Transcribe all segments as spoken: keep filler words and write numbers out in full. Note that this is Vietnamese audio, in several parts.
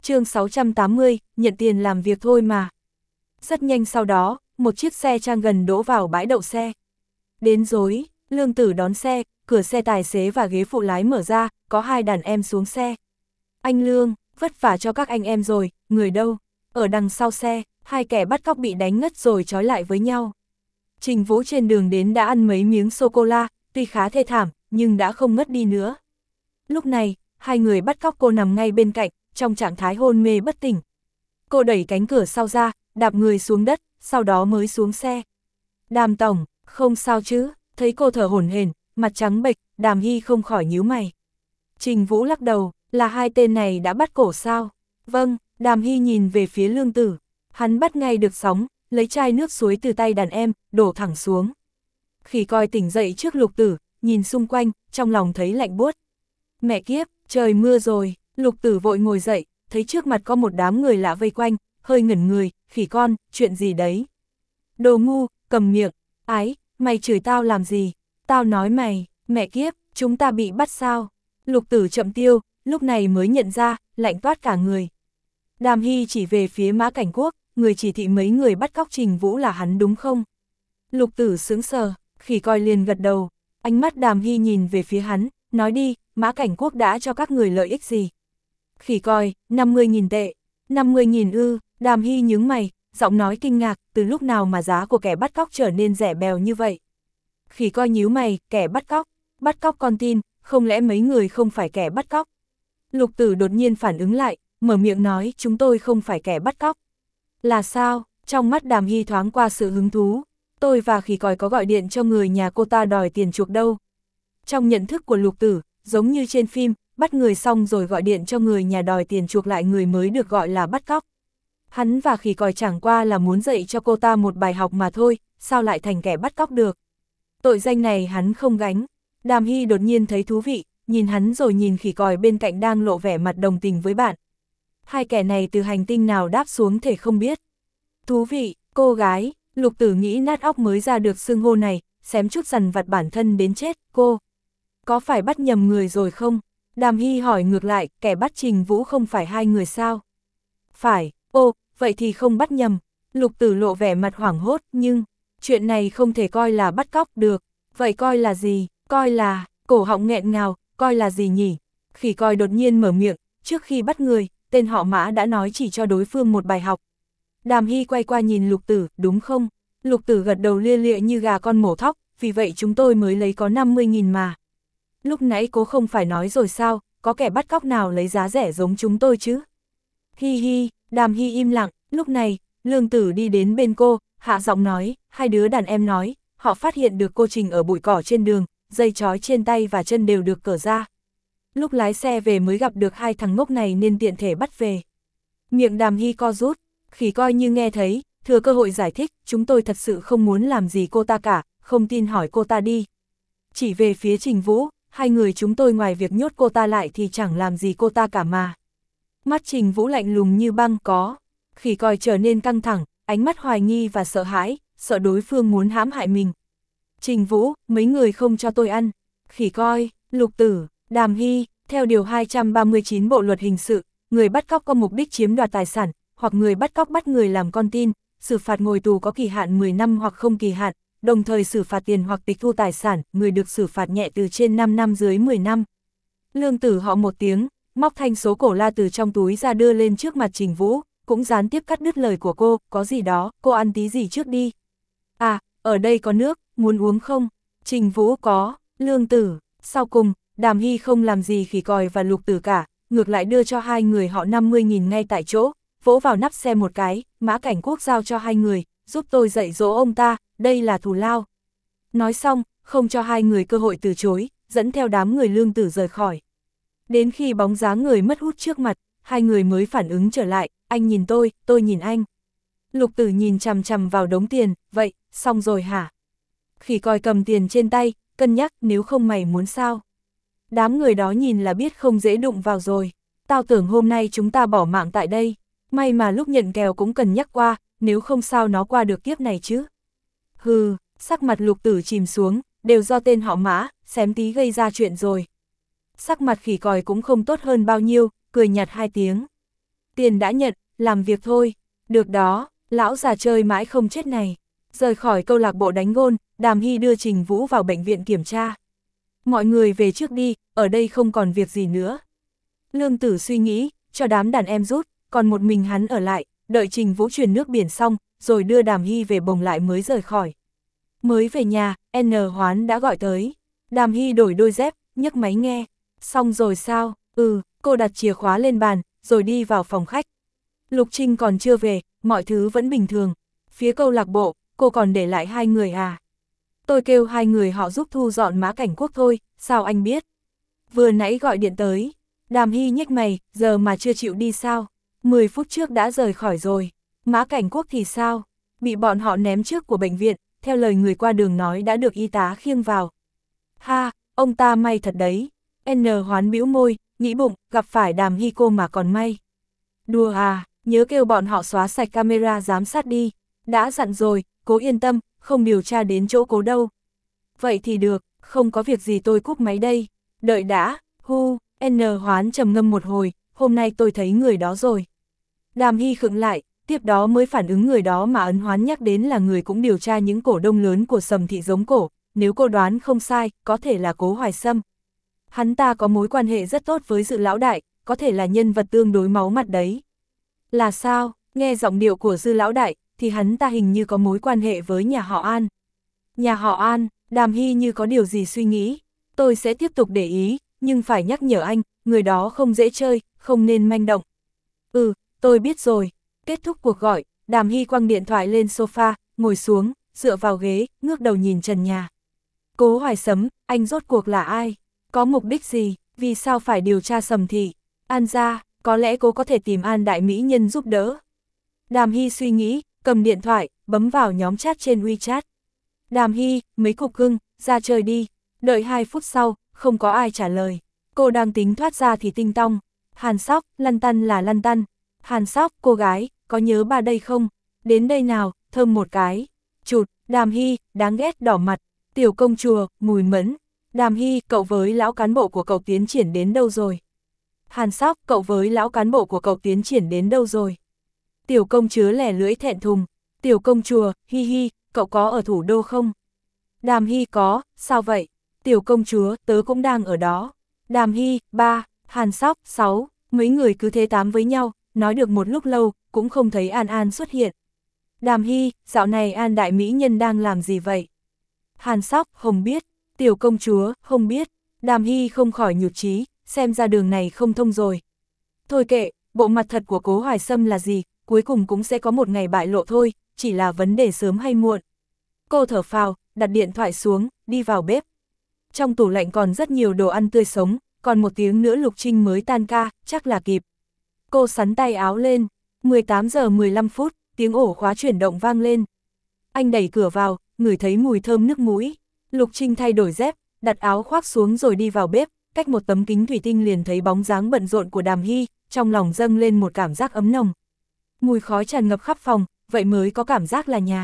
chương sáu trăm tám mươi, nhận tiền làm việc thôi mà. Rất nhanh sau đó, một chiếc xe trang gần đỗ vào bãi đậu xe. Đến rồi, Lương Tử đón xe, cửa xe tài xế và ghế phụ lái mở ra, có hai đàn em xuống xe. Anh Lương, vất vả cho các anh em rồi, người đâu? Ở đằng sau xe, hai kẻ bắt cóc bị đánh ngất rồi trói lại với nhau. Trình Vũ trên đường đến đã ăn mấy miếng sô-cô-la, tuy khá thê thảm, nhưng đã không ngất đi nữa. Lúc này, hai người bắt cóc cô nằm ngay bên cạnh, trong trạng thái hôn mê bất tỉnh. Cô đẩy cánh cửa sau ra, đạp người xuống đất, sau đó mới xuống xe. Đàm tổng, không sao chứ? Thấy cô thở hổn hển, mặt trắng bệch, Đàm Hy không khỏi nhíu mày. Trình Vũ lắc đầu, là hai tên này đã bắt cổ sao? Vâng, Đàm Hy nhìn về phía Lương Tử. Hắn bắt ngay được sóng, lấy chai nước suối từ tay đàn em, đổ thẳng xuống. Khỉ coi tỉnh dậy trước Lục Tử, nhìn xung quanh, trong lòng thấy lạnh buốt. Mẹ kiếp, trời mưa rồi, Lục Tử vội ngồi dậy, thấy trước mặt có một đám người lạ vây quanh, hơi ngẩn người, khỉ con, chuyện gì đấy? Đồ ngu, cầm miệng, ái, mày chửi tao làm gì? Tao nói mày, mẹ kiếp, chúng ta bị bắt sao? Lục Tử chậm tiêu, lúc này mới nhận ra, lạnh toát cả người. Đàm Hy chỉ về phía Mã Cảnh Quốc, người chỉ thị mấy người bắt cóc Trình Vũ là hắn đúng không? Lục Tử sững sờ, khỉ coi liền gật đầu, ánh mắt Đàm Hy nhìn về phía hắn, nói đi, Mã Cảnh Quốc đã cho các người lợi ích gì? Khỉ coi, năm mươi nghìn tệ, năm mươi nghìn ư, Đàm Hy nhướng mày, giọng nói kinh ngạc, từ lúc nào mà giá của kẻ bắt cóc trở nên rẻ bèo như vậy? Khỉ coi nhíu mày, kẻ bắt cóc, bắt cóc con tin, không lẽ mấy người không phải kẻ bắt cóc? Lục Tử đột nhiên phản ứng lại, mở miệng nói chúng tôi không phải kẻ bắt cóc. Là sao? Trong mắt Đàm Hy thoáng qua sự hứng thú, tôi và khỉ còi có gọi điện cho người nhà cô ta đòi tiền chuộc đâu. Trong nhận thức của Lục Tử, giống như trên phim, bắt người xong rồi gọi điện cho người nhà đòi tiền chuộc lại người mới được gọi là bắt cóc. Hắn và khỉ còi chẳng qua là muốn dạy cho cô ta một bài học mà thôi, sao lại thành kẻ bắt cóc được. Tội danh này hắn không gánh. Đàm Hy đột nhiên thấy thú vị, nhìn hắn rồi nhìn khỉ còi bên cạnh đang lộ vẻ mặt đồng tình với bạn. Hai kẻ này từ hành tinh nào đáp xuống thể không biết. Thú vị, cô gái, Lục Tử nghĩ nát óc mới ra được xưng hô này, xém chút dằn vặt bản thân đến chết, cô. Có phải bắt nhầm người rồi không? Đàm Hy hỏi ngược lại, kẻ bắt Trình Vũ không phải hai người sao? Phải, ô, vậy thì không bắt nhầm. Lục Tử lộ vẻ mặt hoảng hốt, nhưng, chuyện này không thể coi là bắt cóc được. Vậy coi là gì? Coi là, cổ họng nghẹn ngào, coi là gì nhỉ? Khỉ coi đột nhiên mở miệng, trước khi bắt người, tên họ Mã đã nói chỉ cho đối phương một bài học. Đàm Hy quay qua nhìn Lục Tử, đúng không? Lục Tử gật đầu lia lịa như gà con mổ thóc, vì vậy chúng tôi mới lấy có năm mươi nghìn mà. Lúc nãy cô không phải nói rồi sao, có kẻ bắt cóc nào lấy giá rẻ giống chúng tôi chứ? Hi hi, Đàm Hy im lặng, lúc này, Lương Tử đi đến bên cô, hạ giọng nói, hai đứa đàn em nói, họ phát hiện được cô Trình ở bụi cỏ trên đường, dây trói trên tay và chân đều được cởi ra. Lúc lái xe về mới gặp được hai thằng ngốc này nên tiện thể bắt về. Miệng Đàm Hy co rút, khỉ coi như nghe thấy, thừa cơ hội giải thích, chúng tôi thật sự không muốn làm gì cô ta cả, không tin hỏi cô ta đi. Chỉ về phía Trình Vũ, hai người chúng tôi ngoài việc nhốt cô ta lại thì chẳng làm gì cô ta cả mà. Mắt Trình Vũ lạnh lùng như băng có, khỉ coi trở nên căng thẳng, ánh mắt hoài nghi và sợ hãi, sợ đối phương muốn hãm hại mình. Trình Vũ, mấy người không cho tôi ăn. Khỉ coi, Lục Tử, Đàm Hy, theo điều hai trăm ba mươi chín Bộ luật hình sự, người bắt cóc có mục đích chiếm đoạt tài sản, hoặc người bắt cóc bắt người làm con tin, xử phạt ngồi tù có kỳ hạn mười năm hoặc không kỳ hạn, đồng thời xử phạt tiền hoặc tịch thu tài sản, người được xử phạt nhẹ từ trên năm năm dưới mười năm. Lương Tử họ một tiếng, móc thanh số cổ la từ trong túi ra đưa lên trước mặt Trình Vũ, cũng gián tiếp cắt đứt lời của cô, có gì đó, cô ăn tí gì trước đi. À, ở đây có nước, muốn uống không? Trình Vũ có, Lương Tử, sau cùng, Đàm Hy không làm gì khỉ còi và Lục Tử cả, ngược lại đưa cho hai người họ năm mươi nghìn ngay tại chỗ, vỗ vào nắp xe một cái, Mã Cảnh Quốc giao cho hai người, giúp tôi dạy dỗ ông ta, đây là thù lao. Nói xong, không cho hai người cơ hội từ chối, dẫn theo đám người Lương Tử rời khỏi. Đến khi bóng dáng người mất hút trước mặt, hai người mới phản ứng trở lại, anh nhìn tôi, tôi nhìn anh. Lục Tử nhìn chằm chằm vào đống tiền, vậy, xong rồi hả? Khỉ coi cầm tiền trên tay, cân nhắc nếu không mày muốn sao? Đám người đó nhìn là biết không dễ đụng vào rồi. Tao tưởng hôm nay chúng ta bỏ mạng tại đây. May mà lúc nhận kèo cũng cần nhắc qua, nếu không sao nó qua được kiếp này chứ. Hừ, sắc mặt Lục Tử chìm xuống, đều do tên họ Mã, xém tí gây ra chuyện rồi. Sắc mặt khỉ còi cũng không tốt hơn bao nhiêu, cười nhạt hai tiếng. Tiền đã nhận, làm việc thôi. Được đó, lão già chơi mãi không chết này. Rời khỏi câu lạc bộ đánh gôn, Đàm Hy đưa Trình Vũ vào bệnh viện kiểm tra. Mọi người về trước đi, ở đây không còn việc gì nữa. Lương Tử suy nghĩ, cho đám đàn em rút, còn một mình hắn ở lại, đợi Trình Vũ chuyển nước biển xong, rồi đưa Đàm Hy về bồng lại mới rời khỏi. Mới về nhà, N Hoán đã gọi tới. Đàm Hy đổi đôi dép, nhấc máy nghe. Xong rồi sao? Ừ, cô đặt chìa khóa lên bàn, rồi đi vào phòng khách. Lục Trinh còn chưa về, mọi thứ vẫn bình thường. Phía câu lạc bộ, cô còn để lại hai người à? Tôi kêu hai người họ giúp thu dọn Mã Cảnh Quốc thôi, sao anh biết? Vừa nãy gọi điện tới. Đàm Hy nhếch mày, giờ mà chưa chịu đi sao? mười phút trước đã rời khỏi rồi. Mã Cảnh Quốc thì sao? Bị bọn họ ném trước của bệnh viện, theo lời người qua đường nói đã được y tá khiêng vào. Ha, ông ta may thật đấy. N Hoán bĩu môi, nghĩ bụng, gặp phải Đàm Hy cô mà còn may. Đùa à, nhớ kêu bọn họ xóa sạch camera giám sát đi. Đã dặn rồi, cố yên tâm, không điều tra đến chỗ cố đâu. Vậy thì được, không có việc gì tôi cúp máy đây. Đợi đã, hu, N Hoán trầm ngâm một hồi, hôm nay tôi thấy người đó rồi. Đàm Hy khựng lại, tiếp đó mới phản ứng người đó mà Ấn Hoán nhắc đến là người cũng điều tra những cổ đông lớn của Sầm Thị Giống Cổ, nếu cô đoán không sai, có thể là Cố Hoài Sâm. Hắn ta có mối quan hệ rất tốt với Dự lão đại, có thể là nhân vật tương đối máu mặt đấy. Là sao, nghe giọng điệu của Dư lão đại, thì hắn ta hình như có mối quan hệ với nhà họ An. Nhà họ An, Đàm Hy như có điều gì suy nghĩ, tôi sẽ tiếp tục để ý, nhưng phải nhắc nhở anh, người đó không dễ chơi, không nên manh động. Ừ, tôi biết rồi. Kết thúc cuộc gọi, Đàm Hy quăng điện thoại lên sofa, ngồi xuống, dựa vào ghế, ngước đầu nhìn trần nhà. Cố Hoài Sấm, anh rốt cuộc là ai? Có mục đích gì? Vì sao phải điều tra Sầm Thị? An gia, có lẽ cô có thể tìm An đại mỹ nhân giúp đỡ. Đàm Hy suy nghĩ, cầm điện thoại, bấm vào nhóm chat trên WeChat. Đàm Hy, mấy cục cưng, ra chơi đi. Đợi hai phút sau, không có ai trả lời. Cô đang tính thoát ra thì tinh tong. Hàn Sóc, lăn tăn là lăn tăn. Hàn Sóc, cô gái, có nhớ ba đây không? Đến đây nào, thơm một cái. Chụt, Đàm Hy, đáng ghét đỏ mặt. Tiểu công chùa, Mùi Mẫn. Đàm Hy, cậu với lão cán bộ của cậu tiến triển đến đâu rồi? Hàn Sóc, cậu với lão cán bộ của cậu tiến triển đến đâu rồi? Tiểu công chứa lẻ lưỡi thẹn thùng. Tiểu công chùa, hi hi, cậu có ở thủ đô không? Đàm Hy có, sao vậy? Tiểu công chúa, tớ cũng đang ở đó. Đàm Hy, ba, Hàn Sóc, sáu, mấy người cứ thế tám với nhau, nói được một lúc lâu, cũng không thấy An An xuất hiện. Đàm Hy, dạo này An đại mỹ nhân đang làm gì vậy? Hàn Sóc, không biết. Tiểu công chúa, không biết. Đàm Hy không khỏi nhụt chí, xem ra đường này không thông rồi. Thôi kệ, bộ mặt thật của Cố Hoài Sâm là gì, cuối cùng cũng sẽ có một ngày bại lộ thôi, chỉ là vấn đề sớm hay muộn. Cô thở phào, đặt điện thoại xuống, đi vào bếp. Trong tủ lạnh còn rất nhiều đồ ăn tươi sống, còn một tiếng nữa Lục Trinh mới tan ca, chắc là kịp. Cô sắn tay áo lên, mười tám giờ mười lăm phút, tiếng ổ khóa chuyển động vang lên. Anh đẩy cửa vào, ngửi thấy mùi thơm nước mũi. Lục Trinh thay đổi dép, đặt áo khoác xuống rồi đi vào bếp, cách một tấm kính thủy tinh liền thấy bóng dáng bận rộn của Đàm Hy, trong lòng dâng lên một cảm giác ấm nồng. Mùi khói tràn ngập khắp phòng, vậy mới có cảm giác là nhà.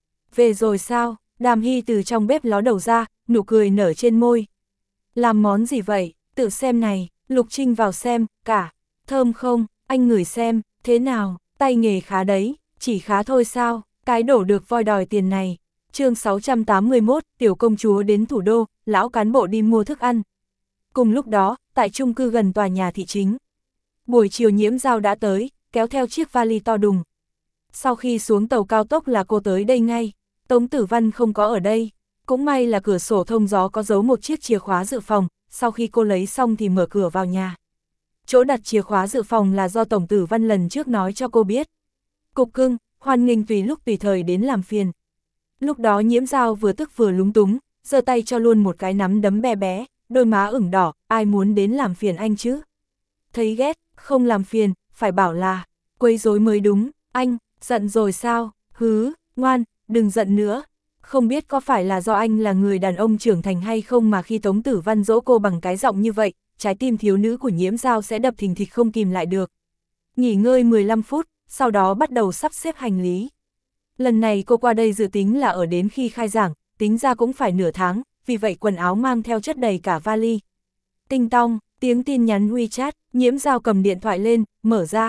Về rồi sao? Đàm Hy từ trong bếp ló đầu ra, nụ cười nở trên môi. Làm món gì vậy? Tự xem này. Lục Trinh vào xem, cả. Thơm không? Anh ngửi xem, thế nào? Tay nghề khá đấy, chỉ khá thôi sao? Cái đổ được voi đòi tiền này. Chương sáu trăm tám mươi mốt, tiểu công chúa đến thủ đô, lão cán bộ đi mua thức ăn. Cùng lúc đó, tại chung cư gần tòa nhà thị chính. Buổi chiều Nhiễm Giao đã tới, kéo theo chiếc vali to đùng. Sau khi xuống tàu cao tốc là cô tới đây ngay. Tống Tử Văn không có ở đây. Cũng may là cửa sổ thông gió có giấu một chiếc chìa khóa dự phòng, sau khi cô lấy xong thì mở cửa vào nhà. Chỗ đặt chìa khóa dự phòng là do Tổng Tử Văn lần trước nói cho cô biết. Cục cưng, hoan nghênh tùy lúc tùy thời đến làm phiền. Lúc đó Nhiễm Giao vừa tức vừa lúng túng, giơ tay cho luôn một cái nắm đấm bé bé, đôi má ửng đỏ, ai muốn đến làm phiền anh chứ? Thấy ghét, không làm phiền, phải bảo là quấy rối mới đúng. Anh, giận rồi sao? Hứ, ngoan, đừng giận nữa. Không biết có phải là do anh là người đàn ông trưởng thành hay không mà khi Tống Tử Văn dỗ cô bằng cái giọng như vậy, trái tim thiếu nữ của Nhiễm Giao sẽ đập thình thịch không kìm lại được. Nghỉ ngơi mười lăm phút, sau đó bắt đầu sắp xếp hành lý. Lần này cô qua đây dự tính là ở đến khi khai giảng, tính ra cũng phải nửa tháng, vì vậy quần áo mang theo chất đầy cả vali. Tinh tong, tiếng tin nhắn WeChat, Nhiễm Giao cầm điện thoại lên, mở ra.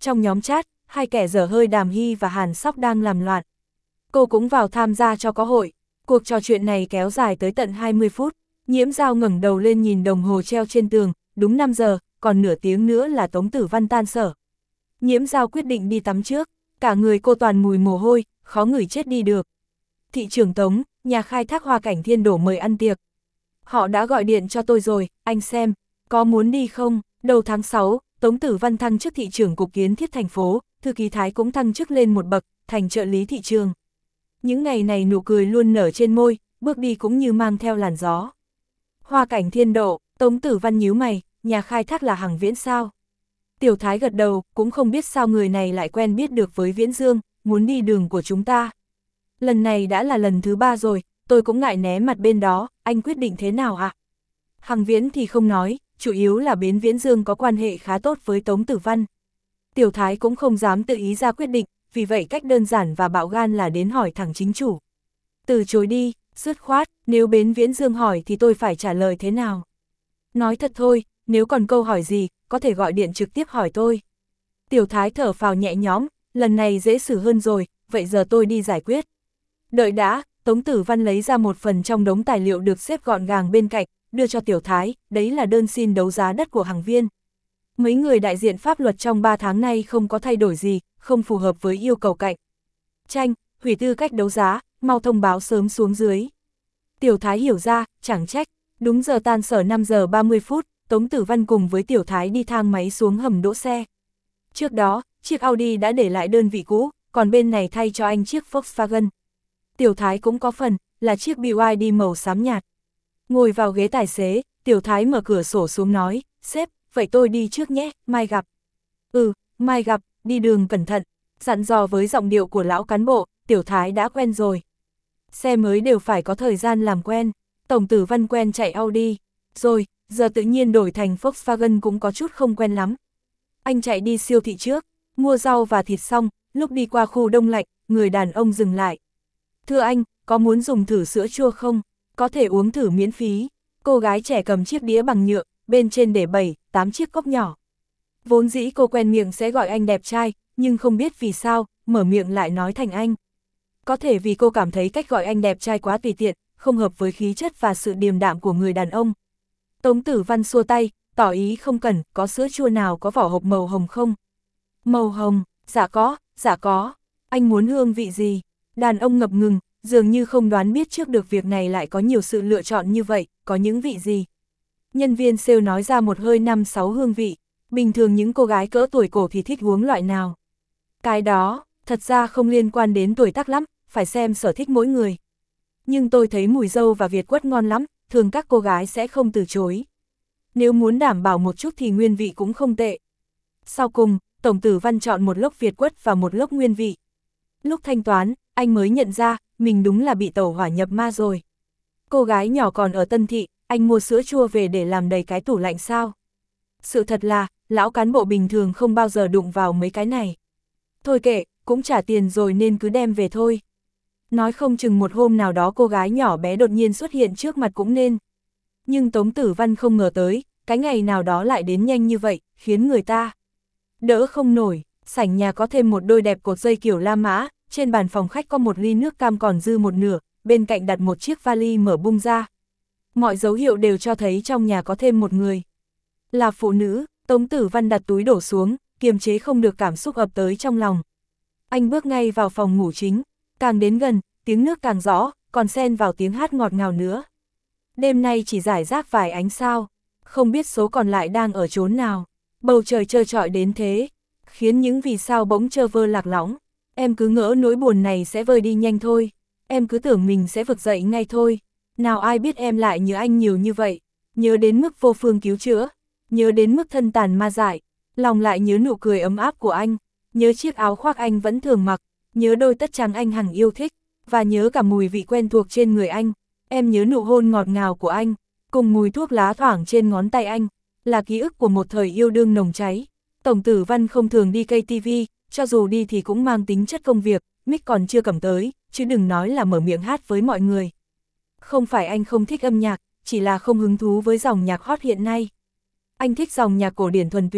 Trong nhóm chat, hai kẻ dở hơi Đàm Hy và Hàn Sóc đang làm loạn. Cô cũng vào tham gia cho có hội. Cuộc trò chuyện này kéo dài tới tận hai mươi phút. Nhiễm Giao ngẩng đầu lên nhìn đồng hồ treo trên tường, đúng năm giờ, còn nửa tiếng nữa là Tống Tử Văn tan sở. Nhiễm Giao quyết định đi tắm trước, cả người cô toàn mùi mồ hôi, khó ngửi chết đi được. Thị trưởng Tống, nhà khai thác Hoa Cảnh Thiên Đổ mời ăn tiệc. Họ đã gọi điện cho tôi rồi, anh xem, có muốn đi không? Đầu tháng sáu, Tống Tử Văn thăng chức thị trưởng cục kiến thiết thành phố, thư ký Thái cũng thăng chức lên một bậc, thành trợ lý thị trường. Những ngày này nụ cười luôn nở trên môi, bước đi cũng như mang theo làn gió. Hoa Cảnh Thiên Độ, Tống Tử Văn nhíu mày, nhà khai thác là Hằng Viễn sao? Tiểu Thái gật đầu, cũng không biết sao người này lại quen biết được với Viễn Dương, muốn đi đường của chúng ta. Lần này đã là lần thứ ba rồi, tôi cũng ngại né mặt bên đó, anh quyết định thế nào ạ? Hằng Viễn thì không nói, chủ yếu là bên Viễn Dương có quan hệ khá tốt với Tống Tử Văn. Tiểu Thái cũng không dám tự ý ra quyết định, vì vậy cách đơn giản và bạo gan là đến hỏi thẳng chính chủ. Từ chối đi, dứt khoát, nếu bên Viễn Dương hỏi thì tôi phải trả lời thế nào? Nói thật thôi, nếu còn câu hỏi gì, có thể gọi điện trực tiếp hỏi tôi. Tiểu Thái thở phào nhẹ nhõm, lần này dễ xử hơn rồi, vậy giờ tôi đi giải quyết. Đợi đã, Tống Tử Văn lấy ra một phần trong đống tài liệu được xếp gọn gàng bên cạnh, đưa cho Tiểu Thái, đấy là đơn xin đấu giá đất của Hằng Viên. Mấy người đại diện pháp luật trong ba tháng nay không có thay đổi gì, không phù hợp với yêu cầu cạnh tranh, hủy tư cách đấu giá, mau thông báo sớm xuống dưới. Tiểu Thái hiểu ra, chẳng trách, đúng giờ tan sở năm giờ ba mươi phút, Tống Tử Văn cùng với Tiểu Thái đi thang máy xuống hầm đỗ xe. Trước đó, chiếc Audi đã để lại đơn vị cũ, còn bên này thay cho anh chiếc Volkswagen. Tiểu Thái cũng có phần, là chiếc bê i đê màu xám nhạt. Ngồi vào ghế tài xế, Tiểu Thái mở cửa sổ xuống nói, sếp, vậy tôi đi trước nhé, mai gặp. Ừ, mai gặp, đi đường cẩn thận, dặn dò với giọng điệu của lão cán bộ, Tiểu Thái đã quen rồi. Xe mới đều phải có thời gian làm quen, Tổng Tử Văn quen chạy Audi, rồi, giờ tự nhiên đổi thành Volkswagen cũng có chút không quen lắm. Anh chạy đi siêu thị trước, mua rau và thịt xong, lúc đi qua khu đông lạnh, người đàn ông dừng lại. Thưa anh, có muốn dùng thử sữa chua không? Có thể uống thử miễn phí. Cô gái trẻ cầm chiếc đĩa bằng nhựa, bên trên để bảy, tám chiếc cốc nhỏ. Vốn dĩ cô quen miệng sẽ gọi anh đẹp trai, nhưng không biết vì sao, mở miệng lại nói thành anh. Có thể vì cô cảm thấy cách gọi anh đẹp trai quá tùy tiện, không hợp với khí chất và sự điềm đạm của người đàn ông. Tống Tử Văn xua tay, tỏ ý không cần, có sữa chua nào có vỏ hộp màu hồng không? Màu hồng, dạ có, dạ có. Anh muốn hương vị gì? Đàn ông ngập ngừng, dường như không đoán biết trước được việc này lại có nhiều sự lựa chọn như vậy, có những vị gì? Nhân viên sale nói ra một hơi năm sáu hương vị, bình thường những cô gái cỡ tuổi cổ thì thích uống loại nào? Cái đó, thật ra không liên quan đến tuổi tác lắm, phải xem sở thích mỗi người. Nhưng tôi thấy mùi dâu và Việt quất ngon lắm, thường các cô gái sẽ không từ chối. Nếu muốn đảm bảo một chút thì nguyên vị cũng không tệ. Sau cùng, Tổng Tử Văn chọn một lốc Việt quất và một lốc nguyên vị. Lúc thanh toán, anh mới nhận ra, mình đúng là bị tẩu hỏa nhập ma rồi. Cô gái nhỏ còn ở Tân Thị, anh mua sữa chua về để làm đầy cái tủ lạnh sao? Sự thật là, lão cán bộ bình thường không bao giờ đụng vào mấy cái này. Thôi kệ, cũng trả tiền rồi nên cứ đem về thôi. Nói không chừng một hôm nào đó cô gái nhỏ bé đột nhiên xuất hiện trước mặt cũng nên. Nhưng Tống Tử Văn không ngờ tới, cái ngày nào đó lại đến nhanh như vậy, khiến người ta đỡ không nổi. Sảnh nhà có thêm một đôi đẹp cột dây kiểu La Mã, trên bàn phòng khách có một ly nước cam còn dư một nửa, bên cạnh đặt một chiếc vali mở bung ra. Mọi dấu hiệu đều cho thấy trong nhà có thêm một người. Là phụ nữ, Tống Tử Văn đặt túi đổ xuống, kiềm chế không được cảm xúc ập tới trong lòng. Anh bước ngay vào phòng ngủ chính, càng đến gần, tiếng nước càng rõ, còn xen vào tiếng hát ngọt ngào nữa. Đêm nay chỉ rải rác vài ánh sao, không biết số còn lại đang ở chốn nào. Bầu trời trơ trọi đến thế, khiến những vì sao bỗng trơ vơ lạc lõng. Em cứ ngỡ nỗi buồn này sẽ vơi đi nhanh thôi. Em cứ tưởng mình sẽ vực dậy ngay thôi. Nào ai biết em lại nhớ anh nhiều như vậy. Nhớ đến mức vô phương cứu chữa. Nhớ đến mức thân tàn ma dại. Lòng lại nhớ nụ cười ấm áp của anh. Nhớ chiếc áo khoác anh vẫn thường mặc. Nhớ đôi tất trắng anh hằng yêu thích. Và nhớ cả mùi vị quen thuộc trên người anh. Em nhớ nụ hôn ngọt ngào của anh. Cùng mùi thuốc lá thoảng trên ngón tay anh. Là ký ức của một thời yêu đương nồng cháy. Tổng Tử Văn không thường đi cây ti vi, cho dù đi thì cũng mang tính chất công việc, mic còn chưa cầm tới, chứ đừng nói là mở miệng hát với mọi người. Không phải anh không thích âm nhạc, chỉ là không hứng thú với dòng nhạc hot hiện nay. Anh thích dòng nhạc cổ điển thuần túy,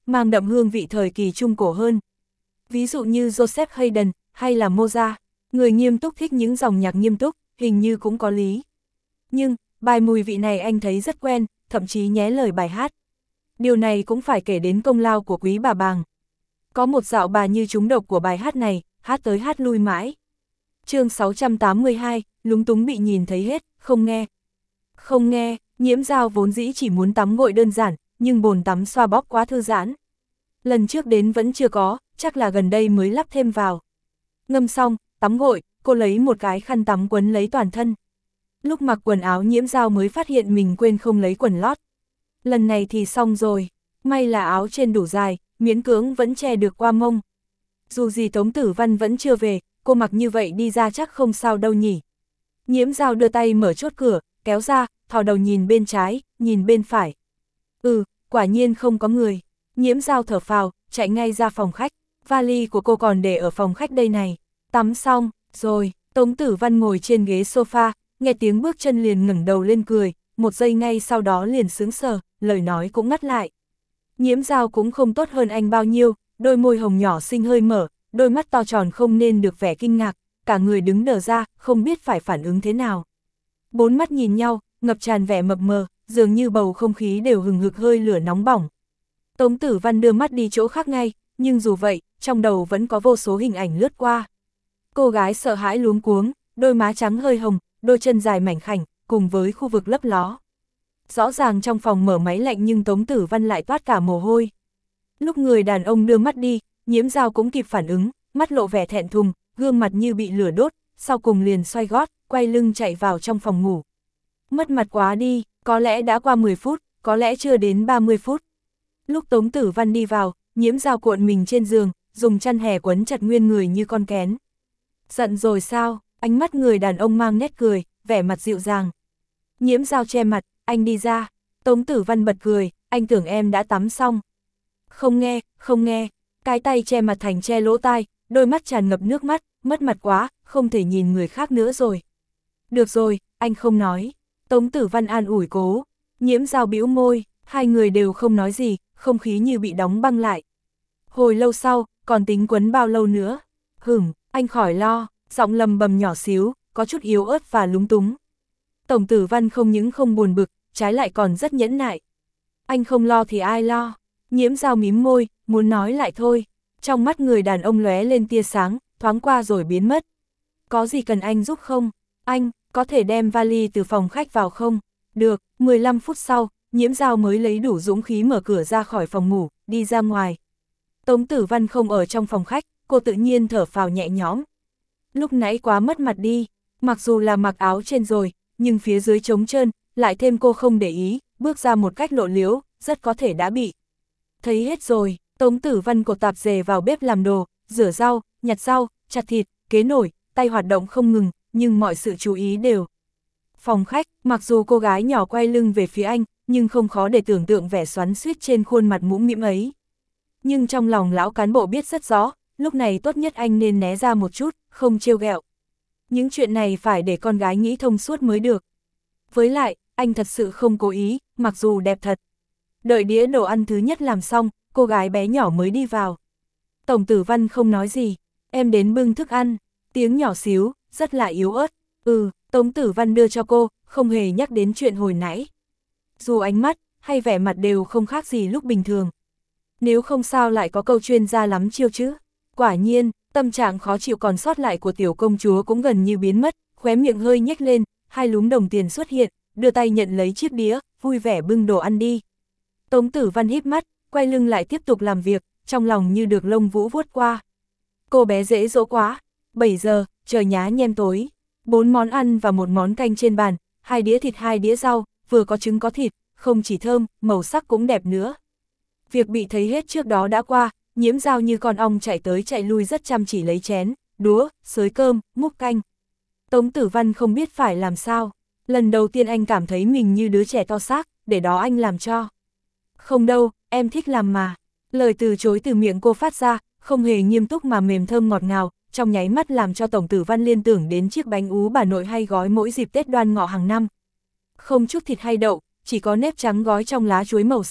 mang đậm hương vị thời kỳ trung cổ hơn. Ví dụ như Joseph Haydn, hay là Mozart, người nghiêm túc thích những dòng nhạc nghiêm túc, hình như cũng có lý. Nhưng, bài mùi vị này anh thấy rất quen, thậm chí nhé lời bài hát. Điều này cũng phải kể đến công lao của Quý bà Bàng. Có một dạo bà như trúng độc của bài hát này, hát tới hát lui mãi. Chương sáu trăm tám mươi hai, lúng túng bị nhìn thấy hết, không nghe. Không nghe, Nhiễm Dao vốn dĩ chỉ muốn tắm gội đơn giản, nhưng bồn tắm xoa bóp quá thư giãn. Lần trước đến vẫn chưa có, chắc là gần đây mới lắp thêm vào. Ngâm xong, tắm gội, cô lấy một cái khăn tắm quấn lấy toàn thân. Lúc mặc quần áo Nhiễm Dao mới phát hiện mình quên không lấy quần lót. Lần này thì xong rồi, may là áo trên đủ dài, miễn cưỡng vẫn che được qua mông. Dù gì Tống Tử Văn vẫn chưa về, cô mặc như vậy đi ra chắc không sao đâu nhỉ. Nhiễm Dao đưa tay mở chốt cửa, kéo ra, thò đầu nhìn bên trái, nhìn bên phải. Ừ, quả nhiên không có người. Nhiễm Dao thở phào, chạy ngay ra phòng khách. Vali của cô còn để ở phòng khách đây này. Tắm xong, rồi, Tống Tử Văn ngồi trên ghế sofa, nghe tiếng bước chân liền ngẩng đầu lên cười, một giây ngay sau đó liền sững sờ, lời nói cũng ngắt lại. Nhiễm Dao cũng không tốt hơn anh bao nhiêu, đôi môi hồng nhỏ xinh hơi mở, đôi mắt to tròn không nên được vẻ kinh ngạc, cả người đứng đờ ra, không biết phải phản ứng thế nào. Bốn mắt nhìn nhau, ngập tràn vẻ mập mờ, dường như bầu không khí đều hừng hực hơi lửa nóng bỏng. Tống Tử Văn đưa mắt đi chỗ khác ngay, nhưng dù vậy, trong đầu vẫn có vô số hình ảnh lướt qua. Cô gái sợ hãi luống cuống, đôi má trắng hơi hồng, đôi chân dài mảnh khảnh, cùng với khu vực lấp ló. Rõ ràng trong phòng mở máy lạnh nhưng Tống Tử Văn lại toát cả mồ hôi. Lúc người đàn ông đưa mắt đi, Nhiễm Dao cũng kịp phản ứng, mắt lộ vẻ thẹn thùng, gương mặt như bị lửa đốt, sau cùng liền xoay gót, quay lưng chạy vào trong phòng ngủ. Mất mặt quá đi, có lẽ đã qua mười phút, có lẽ chưa đến ba mươi phút. Lúc Tống Tử Văn đi vào, Nhiễm Dao cuộn mình trên giường, dùng chăn hè quấn chặt nguyên người như con kén. Giận rồi sao? Ánh mắt người đàn ông mang nét cười, vẻ mặt dịu dàng. Nhiễm Dao che mặt, anh đi ra. Tống Tử Văn bật cười, anh tưởng em đã tắm xong. Không nghe, không nghe. Cái tay che mặt thành che lỗ tai, đôi mắt tràn ngập nước mắt, mất mặt quá, không thể nhìn người khác nữa rồi. Được rồi, anh không nói. Tống Tử Văn an ủi cố. Nhiễm Dao bĩu môi, hai người đều không nói gì, không khí như bị đóng băng lại. Hồi lâu sau, còn tính quấn bao lâu nữa? Hửng, anh khỏi lo, giọng lầm bầm nhỏ xíu, có chút yếu ớt và lúng túng. Tổng Tử Văn không những không buồn bực, trái lại còn rất nhẫn nại. Anh không lo thì ai lo? Nhiễm Dao mím môi, muốn nói lại thôi. Trong mắt người đàn ông lóe lên tia sáng, thoáng qua rồi biến mất. Có gì cần anh giúp không? Anh, có thể đem vali từ phòng khách vào không? Được, mười lăm phút sau, Nhiễm Dao mới lấy đủ dũng khí mở cửa ra khỏi phòng ngủ, đi ra ngoài. Tống Tử Văn không ở trong phòng khách, cô tự nhiên thở phào nhẹ nhõm. Lúc nãy quá mất mặt đi, mặc dù là mặc áo trên rồi, nhưng phía dưới trống trơn, lại thêm cô không để ý, bước ra một cách lộ liễu, rất có thể đã bị. Thấy hết rồi, Tống Tử Văn cột tạp dề vào bếp làm đồ, rửa rau, nhặt rau, chặt thịt, kế nổi, tay hoạt động không ngừng, nhưng mọi sự chú ý đều. Phòng khách, mặc dù cô gái nhỏ quay lưng về phía anh, nhưng không khó để tưởng tượng vẻ xoắn xuýt trên khuôn mặt mũm mĩm ấy. Nhưng trong lòng lão cán bộ biết rất rõ, lúc này tốt nhất anh nên né ra một chút, không trêu ghẹo. Những chuyện này phải để con gái nghĩ thông suốt mới được. Với lại, anh thật sự không cố ý, mặc dù đẹp thật. Đợi đĩa đồ ăn thứ nhất làm xong, cô gái bé nhỏ mới đi vào. Tổng Tử Văn không nói gì, em đến bưng thức ăn, tiếng nhỏ xíu, rất là yếu ớt. Ừ, Tống Tử Văn đưa cho cô, không hề nhắc đến chuyện hồi nãy. Dù ánh mắt, hay vẻ mặt đều không khác gì lúc bình thường. Nếu không sao lại có câu chuyên gia lắm chiêu chứ. Quả nhiên, tâm trạng khó chịu còn sót lại của tiểu công chúa cũng gần như biến mất, khóe miệng hơi nhếch lên, hai lúm đồng tiền xuất hiện, đưa tay nhận lấy chiếc đĩa, vui vẻ bưng đồ ăn đi. Tống Tử Văn híp mắt, quay lưng lại tiếp tục làm việc, trong lòng như được lông vũ vuốt qua. Cô bé dễ dỗ quá, bảy giờ, trời nhá nhem tối, bốn món ăn và một món canh trên bàn, hai đĩa thịt hai đĩa rau, vừa có trứng có thịt, không chỉ thơm, màu sắc cũng đẹp nữa. Việc bị thấy hết trước đó đã qua, Nhiễm Dao như con ong chạy tới chạy lui rất chăm chỉ lấy chén, đũa, xới cơm, múc canh. Tống Tử Văn không biết phải làm sao, lần đầu tiên anh cảm thấy mình như đứa trẻ to xác, để đó anh làm cho. Không đâu, em thích làm mà. Lời từ chối từ miệng cô phát ra, không hề nghiêm túc mà mềm thơm ngọt ngào, trong nháy mắt làm cho Tổng Tử Văn liên tưởng đến chiếc bánh ú bà nội hay gói mỗi dịp Tết Đoan Ngọ hàng năm. Không chút thịt hay đậu, chỉ có nếp trắng gói trong lá chuối màu xanh,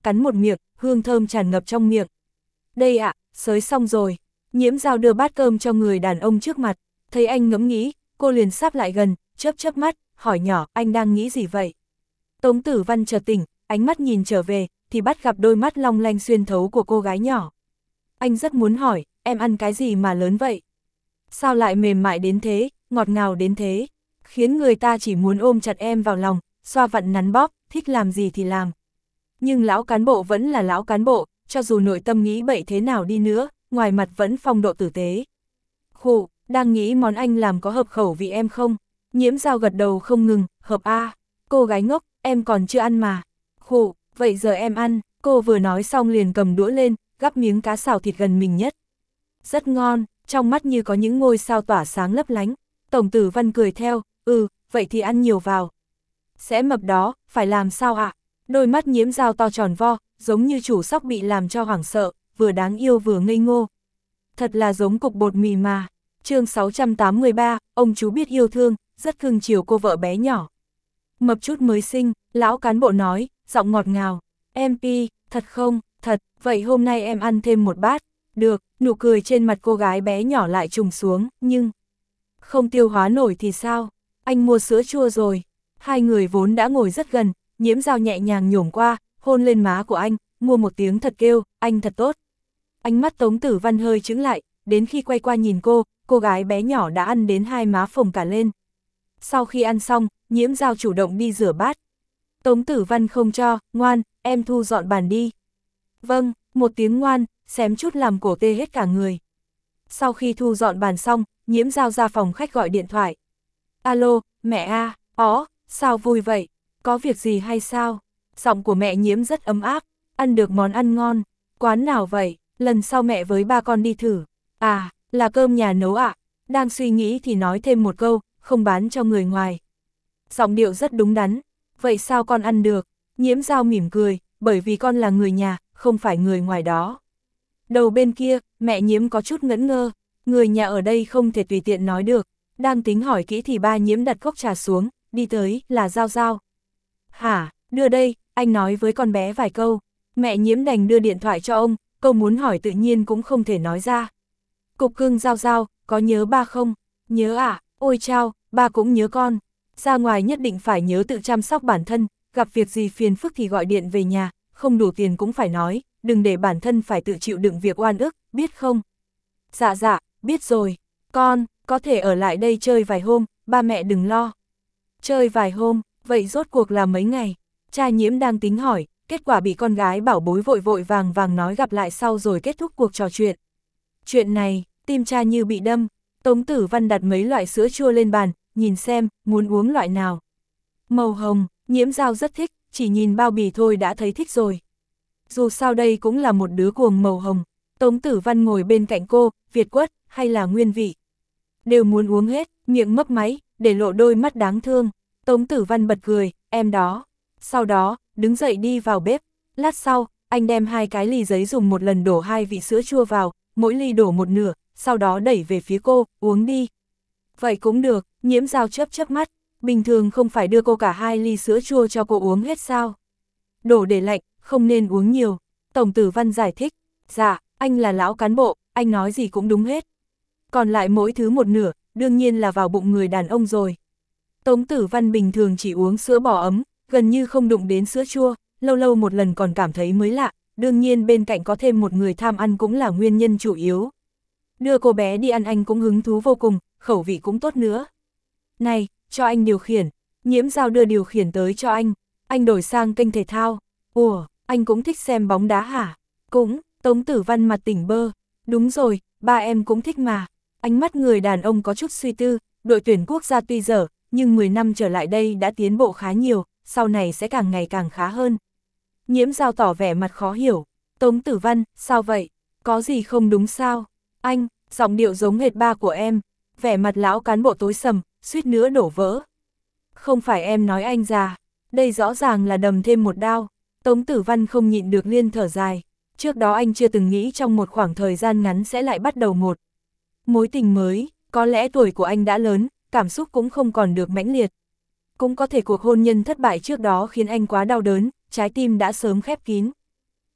cắn một miệng, hương thơm tràn ngập trong miệng. Đây ạ, à, xới xong rồi. Nhiễm Dao đưa bát cơm cho người đàn ông trước mặt, thấy anh ngẫm nghĩ, cô liền sáp lại gần, chớp chớp mắt, hỏi nhỏ, anh đang nghĩ gì vậy? Tống Tử Văn chợt tỉnh, ánh mắt nhìn trở về, thì bắt gặp đôi mắt long lanh xuyên thấu của cô gái nhỏ. Anh rất muốn hỏi, em ăn cái gì mà lớn vậy? Sao lại mềm mại đến thế, ngọt ngào đến thế, khiến người ta chỉ muốn ôm chặt em vào lòng, xoa vặn nắn bóp, thích làm gì thì làm. Nhưng lão cán bộ vẫn là lão cán bộ, cho dù nội tâm nghĩ bậy thế nào đi nữa, ngoài mặt vẫn phong độ tử tế. Khụ, đang nghĩ món anh làm có hợp khẩu vị em không? Nhiễm Dao gật đầu không ngừng, hợp a. À. Cô gái ngốc, em còn chưa ăn mà. Khụ, vậy giờ em ăn. Cô vừa nói xong liền cầm đũa lên, gắp miếng cá xào thịt gần mình nhất. Rất ngon, trong mắt như có những ngôi sao tỏa sáng lấp lánh. Tổng Tử Văn cười theo, ừ, vậy thì ăn nhiều vào. Sẽ mập đó, phải làm sao ạ? À? Đôi mắt Nhiễm Dao to tròn vo, giống như chủ sóc bị làm cho hoảng sợ, vừa đáng yêu vừa ngây ngô. Thật là giống cục bột mì mà. Chương sáu trăm tám mươi ba, ông chú biết yêu thương, rất cưng chiều cô vợ bé nhỏ. Mập chút mới sinh, lão cán bộ nói, giọng ngọt ngào. Em Pi, thật không, thật, vậy hôm nay em ăn thêm một bát. Được, nụ cười trên mặt cô gái bé nhỏ lại trùng xuống, nhưng... Không tiêu hóa nổi thì sao? Anh mua sữa chua rồi. Hai người vốn đã ngồi rất gần, Nhiễm Dao nhẹ nhàng nhổm qua, hôn lên má của anh, mua một tiếng thật kêu, anh thật tốt. Ánh mắt Tống Tử Văn hơi chững lại, đến khi quay qua nhìn cô, cô gái bé nhỏ đã ăn đến hai má phồng cả lên. Sau khi ăn xong, Nhiễm Dao chủ động đi rửa bát. Tống Tử Văn không cho, ngoan, em thu dọn bàn đi. Vâng, một tiếng ngoan, xém chút làm cổ tê hết cả người. Sau khi thu dọn bàn xong, Nhiễm Dao ra phòng khách gọi điện thoại. Alo, mẹ à, ó, sao vui vậy? Có việc gì hay sao? Giọng của mẹ Nhiễm rất ấm áp, ăn được món ăn ngon. Quán nào vậy? Lần sau mẹ với ba con đi thử. À, là cơm nhà nấu ạ. À? Đang suy nghĩ thì nói thêm một câu, không bán cho người ngoài. Giọng điệu rất đúng đắn. Vậy sao con ăn được? Nhiễm Dao mỉm cười, bởi vì con là người nhà, không phải người ngoài đó. Đầu bên kia, mẹ Nhiễm có chút ngẫn ngơ, người nhà ở đây không thể tùy tiện nói được. Đang tính hỏi kỹ thì ba Nhiễm đặt cốc trà xuống, đi tới, là Dao Dao. Hả, đưa đây, anh nói với con bé vài câu. Mẹ Nhiễm đành đưa điện thoại cho ông, câu muốn hỏi tự nhiên cũng không thể nói ra. Cục cưng Dao Dao, có nhớ ba không? Nhớ à, ôi chao, ba cũng nhớ con. Ra ngoài nhất định phải nhớ tự chăm sóc bản thân, gặp việc gì phiền phức thì gọi điện về nhà, không đủ tiền cũng phải nói, đừng để bản thân phải tự chịu đựng việc oan ức, biết không? Dạ dạ, biết rồi. Con, có thể ở lại đây chơi vài hôm, ba mẹ đừng lo. Chơi vài hôm, vậy rốt cuộc là mấy ngày? Cha Nhiễm đang tính hỏi, kết quả bị con gái bảo bối vội vội vàng vàng nói gặp lại sau rồi kết thúc cuộc trò chuyện. Chuyện này, tim cha như bị đâm. Tống Tử Văn đặt mấy loại sữa chua lên bàn, nhìn xem, muốn uống loại nào. Màu hồng, Nhiễm Dao rất thích, chỉ nhìn bao bì thôi đã thấy thích rồi. Dù sao đây cũng là một đứa cuồng màu hồng. Tống Tử Văn ngồi bên cạnh cô, Việt quất, hay là nguyên vị. Đều muốn uống hết, miệng mấp máy, để lộ đôi mắt đáng thương. Tống Tử Văn bật cười, em đó. Sau đó, đứng dậy đi vào bếp. Lát sau, anh đem hai cái ly giấy dùng một lần đổ hai vị sữa chua vào, mỗi ly đổ một nửa, sau đó đẩy về phía cô, uống đi. Vậy cũng được, Nhiễm Dao chớp chớp mắt, bình thường không phải đưa cô cả hai ly sữa chua cho cô uống hết sao? Đổ để lạnh, không nên uống nhiều. Tổng Tử Văn giải thích, dạ, anh là lão cán bộ, anh nói gì cũng đúng hết. Còn lại mỗi thứ một nửa, đương nhiên là vào bụng người đàn ông rồi. Tống Tử Văn bình thường chỉ uống sữa bò ấm, gần như không đụng đến sữa chua, lâu lâu một lần còn cảm thấy mới lạ, đương nhiên bên cạnh có thêm một người tham ăn cũng là nguyên nhân chủ yếu. Đưa cô bé đi ăn anh cũng hứng thú vô cùng, khẩu vị cũng tốt nữa. Này, cho anh điều khiển. Nhiễm Dao đưa điều khiển tới cho anh. Anh đổi sang kênh thể thao. Ủa, anh cũng thích xem bóng đá hả? Cũng, Tống Tử Văn mặt tỉnh bơ. Đúng rồi, ba em cũng thích mà. Ánh mắt người đàn ông có chút suy tư, đội tuyển quốc gia tuy dở, nhưng mười năm trở lại đây đã tiến bộ khá nhiều, sau này sẽ càng ngày càng khá hơn. Nhiễm Dao tỏ vẻ mặt khó hiểu. Tống Tử Văn, sao vậy? Có gì không đúng sao? Anh, giọng điệu giống hệt ba của em. Vẻ mặt lão cán bộ tối sầm, suýt nữa đổ vỡ. Không phải em nói anh già, đây rõ ràng là đầm thêm một đao. Tống Tử Văn không nhịn được liên thở dài. Trước đó anh chưa từng nghĩ trong một khoảng thời gian ngắn sẽ lại bắt đầu một mối tình mới, có lẽ tuổi của anh đã lớn, cảm xúc cũng không còn được mãnh liệt. Cũng có thể cuộc hôn nhân thất bại trước đó khiến anh quá đau đớn, trái tim đã sớm khép kín.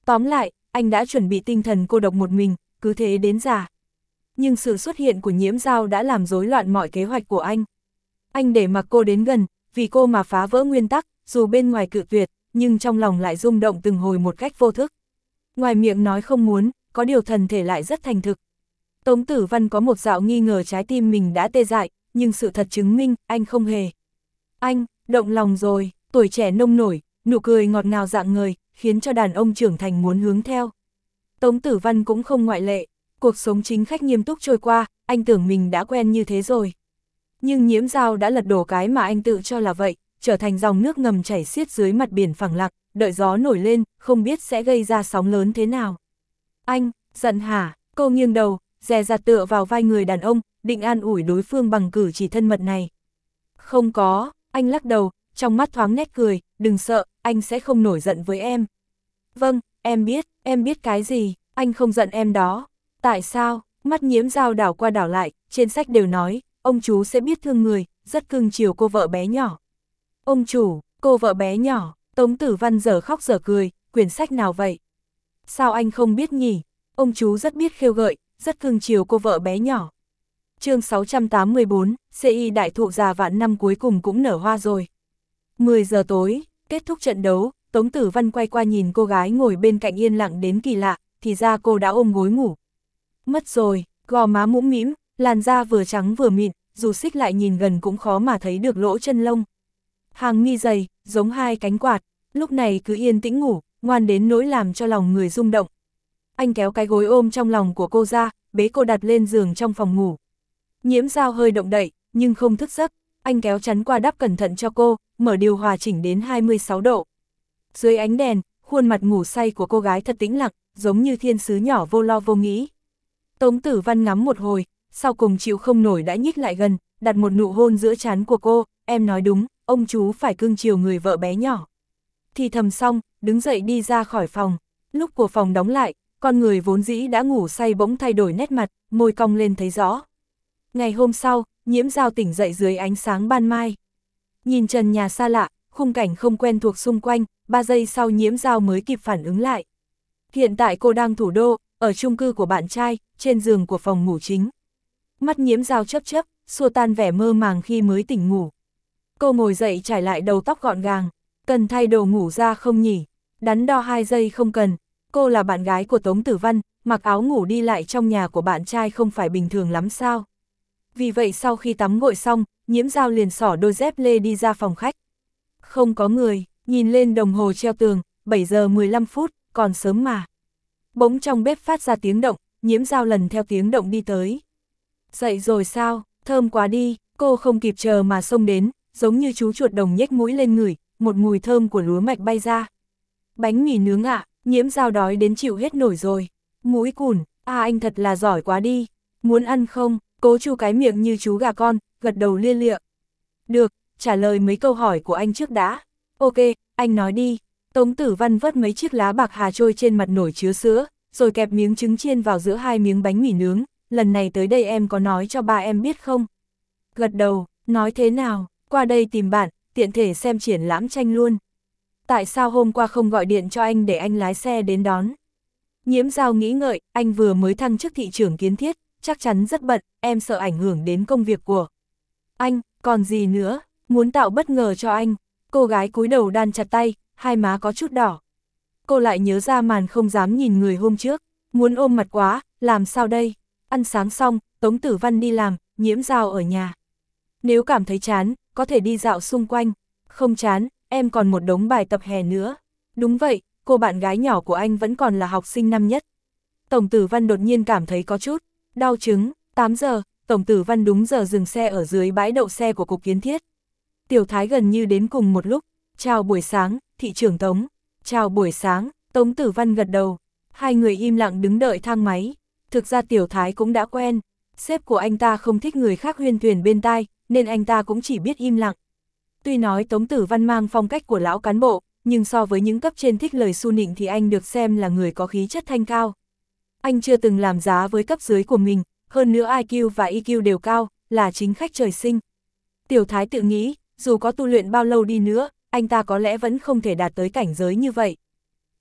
Tóm lại, anh đã chuẩn bị tinh thần cô độc một mình, cứ thế đến già. Nhưng sự xuất hiện của Nhiễm Dao đã làm rối loạn mọi kế hoạch của anh. Anh để mặc cô đến gần, vì cô mà phá vỡ nguyên tắc, dù bên ngoài cự tuyệt, nhưng trong lòng lại rung động từng hồi một cách vô thức. Ngoài miệng nói không muốn, có điều thần thể lại rất thành thực. Tống Tử Văn có một dạo nghi ngờ trái tim mình đã tê dại, nhưng sự thật chứng minh, anh không hề. Anh, động lòng rồi, tuổi trẻ nông nổi, nụ cười ngọt ngào rạng ngời, khiến cho đàn ông trưởng thành muốn hướng theo. Tống Tử Văn cũng không ngoại lệ, cuộc sống chính khách nghiêm túc trôi qua, anh tưởng mình đã quen như thế rồi. Nhưng Nhiễm Dao đã lật đổ cái mà anh tự cho là vậy, trở thành dòng nước ngầm chảy xiết dưới mặt biển phẳng lặng, đợi gió nổi lên, không biết sẽ gây ra sóng lớn thế nào. Anh, giận hả? Cô nghiêng đầu, dè dặt tựa vào vai người đàn ông, định an ủi đối phương bằng cử chỉ thân mật này. Không có, anh lắc đầu, trong mắt thoáng nét cười, đừng sợ, anh sẽ không nổi giận với em. Vâng, em biết, em biết cái gì, anh không giận em đó. Tại sao? Mắt Nhiễm Dao đảo qua đảo lại, trên sách đều nói, ông chú sẽ biết thương người, rất cưng chiều cô vợ bé nhỏ. Ông chủ, cô vợ bé nhỏ, Tống Tử Văn giờ khóc giờ cười, quyển sách nào vậy? Sao anh không biết nhỉ? Ông chú rất biết khêu gợi, rất cưng chiều cô vợ bé nhỏ. Chương sáu trăm tám mươi tư, xê i đại thụ già vạn năm cuối cùng cũng nở hoa rồi. mười giờ tối, kết thúc trận đấu, Tống Tử Văn quay qua nhìn cô gái ngồi bên cạnh yên lặng đến kỳ lạ, thì ra cô đã ôm gối ngủ. Mất rồi, gò má mũm mĩm, làn da vừa trắng vừa mịn, dù xích lại nhìn gần cũng khó mà thấy được lỗ chân lông. Hàng mi dày, giống hai cánh quạt, lúc này cứ yên tĩnh ngủ, ngoan đến nỗi làm cho lòng người rung động. Anh kéo cái gối ôm trong lòng của cô ra, bế cô đặt lên giường trong phòng ngủ. Nhiễm Dao hơi động đậy, nhưng không thức giấc, anh kéo chắn qua đắp cẩn thận cho cô, mở điều hòa chỉnh đến hai mươi sáu độ. Dưới ánh đèn, khuôn mặt ngủ say của cô gái thật tĩnh lặng, giống như thiên sứ nhỏ vô lo vô nghĩ. Tống Tử Văn ngắm một hồi, sau cùng chịu không nổi đã nhích lại gần, đặt một nụ hôn giữa trán của cô, em nói đúng, ông chú phải cưng chiều người vợ bé nhỏ. Thì thầm xong, đứng dậy đi ra khỏi phòng, lúc của phòng đóng lại, con người vốn dĩ đã ngủ say bỗng thay đổi nét mặt, môi cong lên thấy rõ. Ngày hôm sau, Nhiễm Dao tỉnh dậy dưới ánh sáng ban mai. Nhìn trần nhà xa lạ, khung cảnh không quen thuộc xung quanh, ba giây sau Nhiễm Dao mới kịp phản ứng lại. Hiện tại cô đang thủ đô, ở chung cư của bạn trai, trên giường của phòng ngủ chính. Mắt Nhiễm Dao chớp chớp, xua tan vẻ mơ màng khi mới tỉnh ngủ. Cô ngồi dậy trải lại đầu tóc gọn gàng, cần thay đồ ngủ ra không nhỉ? Đắn đo hai giây không cần, cô là bạn gái của Tống Tử Văn, mặc áo ngủ đi lại trong nhà của bạn trai không phải bình thường lắm sao? Vì vậy sau khi tắm gội xong, Nhiễm Dao liền xỏ đôi dép lê đi ra phòng khách. Không có người, nhìn lên đồng hồ treo tường, bảy giờ mười lăm phút, còn sớm mà. Bỗng trong bếp phát ra tiếng động, Nhiễm Dao lần theo tiếng động đi tới. Dậy rồi sao, thơm quá đi, cô không kịp chờ mà xông đến, giống như chú chuột đồng nhếch mũi lên ngửi, một mùi thơm của lúa mạch bay ra. Bánh mì nướng ạ, à, Nhiễm Dao đói đến chịu hết nổi rồi. Mũi cùn, à anh thật là giỏi quá đi, muốn ăn không? Cố chu cái miệng như chú gà con, gật đầu lia lịa. Được, trả lời mấy câu hỏi của anh trước đã. Ok, anh nói đi. Tống Tử Văn vớt mấy chiếc lá bạc hà trôi trên mặt nồi chứa sữa, rồi kẹp miếng trứng chiên vào giữa hai miếng bánh mì nướng. Lần này tới đây em có nói cho ba em biết không? Gật đầu, nói thế nào, qua đây tìm bạn, tiện thể xem triển lãm tranh luôn. Tại sao hôm qua không gọi điện cho anh để anh lái xe đến đón? Nhiễm Dao nghĩ ngợi, anh vừa mới thăng chức thị trưởng Kiến Thiết, chắc chắn rất bận, em sợ ảnh hưởng đến công việc của anh, còn gì nữa, muốn tạo bất ngờ cho anh. Cô gái cúi đầu đan chặt tay, hai má có chút đỏ. Cô lại nhớ ra màn không dám nhìn người hôm trước, muốn ôm mặt quá, làm sao đây? Ăn sáng xong, Tống Tử Văn đi làm, Nhiễm Dao ở nhà. Nếu cảm thấy chán, có thể đi dạo xung quanh. Không chán, em còn một đống bài tập hè nữa. Đúng vậy, cô bạn gái nhỏ của anh vẫn còn là học sinh năm nhất. Tổng Tử Văn đột nhiên cảm thấy có chút đau chứng. Tám giờ, Tổng Tử Văn đúng giờ dừng xe ở dưới bãi đậu xe của Cục Kiến Thiết. Tiểu Thái gần như đến cùng một lúc. Chào buổi sáng, thị trưởng Tống. Chào buổi sáng, Tống Tử Văn gật đầu. Hai người im lặng đứng đợi thang máy. Thực ra Tiểu Thái cũng đã quen. Sếp của anh ta không thích người khác huyên thuyên bên tai, nên anh ta cũng chỉ biết im lặng. Tuy nói Tống Tử Văn mang phong cách của lão cán bộ, nhưng so với những cấp trên thích lời su nịnh thì anh được xem là người có khí chất thanh cao. Anh chưa từng làm giá với cấp dưới của mình, hơn nữa i kiu và i kiu đều cao, là chính khách trời sinh. Tiểu Thái tự nghĩ, dù có tu luyện bao lâu đi nữa, anh ta có lẽ vẫn không thể đạt tới cảnh giới như vậy.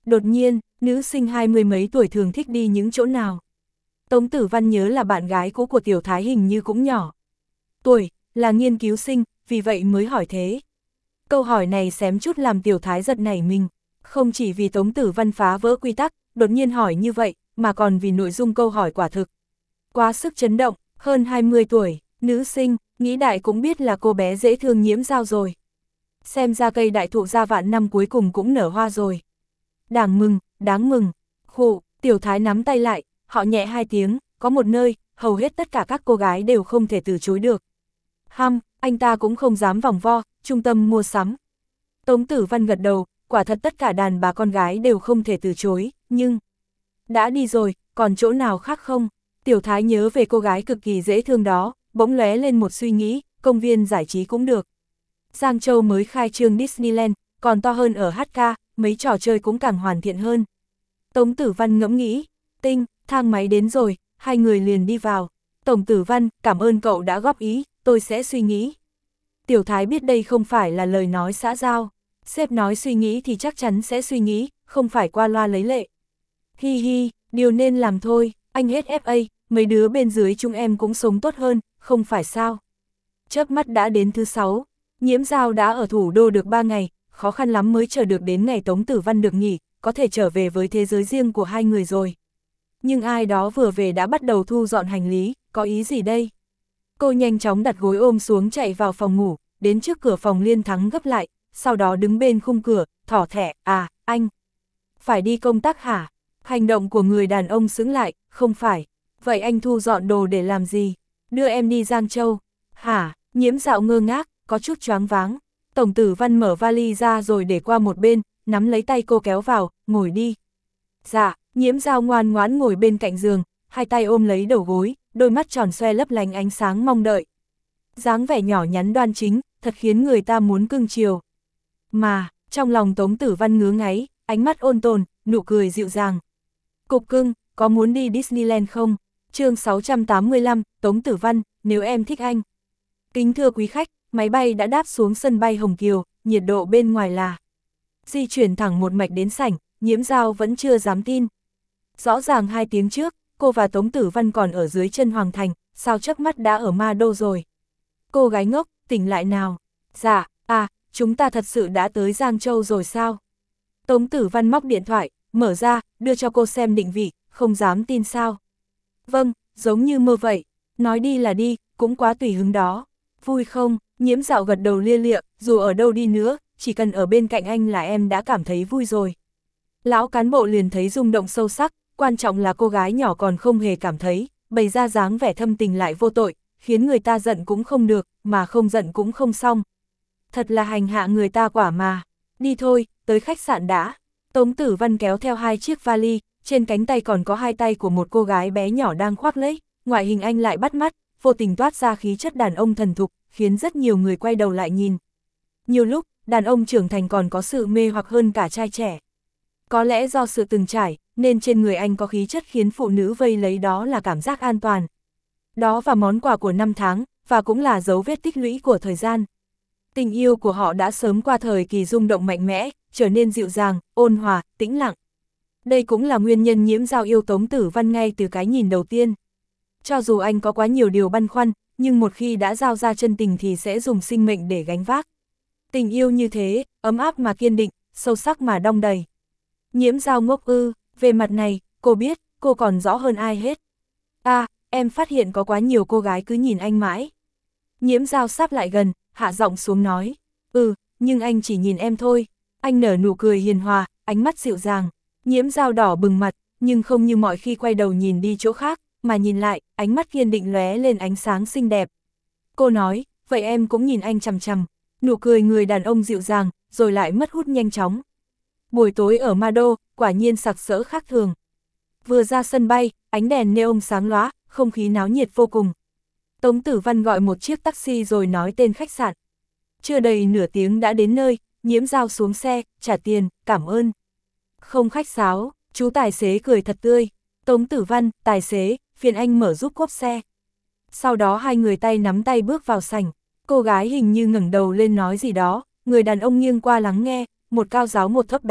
Đột nhiên, nữ sinh hai mươi mấy tuổi thường thích đi những chỗ nào? Tống Tử Văn nhớ là bạn gái cũ của Tiểu Thái hình như cũng nhỏ tuổi, là nghiên cứu sinh, vì vậy mới hỏi thế. Câu hỏi này xém chút làm Tiểu Thái giật nảy mình, không chỉ vì Tống Tử Văn phá vỡ quy tắc, đột nhiên hỏi như vậy, mà còn vì nội dung câu hỏi quả thực quá sức chấn động, hơn hai mươi tuổi, nữ sinh, nghĩ đại cũng biết là cô bé dễ thương Nhiễm Dao rồi. Xem ra cây đại thụ gia vạn năm cuối cùng cũng nở hoa rồi. Đáng mừng, đáng mừng. Khụ, Tiểu Thái nắm tay lại, họ nhẹ hai tiếng, có một nơi, hầu hết tất cả các cô gái đều không thể từ chối được. Hăm, anh ta cũng không dám vòng vo, trung tâm mua sắm. Tống Tử Văn gật đầu, quả thật tất cả đàn bà con gái đều không thể từ chối, nhưng... đã đi rồi, còn chỗ nào khác không? Tiểu Thái nhớ về cô gái cực kỳ dễ thương đó, bỗng lóe lên một suy nghĩ, công viên giải trí cũng được. Giang Châu mới khai trương Disneyland, còn to hơn ở hát ca, mấy trò chơi cũng càng hoàn thiện hơn. Tống Tử Văn ngẫm nghĩ, tinh, thang máy đến rồi, hai người liền đi vào. Tổng Tử Văn, cảm ơn cậu đã góp ý, tôi sẽ suy nghĩ. Tiểu Thái biết đây không phải là lời nói xã giao, sếp nói suy nghĩ thì chắc chắn sẽ suy nghĩ, không phải qua loa lấy lệ. Hi hi, điều nên làm thôi, anh hết ép a, mấy đứa bên dưới chúng em cũng sống tốt hơn, không phải sao. Chớp mắt đã đến thứ sáu, Nhiễm Dao đã ở thủ đô được ba ngày, khó khăn lắm mới chờ được đến ngày Tống Tử Văn được nghỉ, có thể trở về với thế giới riêng của hai người rồi. Nhưng ai đó vừa về đã bắt đầu thu dọn hành lý, có ý gì đây? Cô nhanh chóng đặt gối ôm xuống chạy vào phòng ngủ, đến trước cửa phòng Liên Thắng gấp lại, sau đó đứng bên khung cửa, thỏ thẻ, à, anh. Phải đi công tác hả? Hành động của người đàn ông sững lại, không phải. Vậy anh thu dọn đồ để làm gì? Đưa em đi Giang Châu. Hả? Nhiễm Dạo ngơ ngác, có chút choáng váng. Tổng Tử Văn mở vali ra rồi để qua một bên, nắm lấy tay cô kéo vào, ngồi đi. Dạ, Nhiễm Dao ngoan ngoãn ngồi bên cạnh giường, hai tay ôm lấy đầu gối, đôi mắt tròn xoe lấp lánh ánh sáng mong đợi. Dáng vẻ nhỏ nhắn đoan chính, thật khiến người ta muốn cưng chiều. Mà, trong lòng Tống Tử Văn ngứa ngáy, ánh mắt ôn tồn, nụ cười dịu dàng. Cục cưng, có muốn đi Disneyland không? Chương sáu trăm tám mươi lăm, Tống Tử Văn, nếu em thích anh. Kính thưa quý khách, máy bay đã đáp xuống sân bay Hồng Kiều, nhiệt độ bên ngoài là... Di chuyển thẳng một mạch đến sảnh, Nhiễm Dao vẫn chưa dám tin. Rõ ràng hai tiếng trước, cô và Tống Tử Văn còn ở dưới chân Hoàng Thành, sao chớp mắt đã ở Ma Đô rồi. Cô gái ngốc, tỉnh lại nào. Dạ, à, chúng ta thật sự đã tới Giang Châu rồi sao? Tống Tử Văn móc điện thoại, mở ra, đưa cho cô xem định vị, không dám tin sao. Vâng, giống như mơ vậy, nói đi là đi, cũng quá tùy hứng đó. Vui không? Nhiễm Dạo gật đầu lia lịa, dù ở đâu đi nữa, chỉ cần ở bên cạnh anh là em đã cảm thấy vui rồi. Lão cán bộ liền thấy rung động sâu sắc, quan trọng là cô gái nhỏ còn không hề cảm thấy, bày ra dáng vẻ thâm tình lại vô tội, khiến người ta giận cũng không được, mà không giận cũng không xong. Thật là hành hạ người ta quả mà. Đi thôi, tới khách sạn đã. Tống Tử Văn kéo theo hai chiếc vali, trên cánh tay còn có hai tay của một cô gái bé nhỏ đang khoác lấy, ngoại hình anh lại bắt mắt, vô tình toát ra khí chất đàn ông thần thục, khiến rất nhiều người quay đầu lại nhìn. Nhiều lúc, đàn ông trưởng thành còn có sự mê hoặc hơn cả trai trẻ. Có lẽ do sự từng trải, nên trên người anh có khí chất khiến phụ nữ vây lấy đó là cảm giác an toàn. Đó và món quà của năm tháng, và cũng là dấu vết tích lũy của thời gian. Tình yêu của họ đã sớm qua thời kỳ rung động mạnh mẽ, trở nên dịu dàng, ôn hòa, tĩnh lặng. Đây cũng là nguyên nhân Nhiễm Dao yêu Tống Tử Văn ngay từ cái nhìn đầu tiên. Cho dù anh có quá nhiều điều băn khoăn, nhưng một khi đã giao ra chân tình thì sẽ dùng sinh mệnh để gánh vác. Tình yêu như thế, ấm áp mà kiên định, sâu sắc mà đong đầy. Nhiễm Dao ngốc ư, về mặt này, cô biết, cô còn rõ hơn ai hết. À, em phát hiện có quá nhiều cô gái cứ nhìn anh mãi. Nhiễm Dao sắp lại gần, hạ giọng xuống nói. Ừ, nhưng anh chỉ nhìn em thôi. Anh nở nụ cười hiền hòa, ánh mắt dịu dàng. Nhiễm Dao đỏ bừng mặt, nhưng không như mọi khi quay đầu nhìn đi chỗ khác, mà nhìn lại, ánh mắt kiên định lóe lên ánh sáng xinh đẹp. Cô nói, vậy em cũng nhìn anh chằm chằm. Nụ cười người đàn ông dịu dàng, rồi lại mất hút nhanh chóng. Buổi tối ở Ma Đô, quả nhiên sặc sỡ khác thường. Vừa ra sân bay, ánh đèn neon sáng lóa, không khí náo nhiệt vô cùng. Tống Tử Văn gọi một chiếc taxi rồi nói tên khách sạn. Chưa đầy nửa tiếng đã đến nơi, Nhiễm Dao xuống xe, trả tiền, cảm ơn. Không khách sáo, chú tài xế cười thật tươi. Tống Tử Văn, tài xế, phiền anh mở giúp cốp xe. Sau đó hai người tay nắm tay bước vào sảnh. Cô gái hình như ngẩng đầu lên nói gì đó, người đàn ông nghiêng qua lắng nghe, một cao giáo một thấp bé,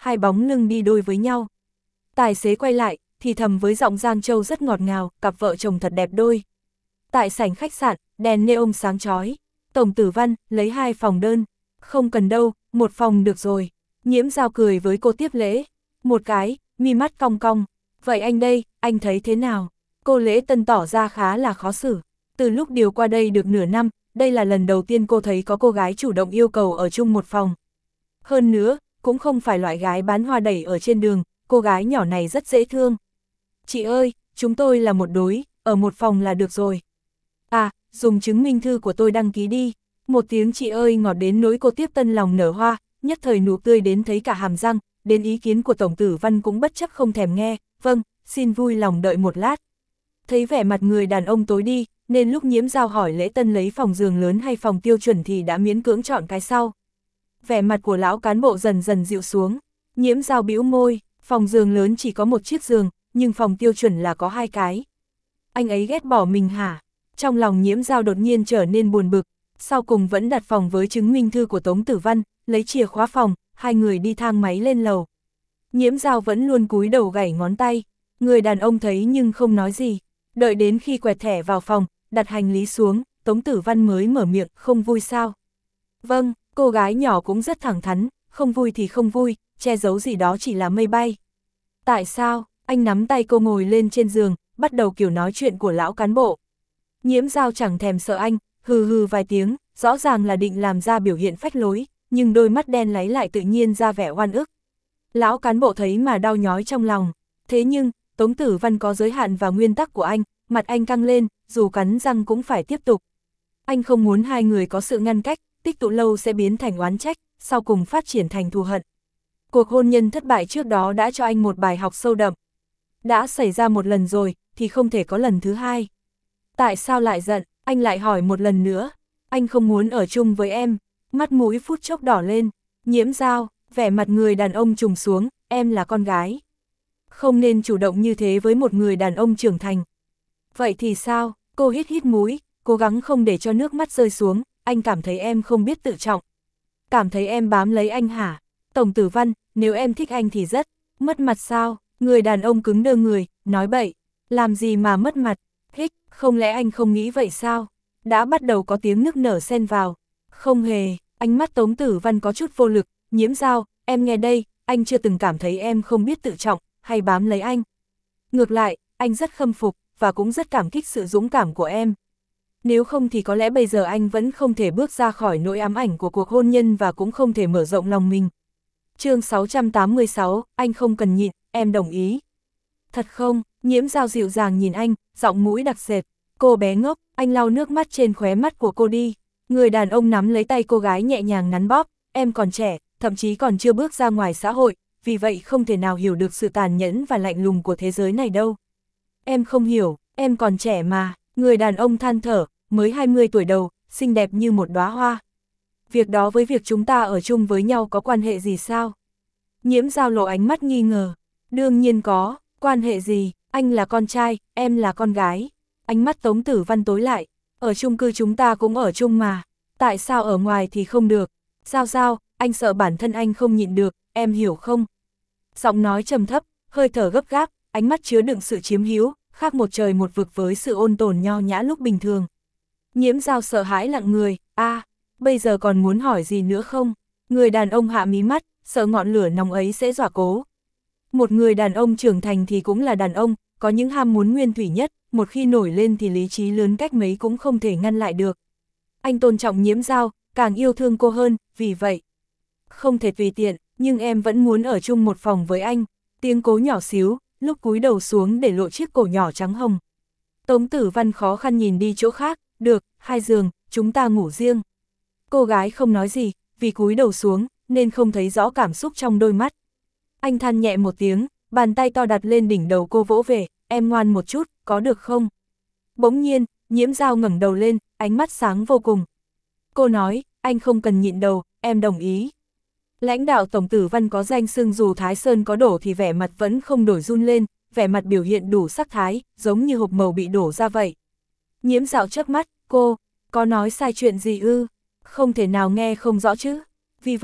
hai bóng lưng đi đôi với nhau. Tài xế quay lại, thì thầm với giọng Giang Châu rất ngọt ngào, cặp vợ chồng thật đẹp đôi. Tại sảnh khách sạn, đèn neon sáng chói. Tổng Tử Văn, lấy hai phòng đơn. Không cần đâu, một phòng được rồi. Nhiễm Giao cười với cô tiếp lễ. Một cái, mi mắt cong cong. Vậy anh đây, anh thấy thế nào? Cô Lễ Tân tỏ ra khá là khó xử. Từ lúc điều qua đây được nửa năm, đây là lần đầu tiên cô thấy có cô gái chủ động yêu cầu ở chung một phòng. Hơn nữa, cũng không phải loại gái bán hoa đẩy ở trên đường, cô gái nhỏ này rất dễ thương. Chị ơi, chúng tôi là một đối, ở một phòng là được rồi. À, dùng chứng minh thư của tôi đăng ký đi. Một tiếng chị ơi ngọt đến nỗi cô Tiếp Tân lòng nở hoa, nhất thời nụ tươi đến thấy cả hàm răng, đến ý kiến của Tổng Tử Văn cũng bất chấp không thèm nghe. Vâng, xin vui lòng đợi một lát. Thấy vẻ mặt người đàn ông tối đi, nên lúc Nhiễm Giao hỏi Lễ Tân lấy phòng giường lớn hay phòng tiêu chuẩn thì đã miễn cưỡng chọn cái sau. Vẻ mặt của lão cán bộ dần dần dịu xuống. Nhiễm Giao bĩu môi, phòng giường lớn chỉ có một chiếc giường, nhưng phòng tiêu chuẩn là có hai cái. Anh ấy ghét bỏ mình hả? Trong lòng Nhiễm Giao đột nhiên trở nên buồn bực, sau cùng vẫn đặt phòng với chứng minh thư của Tống Tử Văn, lấy chìa khóa phòng, hai người đi thang máy lên lầu. Nhiễm Giao vẫn luôn cúi đầu gảy ngón tay, người đàn ông thấy nhưng không nói gì, đợi đến khi quẹt thẻ vào phòng, đặt hành lý xuống, Tống Tử Văn mới mở miệng, không vui sao? Vâng, cô gái nhỏ cũng rất thẳng thắn, không vui thì không vui, che giấu gì đó chỉ là mây bay. Tại sao? Anh nắm tay cô ngồi lên trên giường, bắt đầu kiểu nói chuyện của lão cán bộ. Nhiễm Giao chẳng thèm sợ anh, hừ hừ vài tiếng, rõ ràng là định làm ra biểu hiện phách lối, nhưng đôi mắt đen láy lại tự nhiên ra vẻ oan ức. Lão cán bộ thấy mà đau nhói trong lòng, thế nhưng, Tống Tử Văn có giới hạn và nguyên tắc của anh, mặt anh căng lên, dù cắn răng cũng phải tiếp tục. Anh không muốn hai người có sự ngăn cách, tích tụ lâu sẽ biến thành oán trách, sau cùng phát triển thành thù hận. Cuộc hôn nhân thất bại trước đó đã cho anh một bài học sâu đậm. Đã xảy ra một lần rồi, thì không thể có lần thứ hai. Tại sao lại giận? Anh lại hỏi một lần nữa. Anh không muốn ở chung với em. Mắt mũi phút chốc đỏ lên. Nhiễm Giao, vẻ mặt người đàn ông trùng xuống, em là con gái. Không nên chủ động như thế với một người đàn ông trưởng thành. Vậy thì sao? Cô hít hít mũi, cố gắng không để cho nước mắt rơi xuống. Anh cảm thấy em không biết tự trọng. Cảm thấy em bám lấy anh hả? Tổng Tử Văn, nếu em thích anh thì rất mất mặt sao? Người đàn ông cứng đơ người, nói bậy. Làm gì mà mất mặt? Hích, không lẽ anh không nghĩ vậy sao? Đã bắt đầu có tiếng nức nở xen vào. Không hề, ánh mắt Tống Tử Văn có chút vô lực. Nhiễm Giao, em nghe đây, anh chưa từng cảm thấy em không biết tự trọng, hay bám lấy anh. Ngược lại, anh rất khâm phục, và cũng rất cảm kích sự dũng cảm của em. Nếu không thì có lẽ bây giờ anh vẫn không thể bước ra khỏi nỗi ám ảnh của cuộc hôn nhân và cũng không thể mở rộng lòng mình. Chương sáu trăm tám mươi sáu, anh không cần nhịn, em đồng ý. Thật không? Nhiễm Giao dịu dàng nhìn anh, giọng mũi đặc sệt. Cô bé ngốc, anh lau nước mắt trên khóe mắt của cô đi. Người đàn ông nắm lấy tay cô gái nhẹ nhàng nắn bóp. Em còn trẻ, thậm chí còn chưa bước ra ngoài xã hội, vì vậy không thể nào hiểu được sự tàn nhẫn và lạnh lùng của thế giới này đâu. Em không hiểu, em còn trẻ mà. Người đàn ông than thở, mới hai mươi tuổi đầu, xinh đẹp như một đóa hoa. Việc đó với việc chúng ta ở chung với nhau có quan hệ gì sao? Nhiễm Giao lộ ánh mắt nghi ngờ. Đương nhiên có, quan hệ gì? Anh là con trai, em là con gái. Ánh mắt Tống Tử Văn tối lại. Ở chung cư chúng ta cũng ở chung mà. Tại sao ở ngoài thì không được? Sao sao, anh sợ bản thân anh không nhịn được, em hiểu không? Giọng nói trầm thấp, hơi thở gấp gáp, ánh mắt chứa đựng sự chiếm hữu, khác một trời một vực với sự ôn tồn nho nhã lúc bình thường. Nhiễm Giao sợ hãi lặng người, a, à, bây giờ còn muốn hỏi gì nữa không? Người đàn ông hạ mí mắt, sợ ngọn lửa nóng ấy sẽ dọa cố. Một người đàn ông trưởng thành thì cũng là đàn ông, có những ham muốn nguyên thủy nhất, một khi nổi lên thì lý trí lớn cách mấy cũng không thể ngăn lại được. Anh tôn trọng Nhiễm Giao, càng yêu thương cô hơn, vì vậy. Không thể tùy tiện, nhưng em vẫn muốn ở chung một phòng với anh. Tiếng cố nhỏ xíu, lúc cúi đầu xuống để lộ chiếc cổ nhỏ trắng hồng. Tống Tử Văn khó khăn nhìn đi chỗ khác, được, hai giường, chúng ta ngủ riêng. Cô gái không nói gì, vì cúi đầu xuống, nên không thấy rõ cảm xúc trong đôi mắt. Anh than nhẹ một tiếng, bàn tay to đặt lên đỉnh đầu cô vỗ về, em ngoan một chút, có được không? Bỗng nhiên, Nhiễm Giao ngẩng đầu lên, ánh mắt sáng vô cùng. Cô nói, anh không cần nhịn đầu, em đồng ý. Lãnh đạo Tổng Tử Văn có danh xưng dù Thái Sơn có đổ thì vẻ mặt vẫn không đổi run lên, vẻ mặt biểu hiện đủ sắc thái, giống như hộp màu bị đổ ra vậy. Nhiễm Dạo chớp mắt, cô, có nói sai chuyện gì ư? Không thể nào nghe không rõ chứ. Vì vậy,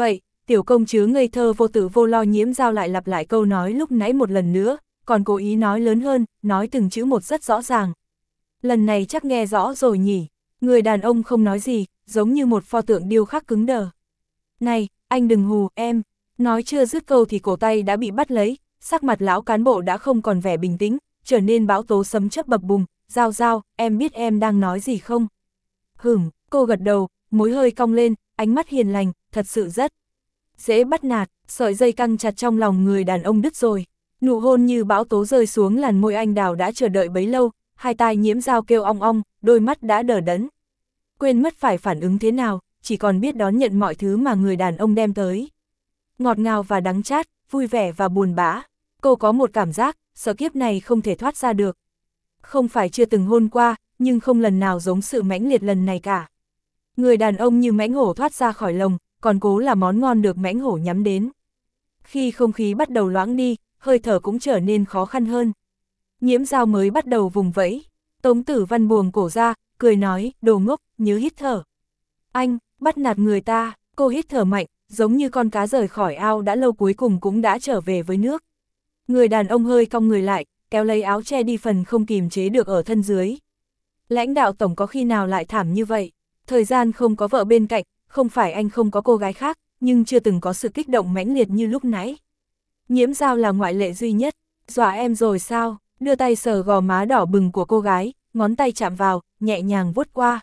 tiểu công chứa ngây thơ vô tự vô lo. Nhiễm Dao lại lặp lại câu nói lúc nãy một lần nữa, còn cố ý nói lớn hơn, nói từng chữ một rất rõ ràng. Lần này chắc nghe rõ rồi nhỉ. Người đàn ông không nói gì, giống như một pho tượng điêu khắc cứng đờ. Này, anh đừng hù, em. Nói chưa dứt câu thì cổ tay đã bị bắt lấy, sắc mặt lão cán bộ đã không còn vẻ bình tĩnh, trở nên bão tố sấm chớp bập bùng. Dao Dao, em biết em đang nói gì không? Hửm, cô gật đầu, môi hơi cong lên, ánh mắt hiền lành, thật sự rất dễ bắt nạt. Sợi dây căng chặt trong lòng người đàn ông đứt rồi. Nụ hôn như bão tố rơi xuống làn môi anh đào đã chờ đợi bấy lâu, hai tai Nhiễm Dao kêu ong ong, đôi mắt đã đờ đẫn. Quên mất phải phản ứng thế nào, chỉ còn biết đón nhận mọi thứ mà người đàn ông đem tới. Ngọt ngào và đắng chát, vui vẻ và buồn bã. Cô có một cảm giác, sợ kiếp này không thể thoát ra được. Không phải chưa từng hôn qua, nhưng không lần nào giống sự mãnh liệt lần này cả. Người đàn ông như mãnh hổ thoát ra khỏi lồng, còn cố là món ngon được mãnh hổ nhắm đến. Khi không khí bắt đầu loãng đi, hơi thở cũng trở nên khó khăn hơn. Nhiễm Dao mới bắt đầu vùng vẫy. Tống Tử Văn buông cổ ra, cười nói, đồ ngốc, nhớ hít thở. Anh, bắt nạt người ta. Cô hít thở mạnh, giống như con cá rời khỏi ao đã lâu cuối cùng cũng đã trở về với nước. Người đàn ông hơi cong người lại, kéo lấy áo che đi phần không kìm chế được ở thân dưới. Lãnh đạo tổng có khi nào lại thảm như vậy? Thời gian không có vợ bên cạnh, không phải anh không có cô gái khác, nhưng chưa từng có sự kích động mãnh liệt như lúc nãy. Nhiễm Dao là ngoại lệ duy nhất. Dọa em rồi sao? Đưa tay sờ gò má đỏ bừng của cô gái, ngón tay chạm vào, nhẹ nhàng vuốt qua.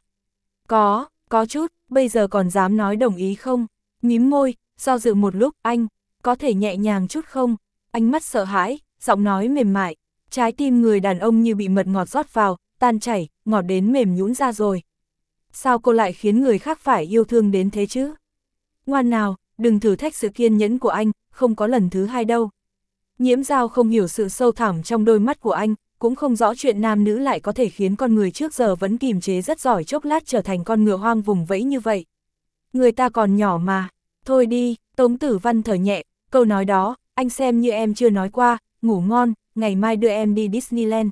Có, có chút, bây giờ còn dám nói đồng ý không? Mím môi, do dự một lúc, anh, có thể nhẹ nhàng chút không? Ánh mắt sợ hãi, giọng nói mềm mại. Trái tim người đàn ông như bị mật ngọt rót vào, tan chảy, ngọt đến mềm nhũn ra rồi. Sao cô lại khiến người khác phải yêu thương đến thế chứ? Ngoan nào, đừng thử thách sự kiên nhẫn của anh, không có lần thứ hai đâu. Nhiễm Dao không hiểu sự sâu thẳm trong đôi mắt của anh, cũng không rõ chuyện nam nữ lại có thể khiến con người trước giờ vẫn kìm chế rất giỏi chốc lát trở thành con ngựa hoang vùng vẫy như vậy. Người ta còn nhỏ mà. Thôi đi, Tống Tử Văn thở nhẹ, câu nói đó, anh xem như em chưa nói qua, ngủ ngon, ngày mai đưa em đi Disneyland.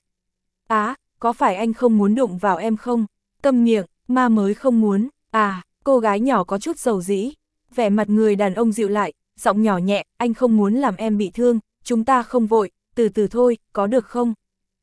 Á, có phải anh không muốn đụng vào em không? Câm miệng, ma mới không muốn. À, cô gái nhỏ có chút dầu dĩ. Vẻ mặt người đàn ông dịu lại, giọng nhỏ nhẹ, anh không muốn làm em bị thương, chúng ta không vội, từ từ thôi, có được không?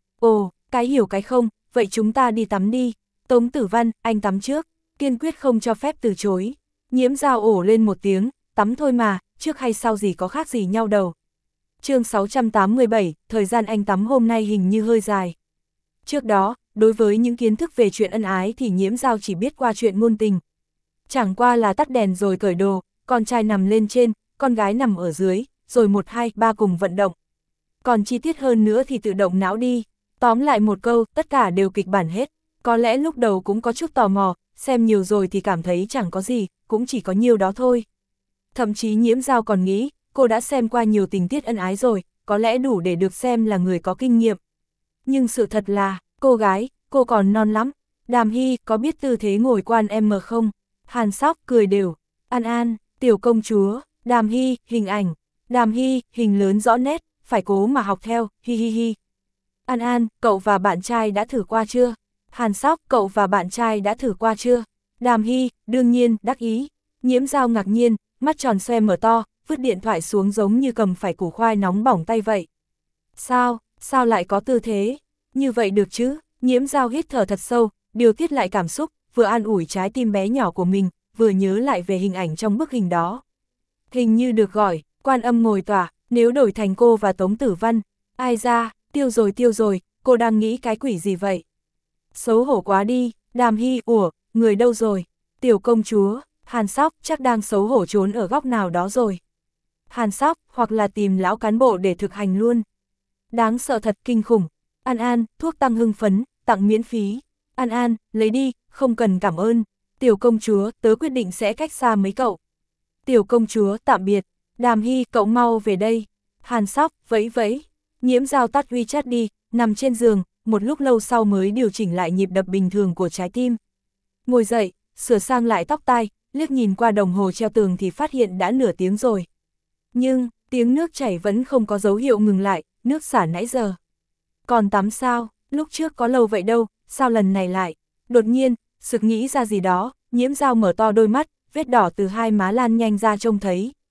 Ồ, cái hiểu cái không, vậy chúng ta đi tắm đi. Tống Tử Văn, anh tắm trước, kiên quyết không cho phép từ chối. Nhiễm Dao ổ lên một tiếng, tắm thôi mà, trước hay sau gì có khác gì nhau đâu. Chương sáu trăm tám mươi bảy, thời gian anh tắm hôm nay hình như hơi dài. Trước đó, đối với những kiến thức về chuyện ân ái thì Nhiễm Dao chỉ biết qua chuyện ngôn tình. Chẳng qua là tắt đèn rồi cởi đồ, con trai nằm lên trên, con gái nằm ở dưới, rồi một hai ba cùng vận động. Còn chi tiết hơn nữa thì tự động não đi. Tóm lại một câu, tất cả đều kịch bản hết. Có lẽ lúc đầu cũng có chút tò mò, xem nhiều rồi thì cảm thấy chẳng có gì, cũng chỉ có nhiêu đó thôi. Thậm chí Nhiễm Dao còn nghĩ, cô đã xem qua nhiều tình tiết ân ái rồi, có lẽ đủ để được xem là người có kinh nghiệm. Nhưng sự thật là, cô gái, cô còn non lắm. Đàm Hy, có biết tư thế ngồi quan em không? Hàn Sóc, cười đều. An An, tiểu công chúa. Đàm Hy, hình ảnh. Đàm Hy, hình lớn rõ nét, phải cố mà học theo, hi hi hi. An An, cậu và bạn trai đã thử qua chưa? Hàn Sóc, cậu và bạn trai đã thử qua chưa? Đàm Hy, đương nhiên, đắc ý. Nhiễm Dao ngạc nhiên, mắt tròn xoe mở to, vứt điện thoại xuống giống như cầm phải củ khoai nóng bỏng tay vậy. Sao, sao lại có tư thế? Như vậy được chứ? Nhiễm Dao hít thở thật sâu, điều tiết lại cảm xúc, vừa an ủi trái tim bé nhỏ của mình, vừa nhớ lại về hình ảnh trong bức hình đó. Hình như được gọi, Quan Âm ngồi tỏa, nếu đổi thành cô và Tống Tử Văn, ai ra, tiêu rồi tiêu rồi, cô đang nghĩ cái quỷ gì vậy? Xấu hổ quá đi, Đàm Hy, ủa, người đâu rồi? Tiểu công chúa, Hàn Sóc chắc đang xấu hổ trốn ở góc nào đó rồi. Hàn Sóc, hoặc là tìm lão cán bộ để thực hành luôn. Đáng sợ thật, kinh khủng. An An, thuốc tăng hưng phấn, tặng miễn phí. An An, lấy đi, không cần cảm ơn. Tiểu công chúa, tớ quyết định sẽ cách xa mấy cậu. Tiểu công chúa, tạm biệt. Đàm Hy, cậu mau về đây. Hàn Sóc, vẫy vẫy. Nhiễm Dao tắt WeChat đi, nằm trên giường, một lúc lâu sau mới điều chỉnh lại nhịp đập bình thường của trái tim. Ngồi dậy, sửa sang lại tóc tai, liếc nhìn qua đồng hồ treo tường thì phát hiện đã nửa tiếng rồi. Nhưng, tiếng nước chảy vẫn không có dấu hiệu ngừng lại, nước xả nãy giờ. Còn tắm sao, lúc trước có lâu vậy đâu, sao lần này lại? Đột nhiên, sực nghĩ ra gì đó, Nhiễm Dao mở to đôi mắt, vết đỏ từ hai má lan nhanh ra trông thấy.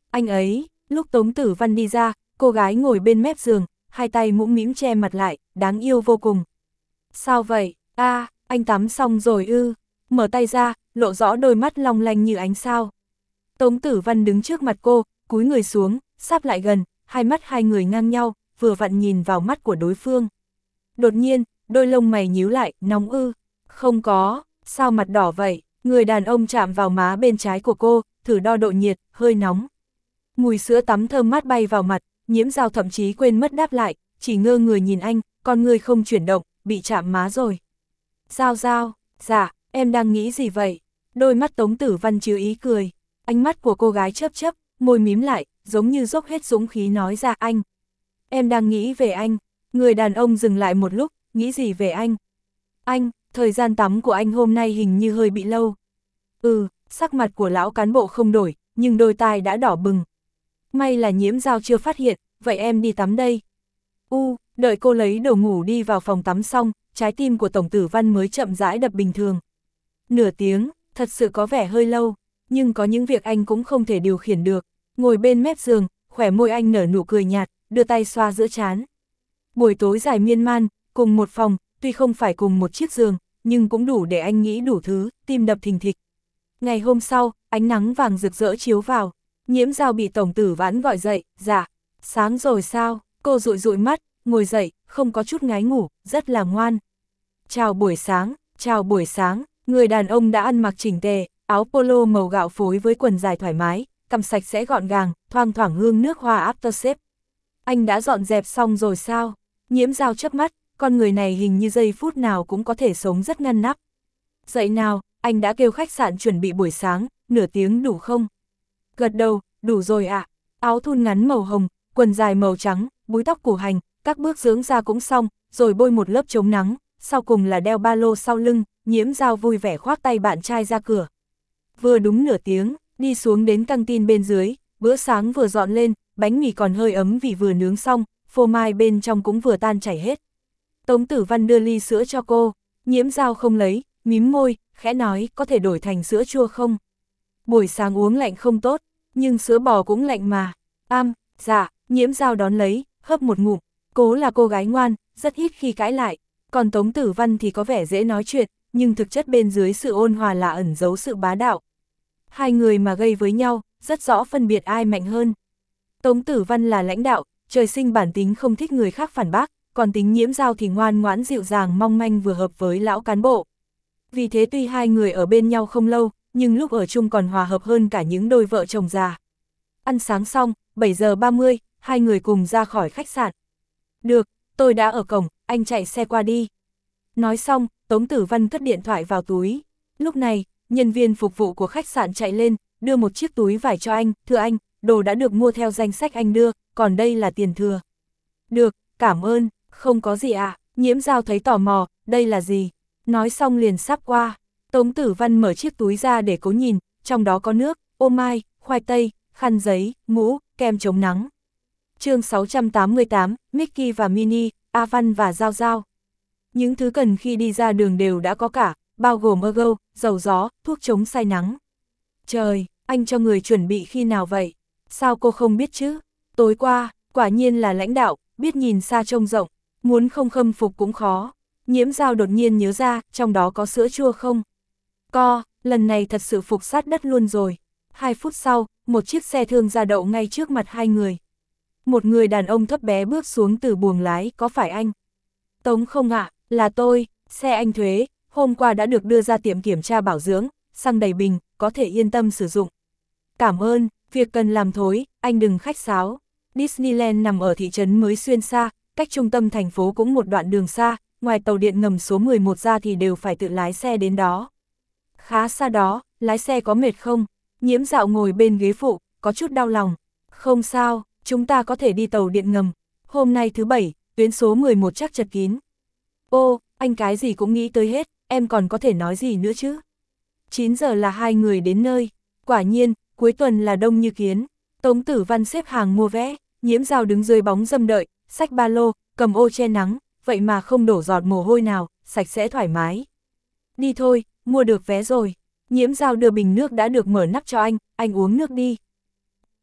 Anh ấy, lúc Tống Tử Văn đi ra, cô gái ngồi bên mép giường, hai tay mũm mĩm che mặt lại, đáng yêu vô cùng. Sao vậy? A, à, anh tắm xong rồi ư? Mở tay ra, lộ rõ đôi mắt long lanh như ánh sao. Tống Tử Văn đứng trước mặt cô, cúi người xuống, sáp lại gần, hai mắt hai người ngang nhau, vừa vặn nhìn vào mắt của đối phương. Đột nhiên, đôi lông mày nhíu lại, nóng ư? Không có, sao mặt đỏ vậy? Người đàn ông chạm vào má bên trái của cô, thử đo độ nhiệt, hơi nóng. Mùi sữa tắm thơm mát bay vào mặt, Nhiễm Dao thậm chí quên mất đáp lại, chỉ ngơ người nhìn anh, con người không chuyển động, bị chạm má rồi. Dao Dao, dạ, em đang nghĩ gì vậy? Đôi mắt Tống Tử Văn chứa ý cười, ánh mắt của cô gái chớp chớp, môi mím lại, giống như dốc hết dũng khí nói ra anh. Em đang nghĩ về anh. Người đàn ông dừng lại một lúc, nghĩ gì về anh? Anh, thời gian tắm của anh hôm nay hình như hơi bị lâu. Ừ, sắc mặt của lão cán bộ không đổi, nhưng đôi tai đã đỏ bừng. May là Nhiễm Dao chưa phát hiện, vậy em đi tắm đây. U, đợi cô lấy đồ ngủ đi vào phòng tắm xong, trái tim của Tổng Tử Văn mới chậm rãi đập bình thường. Nửa tiếng, thật sự có vẻ hơi lâu, nhưng có những việc anh cũng không thể điều khiển được. Ngồi bên mép giường, khỏe môi anh nở nụ cười nhạt, đưa tay xoa giữa trán. Buổi tối dài miên man, cùng một phòng, tuy không phải cùng một chiếc giường, nhưng cũng đủ để anh nghĩ đủ thứ, tim đập thình thịch. Ngày hôm sau, ánh nắng vàng rực rỡ chiếu vào, Nhiễm Dao bị Tổng Tử Văn gọi dậy, dạ, sáng rồi sao? Cô dụi dụi mắt, ngồi dậy, không có chút ngái ngủ, rất là ngoan. Chào buổi sáng, chào buổi sáng, người đàn ông đã ăn mặc chỉnh tề, áo polo màu gạo phối với quần dài thoải mái, cằm sạch sẽ gọn gàng, thoang thoảng hương nước hoa aftershave. Anh đã dọn dẹp xong rồi sao? Nhiễm Dao chớp mắt, con người này hình như giây phút nào cũng có thể sống rất ngăn nắp. Dậy nào, anh đã kêu khách sạn chuẩn bị buổi sáng, nửa tiếng đủ không? Gật đầu, đủ rồi ạ. À. Áo thun ngắn màu hồng, quần dài màu trắng, búi tóc củ hành, các bước dưỡng da cũng xong, rồi bôi một lớp chống nắng, sau cùng là đeo ba lô sau lưng, Nhiễm Dao vui vẻ khoác tay bạn trai ra cửa. Vừa đúng nửa tiếng, đi xuống đến căng tin bên dưới, bữa sáng vừa dọn lên, bánh mì còn hơi ấm vì vừa nướng xong, phô mai bên trong cũng vừa tan chảy hết. Tống Tử Văn đưa ly sữa cho cô, Nhiễm Dao không lấy, mím môi, khẽ nói có thể đổi thành sữa chua không? Buổi sáng uống lạnh không tốt, nhưng sữa bò cũng lạnh mà. Am, dạ, Nhiễm Dao đón lấy, hớp một ngụm, cố là cô gái ngoan, rất ít khi cãi lại, còn Tống Tử Văn thì có vẻ dễ nói chuyện, nhưng thực chất bên dưới sự ôn hòa là ẩn giấu sự bá đạo. Hai người mà gây với nhau, rất rõ phân biệt ai mạnh hơn. Tống Tử Văn là lãnh đạo, trời sinh bản tính không thích người khác phản bác, còn tính Nhiễm Dao thì ngoan ngoãn dịu dàng mong manh vừa hợp với lão cán bộ. Vì thế tuy hai người ở bên nhau không lâu, nhưng lúc ở chung còn hòa hợp hơn cả những đôi vợ chồng già. Ăn sáng xong, bảy giờ ba mươi, hai người cùng ra khỏi khách sạn. Được, tôi đã ở cổng, anh chạy xe qua đi. Nói xong, Tống Tử Văn cất điện thoại vào túi. Lúc này, nhân viên phục vụ của khách sạn chạy lên, đưa một chiếc túi vải cho anh, thưa anh, đồ đã được mua theo danh sách anh đưa, còn đây là tiền thừa. Được, cảm ơn, không có gì ạ. À. Nhiễm Dao thấy tò mò, đây là gì? Nói xong liền sắp qua. Tống Tử Văn mở chiếc túi ra để cố nhìn, trong đó có nước, ô mai, khoai tây, khăn giấy, mũ, kem chống nắng. Chương sáu trăm tám mươi tám, Mickey và Minnie, A Văn và Giao Giao. Những thứ cần khi đi ra đường đều đã có cả, bao gồm ơ gâu, dầu gió, thuốc chống say nắng. Trời, anh cho người chuẩn bị khi nào vậy? Sao cô không biết chứ? Tối qua, quả nhiên là lãnh đạo, biết nhìn xa trông rộng, muốn không khâm phục cũng khó. Nhiễm Dao đột nhiên nhớ ra, trong đó có sữa chua không? Co, lần này thật sự phục sát đất luôn rồi. Hai phút sau, một chiếc xe thương ra đậu ngay trước mặt hai người. Một người đàn ông thấp bé bước xuống từ buồng lái, có phải anh? Tống không ạ, à, là tôi, xe anh Thuế, hôm qua đã được đưa ra tiệm kiểm tra bảo dưỡng, xăng đầy bình, có thể yên tâm sử dụng. Cảm ơn, việc cần làm thối, anh đừng khách sáo. Disneyland nằm ở thị trấn mới xuyên xa, cách trung tâm thành phố cũng một đoạn đường xa, ngoài tàu điện ngầm số mười một ra thì đều phải tự lái xe đến đó. Khá xa đó, lái xe có mệt không? Nhiễm Dạo ngồi bên ghế phụ, có chút đau lòng. Không sao, chúng ta có thể đi tàu điện ngầm. Hôm nay thứ bảy, tuyến số mười một chắc chật kín. Ô, anh cái gì cũng nghĩ tới hết, em còn có thể nói gì nữa chứ? chín giờ là hai người đến nơi. Quả nhiên, cuối tuần là đông như kiến. Tống Tử Văn xếp hàng mua vé, Nhiễm Dạo đứng dưới bóng râm đợi, xách ba lô, cầm ô che nắng, vậy mà không đổ giọt mồ hôi nào, sạch sẽ thoải mái. Đi thôi, mua được vé rồi. Nhiễm Dao đưa bình nước đã được mở nắp cho anh, anh uống nước đi.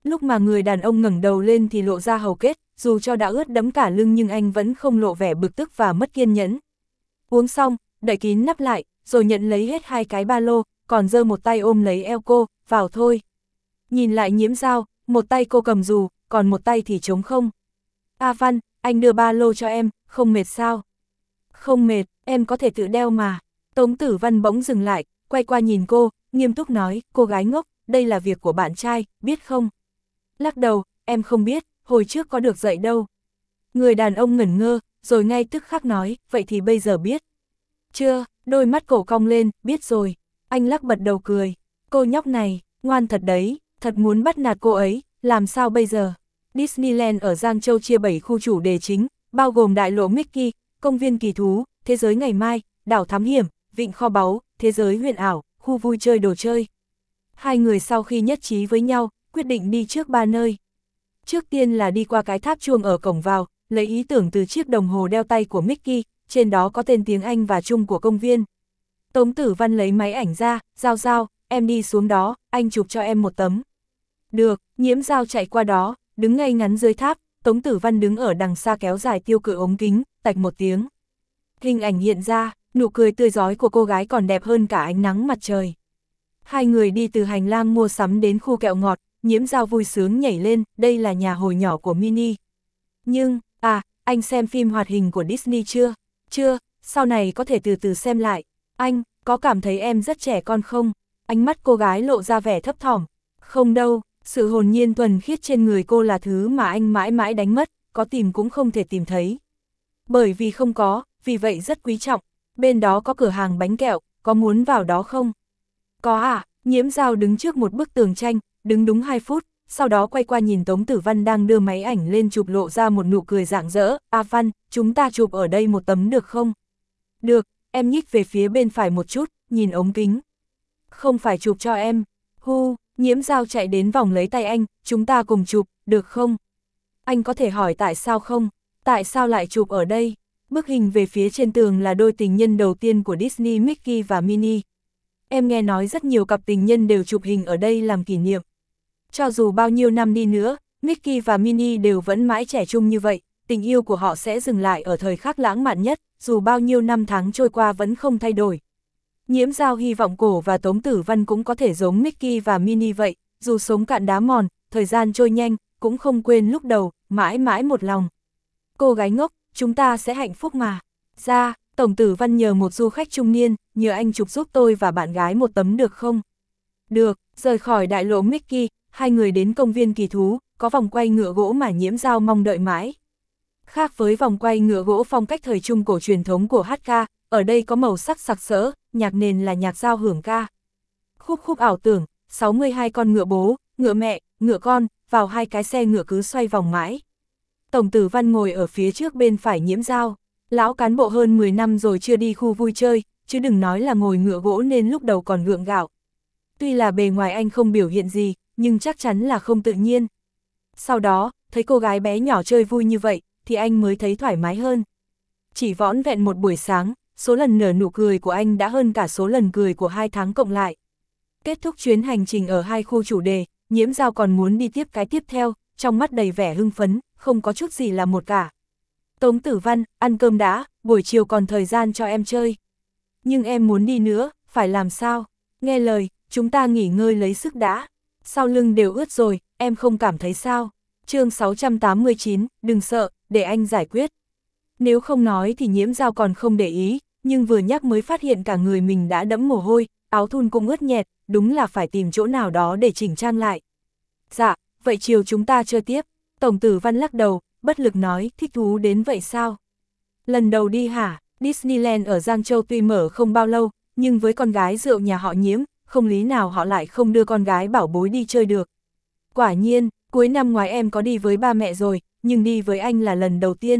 Lúc mà người đàn ông ngẩng đầu lên thì lộ ra hầu kết, dù cho đã ướt đẫm cả lưng nhưng anh vẫn không lộ vẻ bực tức và mất kiên nhẫn. Uống xong, đậy kín nắp lại, rồi nhận lấy hết hai cái ba lô, còn giơ một tay ôm lấy eo cô, vào thôi. Nhìn lại Nhiễm Dao, một tay cô cầm dù, còn một tay thì trống không. A Văn, anh đưa ba lô cho em, không mệt sao? Không mệt, em có thể tự đeo mà. Tống Tử Văn bỗng dừng lại, quay qua nhìn cô, nghiêm túc nói, cô gái ngốc, đây là việc của bạn trai, biết không? Lắc đầu, em không biết, hồi trước có được dạy đâu. Người đàn ông ngẩn ngơ, rồi ngay tức khắc nói, vậy thì bây giờ biết. Chưa, đôi mắt cổ cong lên, biết rồi. Anh lắc bật đầu cười, cô nhóc này, ngoan thật đấy, thật muốn bắt nạt cô ấy, làm sao bây giờ? Disneyland ở Giang Châu chia bảy khu chủ đề chính, bao gồm đại lộ Mickey, công viên kỳ thú, thế giới ngày mai, đảo thám hiểm, vịnh kho báu, thế giới huyền ảo, khu vui chơi đồ chơi. Hai người sau khi nhất trí với nhau, quyết định đi trước ba nơi. Trước tiên là đi qua cái tháp chuông ở cổng vào, lấy ý tưởng từ chiếc đồng hồ đeo tay của Mickey, trên đó có tên tiếng Anh và Trung của công viên. Tống Tử Văn lấy máy ảnh ra, Giao Giao, em đi xuống đó, anh chụp cho em một tấm. Được, Nhiễm Dao chạy qua đó, đứng ngay ngắn dưới tháp, Tống Tử Văn đứng ở đằng xa kéo dài tiêu cự ống kính, tạch một tiếng. Hình ảnh hiện ra, nụ cười tươi rói của cô gái còn đẹp hơn cả ánh nắng mặt trời. Hai người đi từ hành lang mua sắm đến khu kẹo ngọt, Nhiễm Dao vui sướng nhảy lên, đây là nhà hồi nhỏ của Minnie. Nhưng, à, anh xem phim hoạt hình của Disney chưa? Chưa, sau này có thể từ từ xem lại. Anh, có cảm thấy em rất trẻ con không? Ánh mắt cô gái lộ ra vẻ thấp thỏm. Không đâu, sự hồn nhiên thuần khiết trên người cô là thứ mà anh mãi mãi đánh mất, có tìm cũng không thể tìm thấy. Bởi vì không có, vì vậy rất quý trọng. Bên đó có cửa hàng bánh kẹo, có muốn vào đó không? Có à, Nhiễm Dao đứng trước một bức tường tranh, đứng đúng hai phút, sau đó quay qua nhìn Tống Tử Văn đang đưa máy ảnh lên chụp, lộ ra một nụ cười rạng rỡ. A Văn, chúng ta chụp ở đây một tấm được không? Được, em nhích về phía bên phải một chút, nhìn ống kính. Không phải chụp cho em. Hu, Nhiễm Dao chạy đến vòng lấy tay anh, chúng ta cùng chụp, được không? Anh có thể hỏi tại sao không? Tại sao lại chụp ở đây? Bức hình về phía trên tường là đôi tình nhân đầu tiên của Disney, Mickey và Minnie. Em nghe nói rất nhiều cặp tình nhân đều chụp hình ở đây làm kỷ niệm. Cho dù bao nhiêu năm đi nữa, Mickey và Minnie đều vẫn mãi trẻ trung như vậy, tình yêu của họ sẽ dừng lại ở thời khắc lãng mạn nhất, dù bao nhiêu năm tháng trôi qua vẫn không thay đổi. Nhiễm Dao hy vọng cổ và Tống Tử Văn cũng có thể giống Mickey và Minnie vậy, dù sống cạn đá mòn, thời gian trôi nhanh, cũng không quên lúc đầu, mãi mãi một lòng. Cô gái ngốc, chúng ta sẽ hạnh phúc mà. Ra, Tổng Tử Văn nhờ một du khách trung niên, nhờ anh chụp giúp tôi và bạn gái một tấm được không? Được, rời khỏi đại lộ Mickey, hai người đến công viên kỳ thú, có vòng quay ngựa gỗ mà Nhiễm Dao mong đợi mãi. Khác với vòng quay ngựa gỗ phong cách thời Trung cổ truyền thống của hát ca, ở đây có màu sắc sặc sỡ, nhạc nền là nhạc giao hưởng ca. Khúc khúc ảo tưởng, sáu mươi hai con ngựa bố, ngựa mẹ, ngựa con, vào hai cái xe ngựa cứ xoay vòng mãi. Tổng Tử Văn ngồi ở phía trước bên phải Nhiễm Dao. Lão cán bộ hơn mười năm rồi chưa đi khu vui chơi, chứ đừng nói là ngồi ngựa gỗ nên lúc đầu còn gượng gạo. Tuy là bề ngoài anh không biểu hiện gì, nhưng chắc chắn là không tự nhiên. Sau đó, thấy cô gái bé nhỏ chơi vui như vậy, thì anh mới thấy thoải mái hơn. Chỉ vỏn vẹn một buổi sáng, số lần nở nụ cười của anh đã hơn cả số lần cười của hai tháng cộng lại. Kết thúc chuyến hành trình ở hai khu chủ đề, Nhiễm Dao còn muốn đi tiếp cái tiếp theo, trong mắt đầy vẻ hưng phấn, không có chút gì là một cả. Tống Tử Văn, ăn cơm đã, buổi chiều còn thời gian cho em chơi. Nhưng em muốn đi nữa, phải làm sao? Nghe lời, chúng ta nghỉ ngơi lấy sức đã. Sau lưng đều ướt rồi, em không cảm thấy sao? Chương sáu trăm tám mươi chín, đừng sợ, để anh giải quyết. Nếu không nói thì Nhiễm Dao còn không để ý, nhưng vừa nhắc mới phát hiện cả người mình đã đẫm mồ hôi, áo thun cũng ướt nhẹt, đúng là phải tìm chỗ nào đó để chỉnh trang lại. Dạ, vậy chiều chúng ta chơi tiếp. Tổng Tử Văn lắc đầu, bất lực nói, thích thú đến vậy sao? Lần đầu đi hả? Disneyland ở Giang Châu tuy mở không bao lâu, nhưng với con gái rượu nhà họ Nhiễm, không lý nào họ lại không đưa con gái bảo bối đi chơi được. Quả nhiên, cuối năm ngoái em có đi với ba mẹ rồi, nhưng đi với anh là lần đầu tiên.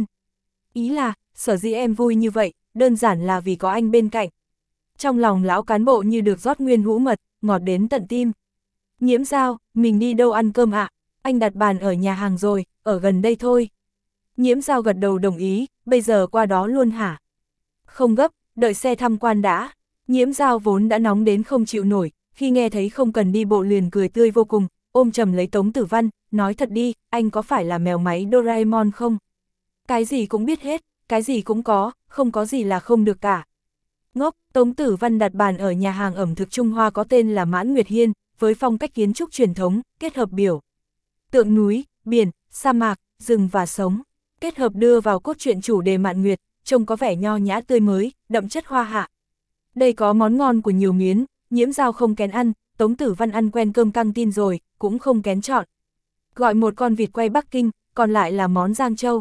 Ý là, sở dĩ em vui như vậy, đơn giản là vì có anh bên cạnh. Trong lòng lão cán bộ như được rót nguyên hũ mật, ngọt đến tận tim. Nhiễm Dao, mình đi đâu ăn cơm ạ? À? Anh đặt bàn ở nhà hàng rồi, ở gần đây thôi. Nhiễm Dao gật đầu đồng ý, bây giờ qua đó luôn hả? Không gấp, đợi xe tham quan đã. Nhiễm Dao vốn đã nóng đến không chịu nổi, khi nghe thấy không cần đi bộ liền cười tươi vô cùng, ôm chầm lấy Tống Tử Văn, nói thật đi, anh có phải là mèo máy Doraemon không? Cái gì cũng biết hết, cái gì cũng có, không có gì là không được cả. Ngốc, Tống Tử Văn đặt bàn ở nhà hàng ẩm thực Trung Hoa có tên là Mãn Nguyệt Hiên, với phong cách kiến trúc truyền thống, kết hợp biểu tượng núi, biển, sa mạc, rừng và sống, kết hợp đưa vào cốt truyện chủ đề Mạn Nguyệt, trông có vẻ nho nhã tươi mới, đậm chất hoa hạ. Đây có món ngon của nhiều miến, Nhiễm Dao không kén ăn, Tống Tử Văn ăn quen cơm căng tin rồi, cũng không kén chọn. Gọi một con vịt quay Bắc Kinh, còn lại là món Giang Châu.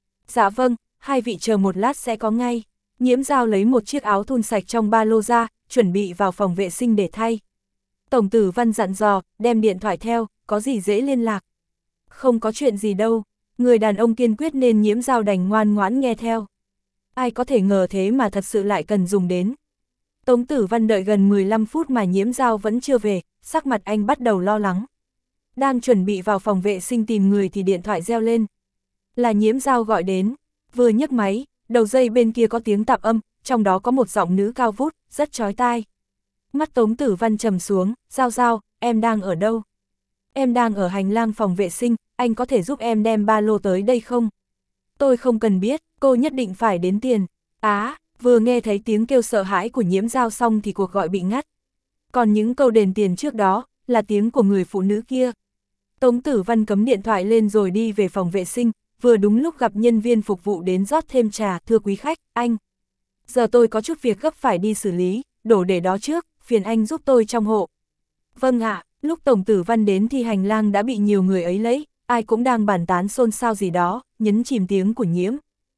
Dạ vâng, hai vị chờ một lát sẽ có ngay. Nhiễm Dao lấy một chiếc áo thun sạch trong ba lô ra, chuẩn bị vào phòng vệ sinh để thay. Tổng Tử Văn dặn dò, đem điện thoại theo, có gì dễ liên lạc. Không có chuyện gì đâu, người đàn ông kiên quyết nên Nhiễm Dao đành ngoan ngoãn nghe theo. Ai có thể ngờ thế mà thật sự lại cần dùng đến. Tống Tử Văn đợi gần mười lăm phút mà Nhiễm Dao vẫn chưa về, sắc mặt anh bắt đầu lo lắng. Đang chuẩn bị vào phòng vệ sinh tìm người thì điện thoại reo lên. Là Nhiễm Dao gọi đến, vừa nhấc máy, đầu dây bên kia có tiếng tạp âm, trong đó có một giọng nữ cao vút, rất chói tai. Mắt Tống Tử Văn trầm xuống, Dao Dao, em đang ở đâu? Em đang ở hành lang phòng vệ sinh, anh có thể giúp em đem ba lô tới đây không? Tôi không cần biết, cô nhất định phải đến tiền. Á, vừa nghe thấy tiếng kêu sợ hãi của Nhiễm Dao xong thì cuộc gọi bị ngắt. Còn những câu đền tiền trước đó, là tiếng của người phụ nữ kia. Tống Tử Văn cấm điện thoại lên rồi đi về phòng vệ sinh, vừa đúng lúc gặp nhân viên phục vụ đến rót thêm trà, thưa quý khách, anh. Giờ tôi có chút việc gấp phải đi xử lý, đổ để đó trước, phiền anh giúp tôi trong hộ. Vâng ạ, lúc Tổng Tử Văn đến thì hành lang đã bị nhiều người ấy lấy, ai cũng đang bàn tán xôn xao gì đó, nhấn chìm tiếng của Nhiễm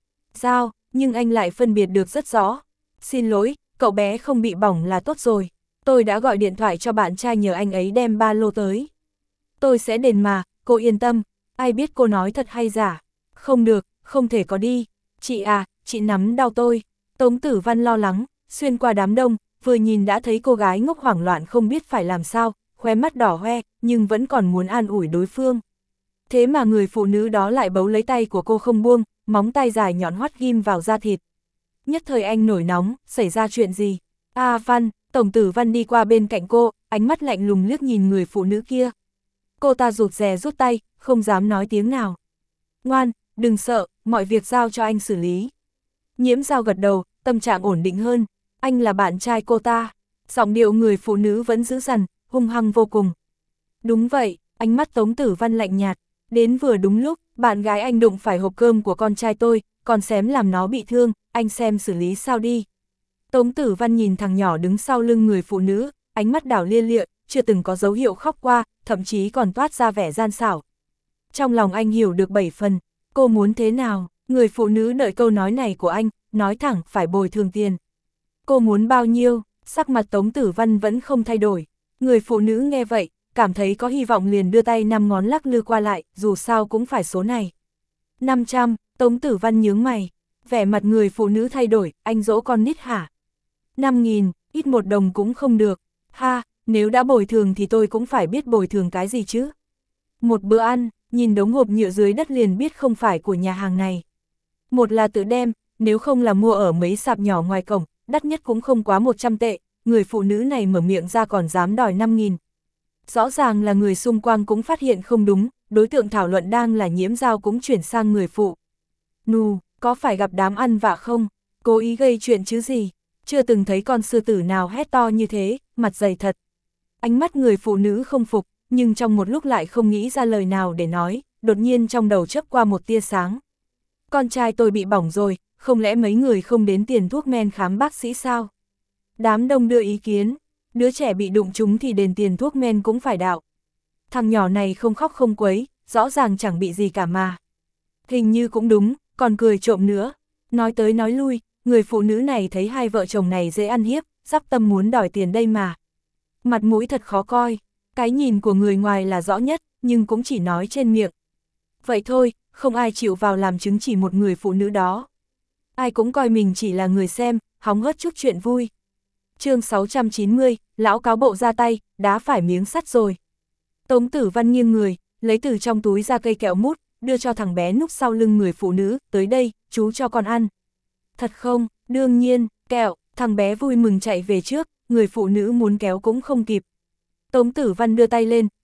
Dao, nhưng anh lại phân biệt được rất rõ. Xin lỗi, cậu bé không bị bỏng là tốt rồi. Tôi đã gọi điện thoại cho bạn trai nhờ anh ấy đem ba lô tới. Tôi sẽ đền mà, cô yên tâm. Ai biết cô nói thật hay giả. Không được, không thể có đi. Chị à, chị nắm đau tôi. Tống Tử Văn lo lắng, xuyên qua đám đông, vừa nhìn đã thấy cô gái ngốc hoảng loạn không biết phải làm sao, khóe mắt đỏ hoe, nhưng vẫn còn muốn an ủi đối phương. Thế mà người phụ nữ đó lại bấu lấy tay của cô không buông, móng tay dài nhọn hoắt ghim vào da thịt. Nhất thời anh nổi nóng, xảy ra chuyện gì? A Văn, Tổng Tử Văn đi qua bên cạnh cô, ánh mắt lạnh lùng liếc nhìn người phụ nữ kia. Cô ta rụt rè rút tay, không dám nói tiếng nào. Ngoan, đừng sợ, mọi việc giao cho anh xử lý. Nhiễm Dao gật đầu, tâm trạng ổn định hơn. Anh là bạn trai cô ta. Giọng điệu người phụ nữ vẫn dữ dằn, hung hăng vô cùng. Đúng vậy, ánh mắt Tống Tử Văn lạnh nhạt. Đến vừa đúng lúc, bạn gái anh đụng phải hộp cơm của con trai tôi, còn xém làm nó bị thương, anh xem xử lý sao đi. Tống Tử Văn nhìn thằng nhỏ đứng sau lưng người phụ nữ, ánh mắt đảo lia lịa, chưa từng có dấu hiệu khóc qua, thậm chí còn toát ra vẻ gian xảo. Trong lòng anh hiểu được bảy phần, cô muốn thế nào, người phụ nữ đợi câu nói này của anh, nói thẳng phải bồi thường tiền. Cô muốn bao nhiêu, sắc mặt Tống Tử Văn vẫn không thay đổi. Người phụ nữ nghe vậy, cảm thấy có hy vọng liền đưa tay năm ngón lắc lư qua lại, dù sao cũng phải số này. năm trăm, Tống Tử Văn nhướng mày, vẻ mặt người phụ nữ thay đổi, anh dỗ con nít hả? năm nghìn, ít một đồng cũng không được. Ha, nếu đã bồi thường thì tôi cũng phải biết bồi thường cái gì chứ. Một bữa ăn, nhìn đống hộp nhựa dưới đất liền biết không phải của nhà hàng này. Một là tự đem, nếu không là mua ở mấy sạp nhỏ ngoài cổng, đắt nhất cũng không quá một trăm tệ, người phụ nữ này mở miệng ra còn dám đòi năm nghìn. Rõ ràng là người xung quanh cũng phát hiện không đúng, đối tượng thảo luận đang là Nhiễm Dao cũng chuyển sang người phụ. Nù, có phải gặp đám ăn vạ không? Cố ý gây chuyện chứ gì? Chưa từng thấy con sư tử nào hét to như thế, mặt dày thật. Ánh mắt người phụ nữ không phục, nhưng trong một lúc lại không nghĩ ra lời nào để nói, đột nhiên trong đầu chớp qua một tia sáng. Con trai tôi bị bỏng rồi, không lẽ mấy người không đến tiền thuốc men khám bác sĩ sao? Đám đông đưa ý kiến, đứa trẻ bị đụng trúng thì đền tiền thuốc men cũng phải đạo. Thằng nhỏ này không khóc không quấy, rõ ràng chẳng bị gì cả mà. Hình như cũng đúng, còn cười trộm nữa. Nói tới nói lui, người phụ nữ này thấy hai vợ chồng này dễ ăn hiếp, sắp tâm muốn đòi tiền đây mà. Mặt mũi thật khó coi, cái nhìn của người ngoài là rõ nhất, nhưng cũng chỉ nói trên miệng. Vậy thôi, không ai chịu vào làm chứng chỉ một người phụ nữ đó. Ai cũng coi mình chỉ là người xem, hóng hớt chút chuyện vui. Chương sáu trăm chín mươi, lão cáo bộ ra tay, đá phải miếng sắt rồi. Tống Tử Văn nghiêng người, lấy từ trong túi ra cây kẹo mút, đưa cho thằng bé núp sau lưng người phụ nữ, tới đây, chú cho con ăn. Thật không, đương nhiên, kẹo, thằng bé vui mừng chạy về trước, người phụ nữ muốn kéo cũng không kịp. Tống Tử Văn đưa tay lên,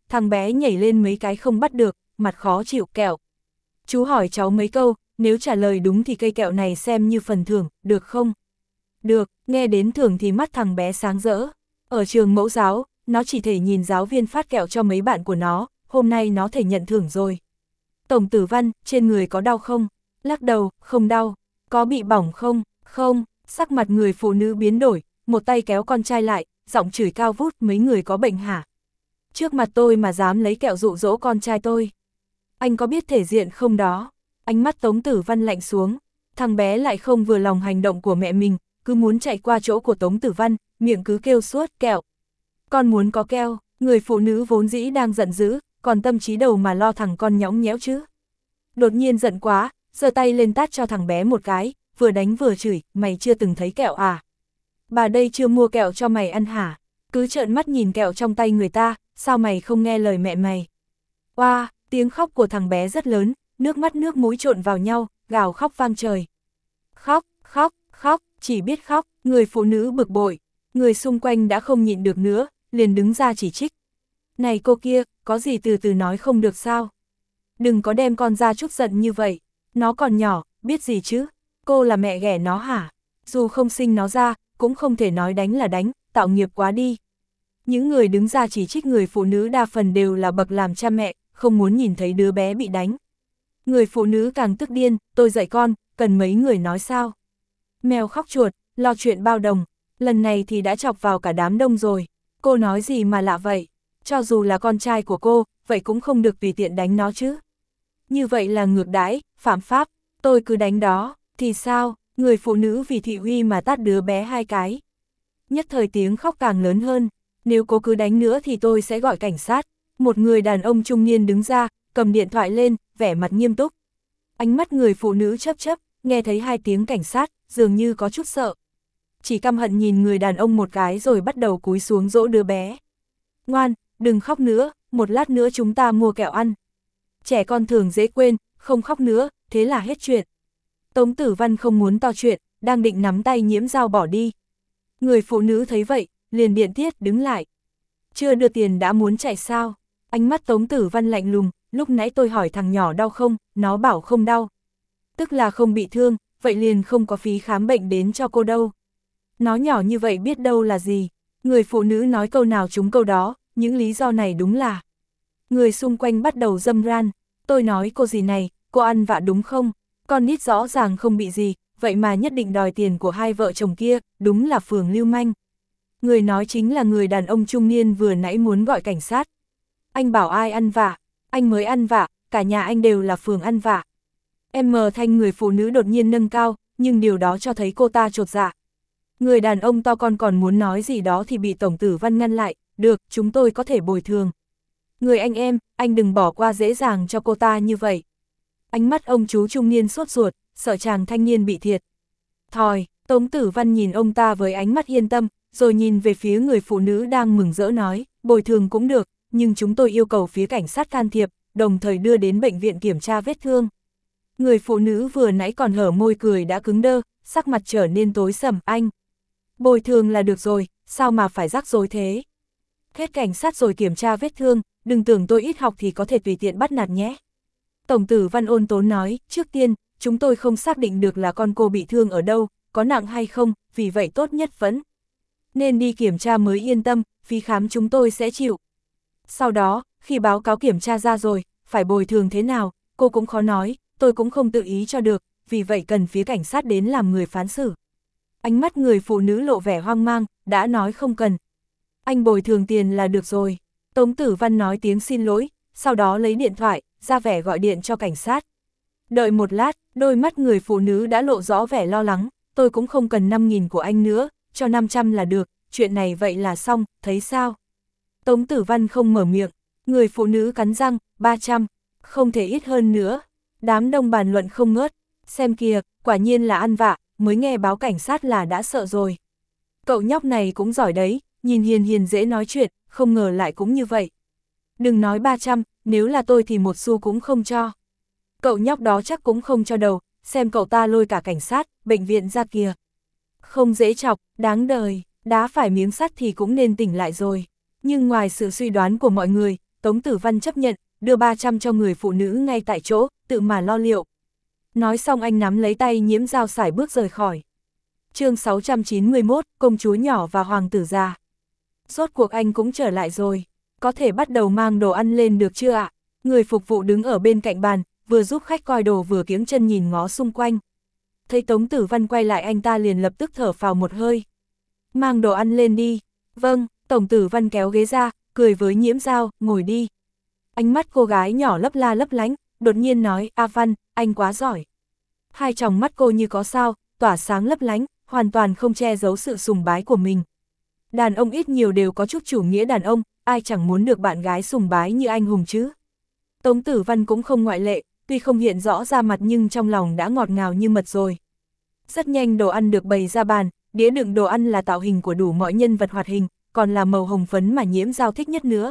thằng bé nhảy lên mấy cái không bắt được, mặt khó chịu. Kẹo. Chú hỏi cháu mấy câu, nếu trả lời đúng thì cây kẹo này xem như phần thưởng, được không? Được, nghe đến thưởng thì mắt thằng bé sáng rỡ. Ở trường mẫu giáo, nó chỉ thể nhìn giáo viên phát kẹo cho mấy bạn của nó, hôm nay nó thể nhận thưởng rồi. Tổng Tử Văn, trên người có đau không? Lắc đầu, không đau. Có bị bỏng không? Không. Sắc mặt người phụ nữ biến đổi, một tay kéo con trai lại, giọng chửi cao vút, mấy người có bệnh hả? Trước mặt tôi mà dám lấy kẹo dụ dỗ con trai tôi. Anh có biết thể diện không đó? Ánh mắt Tống Tử Văn lạnh xuống, thằng bé lại không vừa lòng hành động của mẹ mình, cứ muốn chạy qua chỗ của Tống Tử Văn, miệng cứ kêu suốt kẹo. Con muốn có keo, người phụ nữ vốn dĩ đang giận dữ, còn tâm trí đầu mà lo thằng con nhõng nhẽo chứ. Đột nhiên giận quá, giơ tay lên tát cho thằng bé một cái, vừa đánh vừa chửi, mày chưa từng thấy kẹo à? Bà đây chưa mua kẹo cho mày ăn hả? Cứ trợn mắt nhìn kẹo trong tay người ta, sao mày không nghe lời mẹ mày? Oa, wow, tiếng khóc của thằng bé rất lớn, nước mắt nước mũi trộn vào nhau, gào khóc vang trời. Khóc, khóc, khóc, chỉ biết khóc, người phụ nữ bực bội, người xung quanh đã không nhịn được nữa, liền đứng ra chỉ trích. Này cô kia, có gì từ từ nói không được sao? Đừng có đem con ra chút giận như vậy, nó còn nhỏ, biết gì chứ? Cô là mẹ ghẻ nó hả? Dù không sinh nó ra, cũng không thể nói đánh là đánh, tạo nghiệp quá đi. Những người đứng ra chỉ trích người phụ nữ đa phần đều là bậc làm cha mẹ, không muốn nhìn thấy đứa bé bị đánh. Người phụ nữ càng tức điên, tôi dạy con, cần mấy người nói sao? Mèo khóc chuột, lo chuyện bao đồng, lần này thì đã chọc vào cả đám đông rồi. Cô nói gì mà lạ vậy? Cho dù là con trai của cô, vậy cũng không được tùy tiện đánh nó chứ. Như vậy là ngược đãi, phạm pháp, tôi cứ đánh đó, thì sao? Người phụ nữ vì thị uy mà tát đứa bé hai cái. Nhất thời tiếng khóc càng lớn hơn, nếu cô cứ đánh nữa thì tôi sẽ gọi cảnh sát. Một người đàn ông trung niên đứng ra, cầm điện thoại lên, vẻ mặt nghiêm túc. Ánh mắt người phụ nữ chớp chớp, nghe thấy hai tiếng cảnh sát, dường như có chút sợ. Chỉ căm hận nhìn người đàn ông một cái rồi bắt đầu cúi xuống dỗ đứa bé. Ngoan, đừng khóc nữa, một lát nữa chúng ta mua kẹo ăn. Trẻ con thường dễ quên, không khóc nữa, thế là hết chuyện. Tống Tử Văn không muốn to chuyện, đang định nắm tay Nhiễm Dao bỏ đi. Người phụ nữ thấy vậy, liền điện tiết đứng lại. Chưa đưa tiền đã muốn chạy sao? Ánh mắt Tống Tử Văn lạnh lùng, lúc nãy tôi hỏi thằng nhỏ đau không, nó bảo không đau. Tức là không bị thương, vậy liền không có phí khám bệnh đến cho cô đâu. Nó nhỏ như vậy biết đâu là gì. Người phụ nữ nói câu nào trúng câu đó, những lý do này đúng là. Người xung quanh bắt đầu râm ran, tôi nói cô gì này, cô ăn vạ đúng không? Con nít rõ ràng không bị gì, vậy mà nhất định đòi tiền của hai vợ chồng kia, đúng là phường lưu manh. Người nói chính là người đàn ông trung niên vừa nãy muốn gọi cảnh sát. Anh bảo ai ăn vạ? Anh mới ăn vạ, cả nhà anh đều là phường ăn vạ. Em mờ thanh người phụ nữ đột nhiên nâng cao, nhưng điều đó cho thấy cô ta chột dạ. Người đàn ông to con còn muốn nói gì đó thì bị Tổng Tử Văn ngăn lại, được, chúng tôi có thể bồi thường. Người anh em, anh đừng bỏ qua dễ dàng cho cô ta như vậy. Ánh mắt ông chú trung niên sốt ruột, sợ chàng thanh niên bị thiệt. Thòi, Tống Tử Văn nhìn ông ta với ánh mắt yên tâm, rồi nhìn về phía người phụ nữ đang mừng rỡ nói, bồi thường cũng được, nhưng chúng tôi yêu cầu phía cảnh sát can thiệp, đồng thời đưa đến bệnh viện kiểm tra vết thương. Người phụ nữ vừa nãy còn hở môi cười đã cứng đơ, sắc mặt trở nên tối sầm. Anh, bồi thường là được rồi, sao mà phải rắc rối thế? Hết cảnh sát rồi kiểm tra vết thương, đừng tưởng tôi ít học thì có thể tùy tiện bắt nạt nhé. Tổng Tử Văn ôn tốn nói, trước tiên, chúng tôi không xác định được là con cô bị thương ở đâu, có nặng hay không, vì vậy tốt nhất vẫn nên đi kiểm tra mới yên tâm, phí khám chúng tôi sẽ chịu. Sau đó, khi báo cáo kiểm tra ra rồi, phải bồi thường thế nào, cô cũng khó nói, tôi cũng không tự ý cho được, vì vậy cần phía cảnh sát đến làm người phán xử. Ánh mắt người phụ nữ lộ vẻ hoang mang, đã nói không cần. Anh bồi thường tiền là được rồi. Tống Tử Văn nói tiếng xin lỗi, sau đó lấy điện thoại, ra vẻ gọi điện cho cảnh sát. Đợi một lát, đôi mắt người phụ nữ đã lộ rõ vẻ lo lắng, tôi cũng không cần năm nghìn của anh nữa, cho năm trăm là được, chuyện này vậy là xong, thấy sao? Tống Tử Văn không mở miệng, người phụ nữ cắn răng, ba trăm, không thể ít hơn nữa. Đám đông bàn luận không ngớt, xem kìa, quả nhiên là ăn vạ, mới nghe báo cảnh sát là đã sợ rồi. Cậu nhóc này cũng giỏi đấy, nhìn hiền hiền dễ nói chuyện, không ngờ lại cũng như vậy. Đừng nói ba trăm, nếu là tôi thì một xu cũng không cho. Cậu nhóc đó chắc cũng không cho đầu, xem cậu ta lôi cả cảnh sát, bệnh viện ra kìa. Không dễ chọc, đáng đời, đá phải miếng sắt thì cũng nên tỉnh lại rồi. Nhưng ngoài sự suy đoán của mọi người, Tống Tử Văn chấp nhận, đưa ba trăm cho người phụ nữ ngay tại chỗ, tự mà lo liệu. Nói xong anh nắm lấy tay Nhiễm Dao sải bước rời khỏi. chương sáu trăm chín mươi mốt, công chúa nhỏ và hoàng tử già. Rốt cuộc anh cũng trở lại rồi, có thể bắt đầu mang đồ ăn lên được chưa ạ? Người phục vụ đứng ở bên cạnh bàn, vừa giúp khách coi đồ vừa kiếng chân nhìn ngó xung quanh. Thấy Tống Tử Văn quay lại anh ta liền lập tức thở phào một hơi. Mang đồ ăn lên đi. Vâng, Tống Tử Văn kéo ghế ra, cười với Nhiễm Dao, ngồi đi. Ánh mắt cô gái nhỏ lấp la lấp lánh, đột nhiên nói, A Văn, anh quá giỏi. Hai tròng mắt cô như có sao, tỏa sáng lấp lánh, hoàn toàn không che giấu sự sùng bái của mình. Đàn ông ít nhiều đều có chút chủ nghĩa đàn ông, ai chẳng muốn được bạn gái sùng bái như anh hùng chứ. Tống Tử Văn cũng không ngoại lệ, tuy không hiện rõ ra mặt nhưng trong lòng đã ngọt ngào như mật rồi. Rất nhanh đồ ăn được bày ra bàn, đĩa đựng đồ ăn là tạo hình của đủ mọi nhân vật hoạt hình, còn là màu hồng phấn mà Nhiễm Dao thích nhất nữa.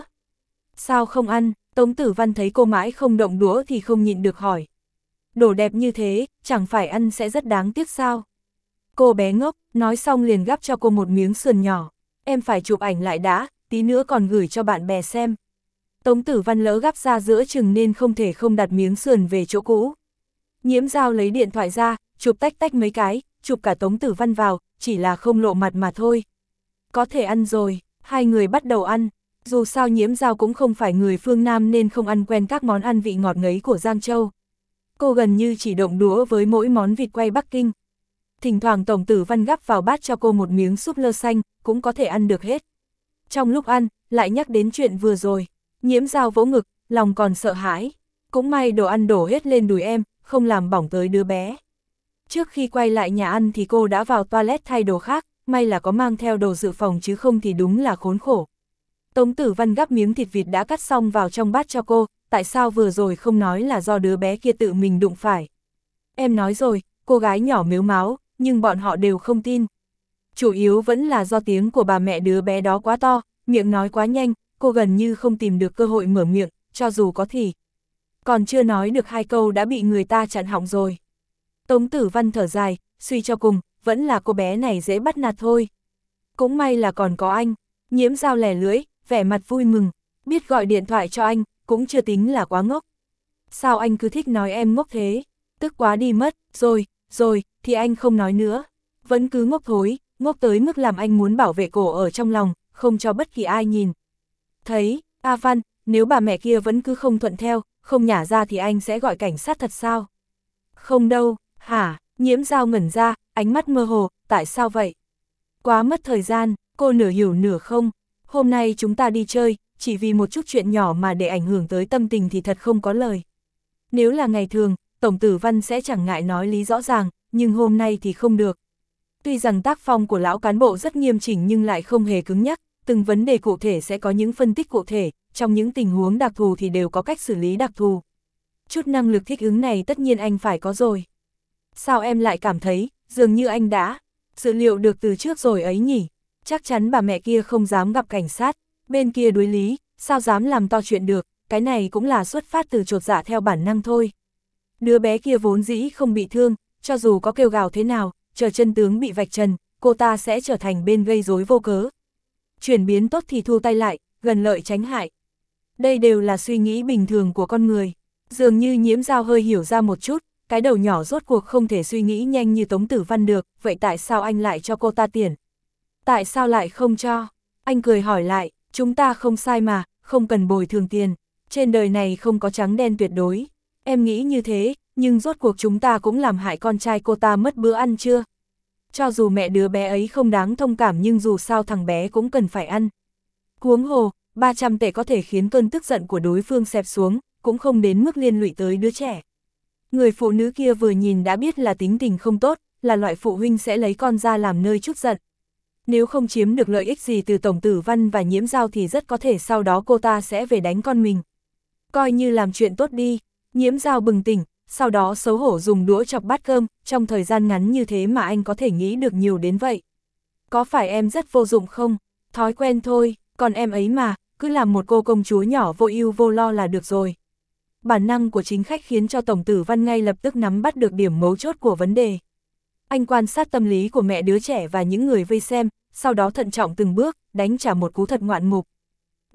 Sao không ăn? Tống Tử Văn thấy cô mãi không động đũa thì không nhịn được hỏi. Đồ đẹp như thế, chẳng phải ăn sẽ rất đáng tiếc sao? Cô bé ngốc, nói xong liền gắp cho cô một miếng sườn nhỏ. Em phải chụp ảnh lại đã, tí nữa còn gửi cho bạn bè xem. Tống Tử Văn lỡ gắp ra giữa chừng nên không thể không đặt miếng sườn về chỗ cũ. Nhiễm Dao lấy điện thoại ra, chụp tách tách mấy cái, chụp cả Tống Tử Văn vào, chỉ là không lộ mặt mà thôi. Có thể ăn rồi, hai người bắt đầu ăn. Dù sao Nhiễm Dao cũng không phải người phương Nam nên không ăn quen các món ăn vị ngọt ngấy của Giang Châu. Cô gần như chỉ động đũa với mỗi món vịt quay Bắc Kinh. Thỉnh thoảng Tống Tử Văn gắp vào bát cho cô một miếng súp lơ xanh, cũng có thể ăn được hết. Trong lúc ăn, lại nhắc đến chuyện vừa rồi. Nhiễm Dao vỗ ngực, lòng còn sợ hãi. Cũng may đồ ăn đổ hết lên đùi em, không làm bỏng tới đứa bé. Trước khi quay lại nhà ăn thì cô đã vào toilet thay đồ khác, may là có mang theo đồ dự phòng chứ không thì đúng là khốn khổ. Tống Tử Văn gắp miếng thịt vịt đã cắt xong vào trong bát cho cô, tại sao vừa rồi không nói là do đứa bé kia tự mình đụng phải. Em nói rồi, cô gái nhỏ mếu máo, nhưng bọn họ đều không tin. Chủ yếu vẫn là do tiếng của bà mẹ đứa bé đó quá to, miệng nói quá nhanh, cô gần như không tìm được cơ hội mở miệng, cho dù có thì. Còn chưa nói được hai câu đã bị người ta chặn họng rồi. Tống Tử Văn thở dài, suy cho cùng, vẫn là cô bé này dễ bắt nạt thôi. Cũng may là còn có anh. Nhiễm Dao lẻ lưỡi, vẻ mặt vui mừng, biết gọi điện thoại cho anh, cũng chưa tính là quá ngốc. Sao anh cứ thích nói em ngốc thế? Tức quá đi mất, rồi, rồi, thì anh không nói nữa. Vẫn cứ ngốc thối, ngốc tới mức làm anh muốn bảo vệ cổ ở trong lòng, không cho bất kỳ ai nhìn. Thấy, A Văn, nếu bà mẹ kia vẫn cứ không thuận theo, không nhả ra thì anh sẽ gọi cảnh sát thật sao? Không đâu, hả? Nhiễm Dao ngẩn ra, ánh mắt mơ hồ, tại sao vậy? Quá mất thời gian, cô nửa hiểu nửa không. Hôm nay chúng ta đi chơi, chỉ vì một chút chuyện nhỏ mà để ảnh hưởng tới tâm tình thì thật không có lời. Nếu là ngày thường, Tống Tử Văn sẽ chẳng ngại nói lý rõ ràng, nhưng hôm nay thì không được. Tuy rằng tác phong của lão cán bộ rất nghiêm chỉnh nhưng lại không hề cứng nhắc, từng vấn đề cụ thể sẽ có những phân tích cụ thể, trong những tình huống đặc thù thì đều có cách xử lý đặc thù. Chút năng lực thích ứng này tất nhiên anh phải có rồi. Sao em lại cảm thấy, dường như anh đã dự liệu được từ trước rồi ấy nhỉ? Chắc chắn bà mẹ kia không dám gặp cảnh sát, bên kia đối lý, sao dám làm to chuyện được, cái này cũng là xuất phát từ chột dạ theo bản năng thôi. Đứa bé kia vốn dĩ không bị thương, cho dù có kêu gào thế nào, chờ chân tướng bị vạch trần, cô ta sẽ trở thành bên gây rối vô cớ. Chuyển biến tốt thì thu tay lại, gần lợi tránh hại. Đây đều là suy nghĩ bình thường của con người. Dường như Nhiễm Dao hơi hiểu ra một chút, cái đầu nhỏ rốt cuộc không thể suy nghĩ nhanh như Tống Tử Văn được, vậy tại sao anh lại cho cô ta tiền? Tại sao lại không cho? Anh cười hỏi lại, chúng ta không sai mà, không cần bồi thường tiền. Trên đời này không có trắng đen tuyệt đối. Em nghĩ như thế, nhưng rốt cuộc chúng ta cũng làm hại con trai cô ta mất bữa ăn chưa? Cho dù mẹ đứa bé ấy không đáng thông cảm nhưng dù sao thằng bé cũng cần phải ăn. Huống hồ, ba trăm tệ có thể khiến cơn tức giận của đối phương xẹp xuống, cũng không đến mức liên lụy tới đứa trẻ. Người phụ nữ kia vừa nhìn đã biết là tính tình không tốt, là loại phụ huynh sẽ lấy con ra làm nơi chút giận. Nếu không chiếm được lợi ích gì từ Tống Tử Văn và Nhiễm Dao thì rất có thể sau đó cô ta sẽ về đánh con mình. Coi như làm chuyện tốt đi. Nhiễm Dao bừng tỉnh, sau đó xấu hổ dùng đũa chọc bát cơm, trong thời gian ngắn như thế mà anh có thể nghĩ được nhiều đến vậy. Có phải em rất vô dụng không? Thói quen thôi, còn em ấy mà, cứ làm một cô công chúa nhỏ vô ưu vô lo là được rồi. Bản năng của chính khách khiến cho Tống Tử Văn ngay lập tức nắm bắt được điểm mấu chốt của vấn đề. Anh quan sát tâm lý của mẹ đứa trẻ và những người vây xem, sau đó thận trọng từng bước, đánh trả một cú thật ngoạn mục.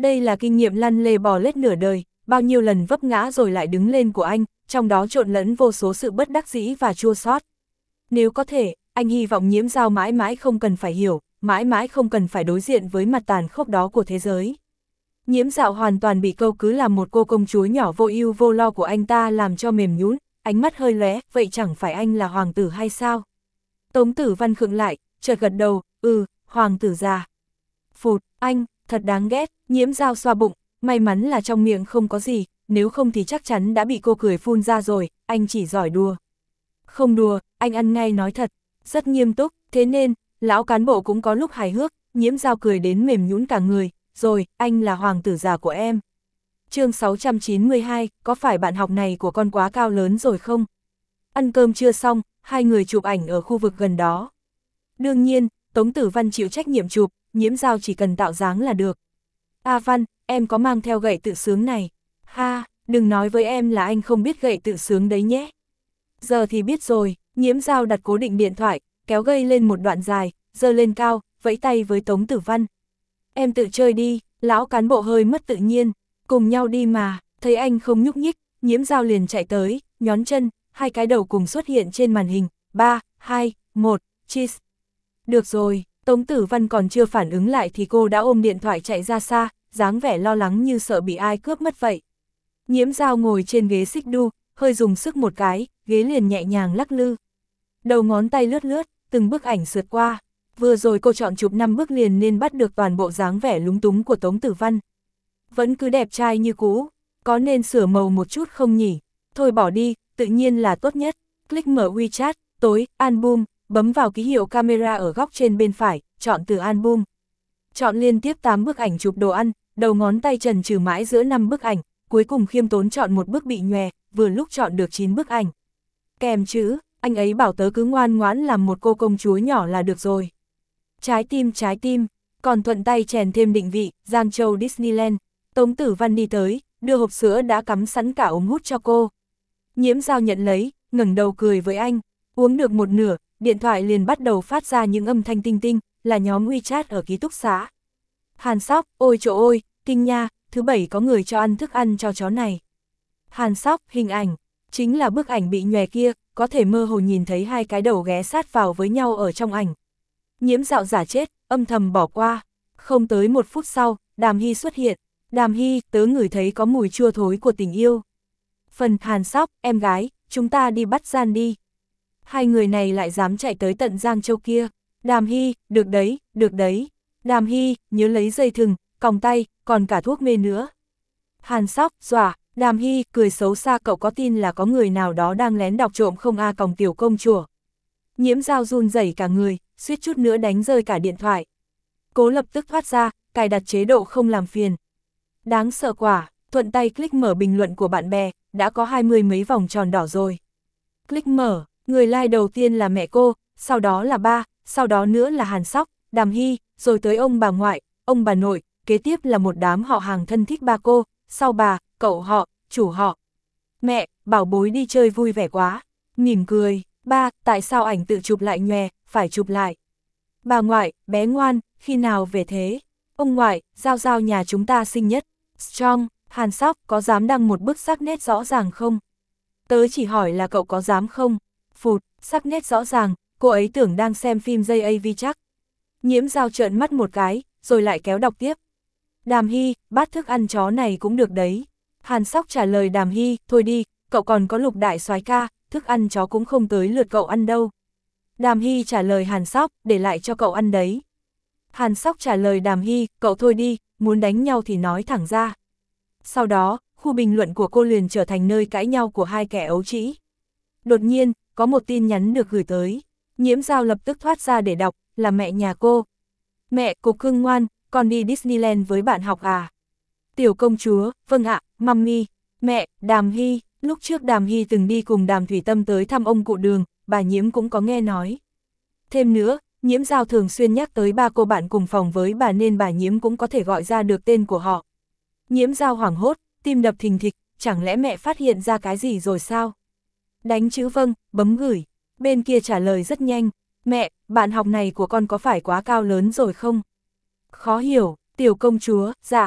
Đây là kinh nghiệm lăn lê bò lết nửa đời, bao nhiêu lần vấp ngã rồi lại đứng lên của anh, trong đó trộn lẫn vô số sự bất đắc dĩ và chua xót. Nếu có thể, anh hy vọng Nhiễm Dao mãi mãi không cần phải hiểu, mãi mãi không cần phải đối diện với mặt tàn khốc đó của thế giới. Nhiễm Dạo hoàn toàn bị câu cứ làm một cô công chúa nhỏ vô ưu vô lo của anh ta làm cho mềm nhũn, ánh mắt hơi lóe, vậy chẳng phải anh là hoàng tử hay sao? Tống Tử Văn khựng lại, chợt gật đầu, ừ, hoàng tử già. Phụt, anh, thật đáng ghét, Nhiễm Dao xoa bụng, may mắn là trong miệng không có gì, nếu không thì chắc chắn đã bị cô cười phun ra rồi, anh chỉ giỏi đùa. Không đùa, anh ăn ngay nói thật, rất nghiêm túc, thế nên, lão cán bộ cũng có lúc hài hước, Nhiễm Dao cười đến mềm nhũn cả người, rồi, anh là hoàng tử già của em. Chương sáu trăm chín mươi hai, có phải bạn học này của con quá cao lớn rồi không? Ăn cơm chưa xong, hai người chụp ảnh ở khu vực gần đó. Đương nhiên, Tống Tử Văn chịu trách nhiệm chụp, Nhiễm Dao chỉ cần tạo dáng là được. A Văn, em có mang theo gậy tự sướng này. Ha, đừng nói với em là anh không biết gậy tự sướng đấy nhé. Giờ thì biết rồi, Nhiễm Dao đặt cố định điện thoại, kéo gây lên một đoạn dài, giơ lên cao, vẫy tay với Tống Tử Văn. Em tự chơi đi, lão cán bộ hơi mất tự nhiên, cùng nhau đi mà, thấy anh không nhúc nhích, Nhiễm Dao liền chạy tới, nhón chân, hai cái đầu cùng xuất hiện trên màn hình, ba, hai, một, cheese. Được rồi, Tống Tử Văn còn chưa phản ứng lại thì cô đã ôm điện thoại chạy ra xa, dáng vẻ lo lắng như sợ bị ai cướp mất vậy. Nhiễm Dao ngồi trên ghế xích đu, hơi dùng sức một cái, ghế liền nhẹ nhàng lắc lư. Đầu ngón tay lướt lướt, từng bức ảnh sượt qua. Vừa rồi cô chọn chụp năm bức liền nên bắt được toàn bộ dáng vẻ lúng túng của Tống Tử Văn. Vẫn cứ đẹp trai như cũ, có nên sửa màu một chút không nhỉ? Thôi bỏ đi, tự nhiên là tốt nhất. Click mở WeChat, tối, album, bấm vào ký hiệu camera ở góc trên bên phải, chọn từ album. Chọn liên tiếp tám bức ảnh chụp đồ ăn, đầu ngón tay trần trừ mãi giữa năm bức ảnh, cuối cùng khiêm tốn chọn một bức bị nhòe, vừa lúc chọn được chín bức ảnh. Kèm chữ, anh ấy bảo tớ cứ ngoan ngoãn làm một cô công chúa nhỏ là được rồi. Trái tim trái tim, còn thuận tay chèn thêm định vị, Giang Châu Disneyland. Tống Tử Văn đi tới, đưa hộp sữa đã cắm sẵn cả ống hút cho cô. Nhiễm Dao nhận lấy, ngẩng đầu cười với anh, uống được một nửa, điện thoại liền bắt đầu phát ra những âm thanh tinh tinh, là nhóm WeChat ở ký túc xá. Hàn Sóc, ôi trời ơi, kinh nha, thứ bảy có người cho ăn thức ăn cho chó này. Hàn Sóc, hình ảnh, chính là bức ảnh bị nhòe kia, có thể mơ hồ nhìn thấy hai cái đầu ghé sát vào với nhau ở trong ảnh. Nhiễm Dạo giả chết, âm thầm bỏ qua. Không tới một phút sau, Đàm Hy xuất hiện. Đàm Hy, tớ ngửi thấy có mùi chua thối của tình yêu. Phần Hàn Sóc, em gái, chúng ta đi bắt gian đi. Hai người này lại dám chạy tới tận Giang Châu kia. Đàm Hy, được đấy, được đấy. Đàm Hy, nhớ lấy dây thừng, còng tay, còn cả thuốc mê nữa. Hàn Sóc, dọa. Đàm Hy, cười xấu xa, cậu có tin là có người nào đó đang lén đọc trộm không a còng tiểu công chúa. Nhiễm Dao run rẩy cả người, suýt chút nữa đánh rơi cả điện thoại. Cố lập tức thoát ra, cài đặt chế độ không làm phiền. Đáng sợ quả, thuận tay click mở bình luận của bạn bè, đã có hai mươi mấy vòng tròn đỏ rồi. Click mở, người like đầu tiên là mẹ cô, sau đó là ba, sau đó nữa là Hàn Sóc, Đàm Hy, rồi tới ông bà ngoại, ông bà nội, kế tiếp là một đám họ hàng thân thích ba cô, sau bà, cậu họ, chủ họ. Mẹ, bảo bối đi chơi vui vẻ quá, mỉm cười. Ba, tại sao ảnh tự chụp lại nhòe, phải chụp lại. Bà ngoại, bé ngoan, khi nào về thế? Ông ngoại, Giao Giao nhà chúng ta xinh nhất. Strong, Hàn Sóc, có dám đăng một bức sắc nét rõ ràng không? Tớ chỉ hỏi là cậu có dám không? Phụt, sắc nét rõ ràng, cô ấy tưởng đang xem phim gi a vê chắc. Nhiễm Dao trợn mắt một cái, rồi lại kéo đọc tiếp. Đàm Hy, bát thức ăn chó này cũng được đấy. Hàn Sóc trả lời Đàm Hy, thôi đi, cậu còn có Lục đại soái ca, thức ăn chó cũng không tới lượt cậu ăn đâu. Đàm Hy trả lời Hàn Sóc, để lại cho cậu ăn đấy. Hàn Sóc trả lời Đàm Hy, cậu thôi đi, muốn đánh nhau thì nói thẳng ra. Sau đó, khu bình luận của cô liền trở thành nơi cãi nhau của hai kẻ ấu trĩ. Đột nhiên, có một tin nhắn được gửi tới. Nhiễm Dao lập tức thoát ra để đọc, là mẹ nhà cô. Mẹ, cục cưng ngoan, con đi Disneyland với bạn học à? Tiểu công chúa, vâng ạ, mummy. Mẹ, Đàm Hy, lúc trước Đàm Hy từng đi cùng Đàm Thủy Tâm tới thăm ông cụ Đường, bà Nhiễm cũng có nghe nói. Thêm nữa, Nhiễm Dao thường xuyên nhắc tới ba cô bạn cùng phòng với bà nên bà Nhiễm cũng có thể gọi ra được tên của họ. Nhiễm Dao hoảng hốt, tim đập thình thịch, chẳng lẽ mẹ phát hiện ra cái gì rồi sao? Đánh chữ vâng, bấm gửi. Bên kia trả lời rất nhanh, mẹ, bạn học này của con có phải quá cao lớn rồi không? Khó hiểu, tiểu công chúa, dạ.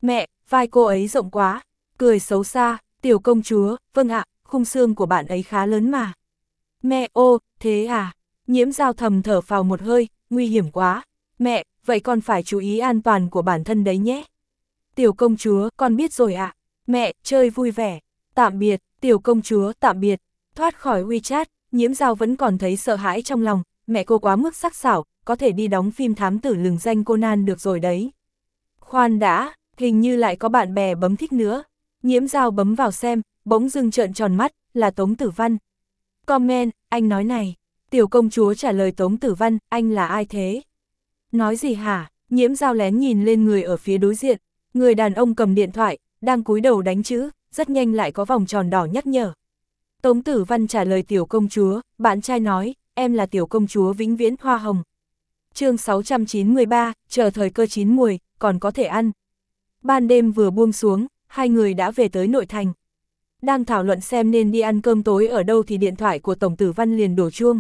Mẹ, vai cô ấy rộng quá, cười xấu xa, tiểu công chúa, vâng ạ, khung xương của bạn ấy khá lớn mà. Mẹ, ô, thế à? Nhiễm Dao thầm thở phào một hơi, nguy hiểm quá. Mẹ, vậy con phải chú ý an toàn của bản thân đấy nhé. Tiểu công chúa, con biết rồi ạ. Mẹ, chơi vui vẻ. Tạm biệt, tiểu công chúa, tạm biệt. Thoát khỏi WeChat, Nhiễm Dao vẫn còn thấy sợ hãi trong lòng. Mẹ cô quá mức sắc sảo, có thể đi đóng phim thám tử lừng danh Conan được rồi đấy. Khoan đã, hình như lại có bạn bè bấm thích nữa. Nhiễm Dao bấm vào xem, bỗng dưng trợn tròn mắt, là Tống Tử Văn. Comment, anh nói này. Tiểu công chúa trả lời Tống Tử Văn, anh là ai thế? Nói gì hả? Nhiễm Dao lén nhìn lên người ở phía đối diện. Người đàn ông cầm điện thoại, đang cúi đầu đánh chữ, rất nhanh lại có vòng tròn đỏ nhắc nhở. Tống Tử Văn trả lời tiểu công chúa, bạn trai nói, em là tiểu công chúa vĩnh viễn hoa hồng. Chương sáu trăm chín mươi ba, chờ thời cơ chín muồi, còn có thể ăn. Ban đêm vừa buông xuống, hai người đã về tới nội thành. Đang thảo luận xem nên đi ăn cơm tối ở đâu thì điện thoại của Tổng Tử Văn liền đổ chuông.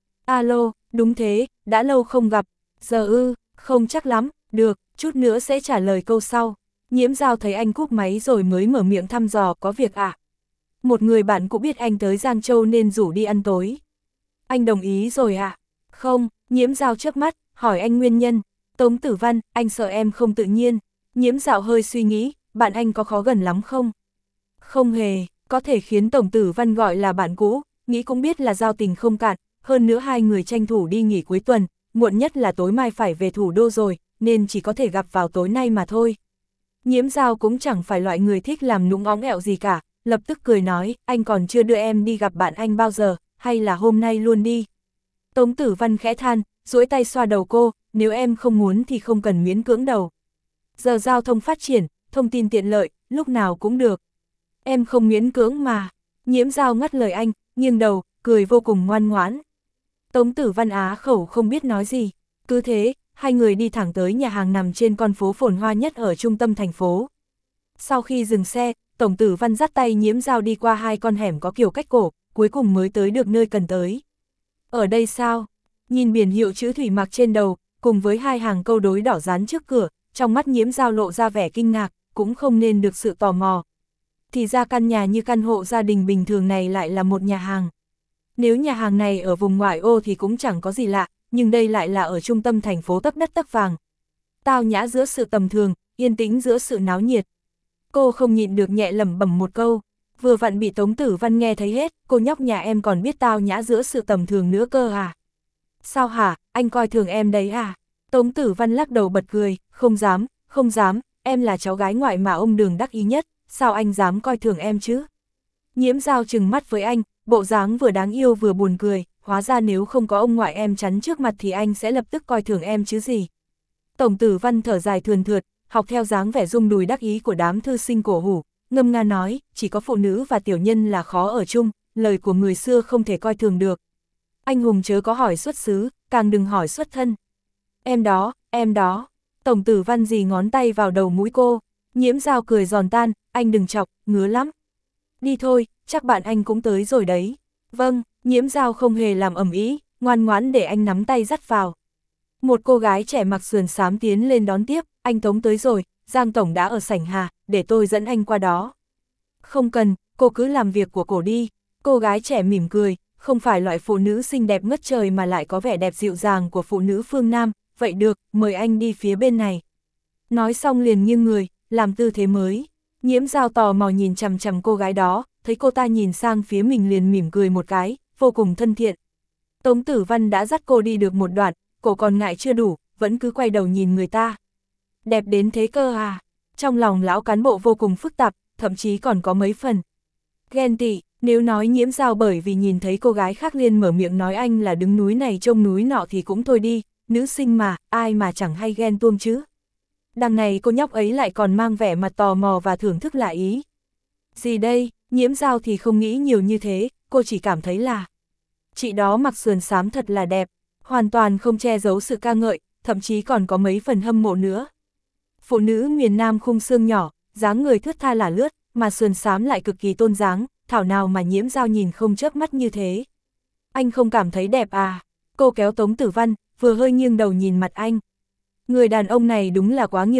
Alo, đúng thế, đã lâu không gặp. Giờ ư, không chắc lắm, được, chút nữa sẽ trả lời câu sau. Nhiễm Dao thấy anh cúp máy rồi mới mở miệng thăm dò, có việc ạ. À? Một người bạn cũng biết anh tới Giang Châu nên rủ đi ăn tối. Anh đồng ý rồi ạ? À? Không, Nhiễm Dao chớp mắt, hỏi anh nguyên nhân. Tống Tử Văn, anh sợ em không tự nhiên. Nhiễm Dao hơi suy nghĩ, bạn anh có khó gần lắm không? Không hề, có thể khiến Tổng Tử Văn gọi là bạn cũ, nghĩ cũng biết là giao tình không cạn, hơn nữa hai người tranh thủ đi nghỉ cuối tuần, muộn nhất là tối mai phải về thủ đô rồi, nên chỉ có thể gặp vào tối nay mà thôi. Nhiễm Dao cũng chẳng phải loại người thích làm nũng óng ẹo gì cả, lập tức cười nói, anh còn chưa đưa em đi gặp bạn anh bao giờ, hay là hôm nay luôn đi. Tống Tử Văn khẽ than, duỗi tay xoa đầu cô, nếu em không muốn thì không cần miễn cưỡng đầu. Giờ giao thông phát triển, thông tin tiện lợi, lúc nào cũng được. Em không miễn cưỡng mà. Nhiễm Dao ngắt lời anh, nghiêng đầu, cười vô cùng ngoan ngoãn. Tống Tử Văn á khẩu không biết nói gì. Cứ thế, hai người đi thẳng tới nhà hàng nằm trên con phố phồn hoa nhất ở trung tâm thành phố. Sau khi dừng xe, Tổng Tử Văn dắt tay Nhiễm Dao đi qua hai con hẻm có kiểu cách cổ, cuối cùng mới tới được nơi cần tới. Ở đây sao? Nhìn biển hiệu chữ thủy mặc trên đầu, cùng với hai hàng câu đối đỏ dán trước cửa, trong mắt Nhiễm Dao lộ ra vẻ kinh ngạc, cũng không nên được sự tò mò. Thì ra căn nhà như căn hộ gia đình bình thường này lại là một nhà hàng. Nếu nhà hàng này ở vùng ngoại ô thì cũng chẳng có gì lạ, nhưng đây lại là ở trung tâm thành phố tấp đất tấp vàng. Tao nhã giữa sự tầm thường, yên tĩnh giữa sự náo nhiệt. Cô không nhịn được nhẹ lẩm bẩm một câu, vừa vặn bị Tống Tử Văn nghe thấy hết, cô nhóc nhà em còn biết tao nhã giữa sự tầm thường nữa cơ à? Sao hả, anh coi thường em đấy à? Tống Tử Văn lắc đầu bật cười, không dám, không dám, em là cháu gái ngoại mà ông Đường đắc ý nhất, sao anh dám coi thường em chứ? Nhiễm Dao trừng mắt với anh, bộ dáng vừa đáng yêu vừa buồn cười, hóa ra nếu không có ông ngoại em chắn trước mặt thì anh sẽ lập tức coi thường em chứ gì. Tổng Tử Văn thở dài thườn thượt, học theo dáng vẻ rung đùi đắc ý của đám thư sinh cổ hủ, ngâm nga nói, chỉ có phụ nữ và tiểu nhân là khó ở chung, lời của người xưa không thể coi thường được. Anh hùng chớ có hỏi xuất xứ, càng đừng hỏi xuất thân. Em đó, em đó. Tổng Tử Văn dì ngón tay vào đầu mũi cô. Nhiễm Dao cười giòn tan, anh đừng chọc, ngứa lắm. Đi thôi, chắc bạn anh cũng tới rồi đấy. Vâng, Nhiễm Dao không hề làm ầm ĩ, ngoan ngoãn để anh nắm tay dắt vào. Một cô gái trẻ mặc sườn xám tiến lên đón tiếp, anh Tống tới rồi, Giang Tổng đã ở sảnh hà, để tôi dẫn anh qua đó. Không cần, cô cứ làm việc của cổ đi. Cô gái trẻ mỉm cười, không phải loại phụ nữ xinh đẹp ngất trời mà lại có vẻ đẹp dịu dàng của phụ nữ phương Nam, vậy được, mời anh đi phía bên này. Nói xong liền nghiêng người, làm tư thế mới. Nhiễm Dao tò mò nhìn chằm chằm cô gái đó, thấy cô ta nhìn sang phía mình liền mỉm cười một cái, vô cùng thân thiện. Tống Tử Văn đã dắt cô đi được một đoạn, cô còn ngại chưa đủ, vẫn cứ quay đầu nhìn người ta. Đẹp đến thế cơ à? Trong lòng lão cán bộ vô cùng phức tạp, thậm chí còn có mấy phần ghen tị. Nếu nói Nhiễm Dao bởi vì nhìn thấy cô gái khác liền mở miệng nói anh là đứng núi này trông núi nọ thì cũng thôi đi, nữ sinh mà, ai mà chẳng hay ghen tuông chứ. Đằng này cô nhóc ấy lại còn mang vẻ mặt tò mò và thưởng thức lại ý. Gì đây, Nhiễm Dao thì không nghĩ nhiều như thế, cô chỉ cảm thấy là chị đó mặc sườn xám thật là đẹp, hoàn toàn không che giấu sự ca ngợi, thậm chí còn có mấy phần hâm mộ nữa. Phụ nữ miền Nam khung xương nhỏ, dáng người thướt tha là lướt, mà sườn xám lại cực kỳ tôn dáng, thảo nào mà Nhiễm Dao nhìn không chớp mắt như thế. Anh không cảm thấy đẹp à? Cô kéo Tống Tử Văn, vừa hơi nghiêng đầu nhìn mặt anh. Người đàn ông này đúng là quá nghiêm túc,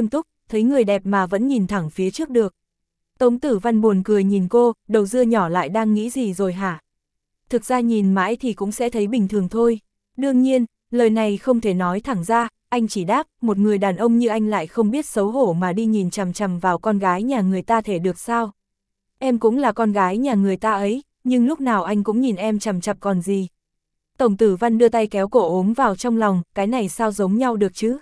thấy người đẹp mà vẫn nhìn thẳng phía trước được. Tống Tử Văn buồn cười nhìn cô, đầu dưa nhỏ lại đang nghĩ gì rồi hả? Thực ra nhìn mãi thì cũng sẽ thấy bình thường thôi. Đương nhiên, lời này không thể nói thẳng ra, anh chỉ đáp, một người đàn ông như anh lại không biết xấu hổ mà đi nhìn chằm chằm vào con gái nhà người ta thể được sao? Em cũng là con gái nhà người ta ấy, nhưng lúc nào anh cũng nhìn em chằm chằm còn gì. Tổng Tử Văn đưa tay kéo cổ ốm vào trong lòng, cái này sao giống nhau được chứ?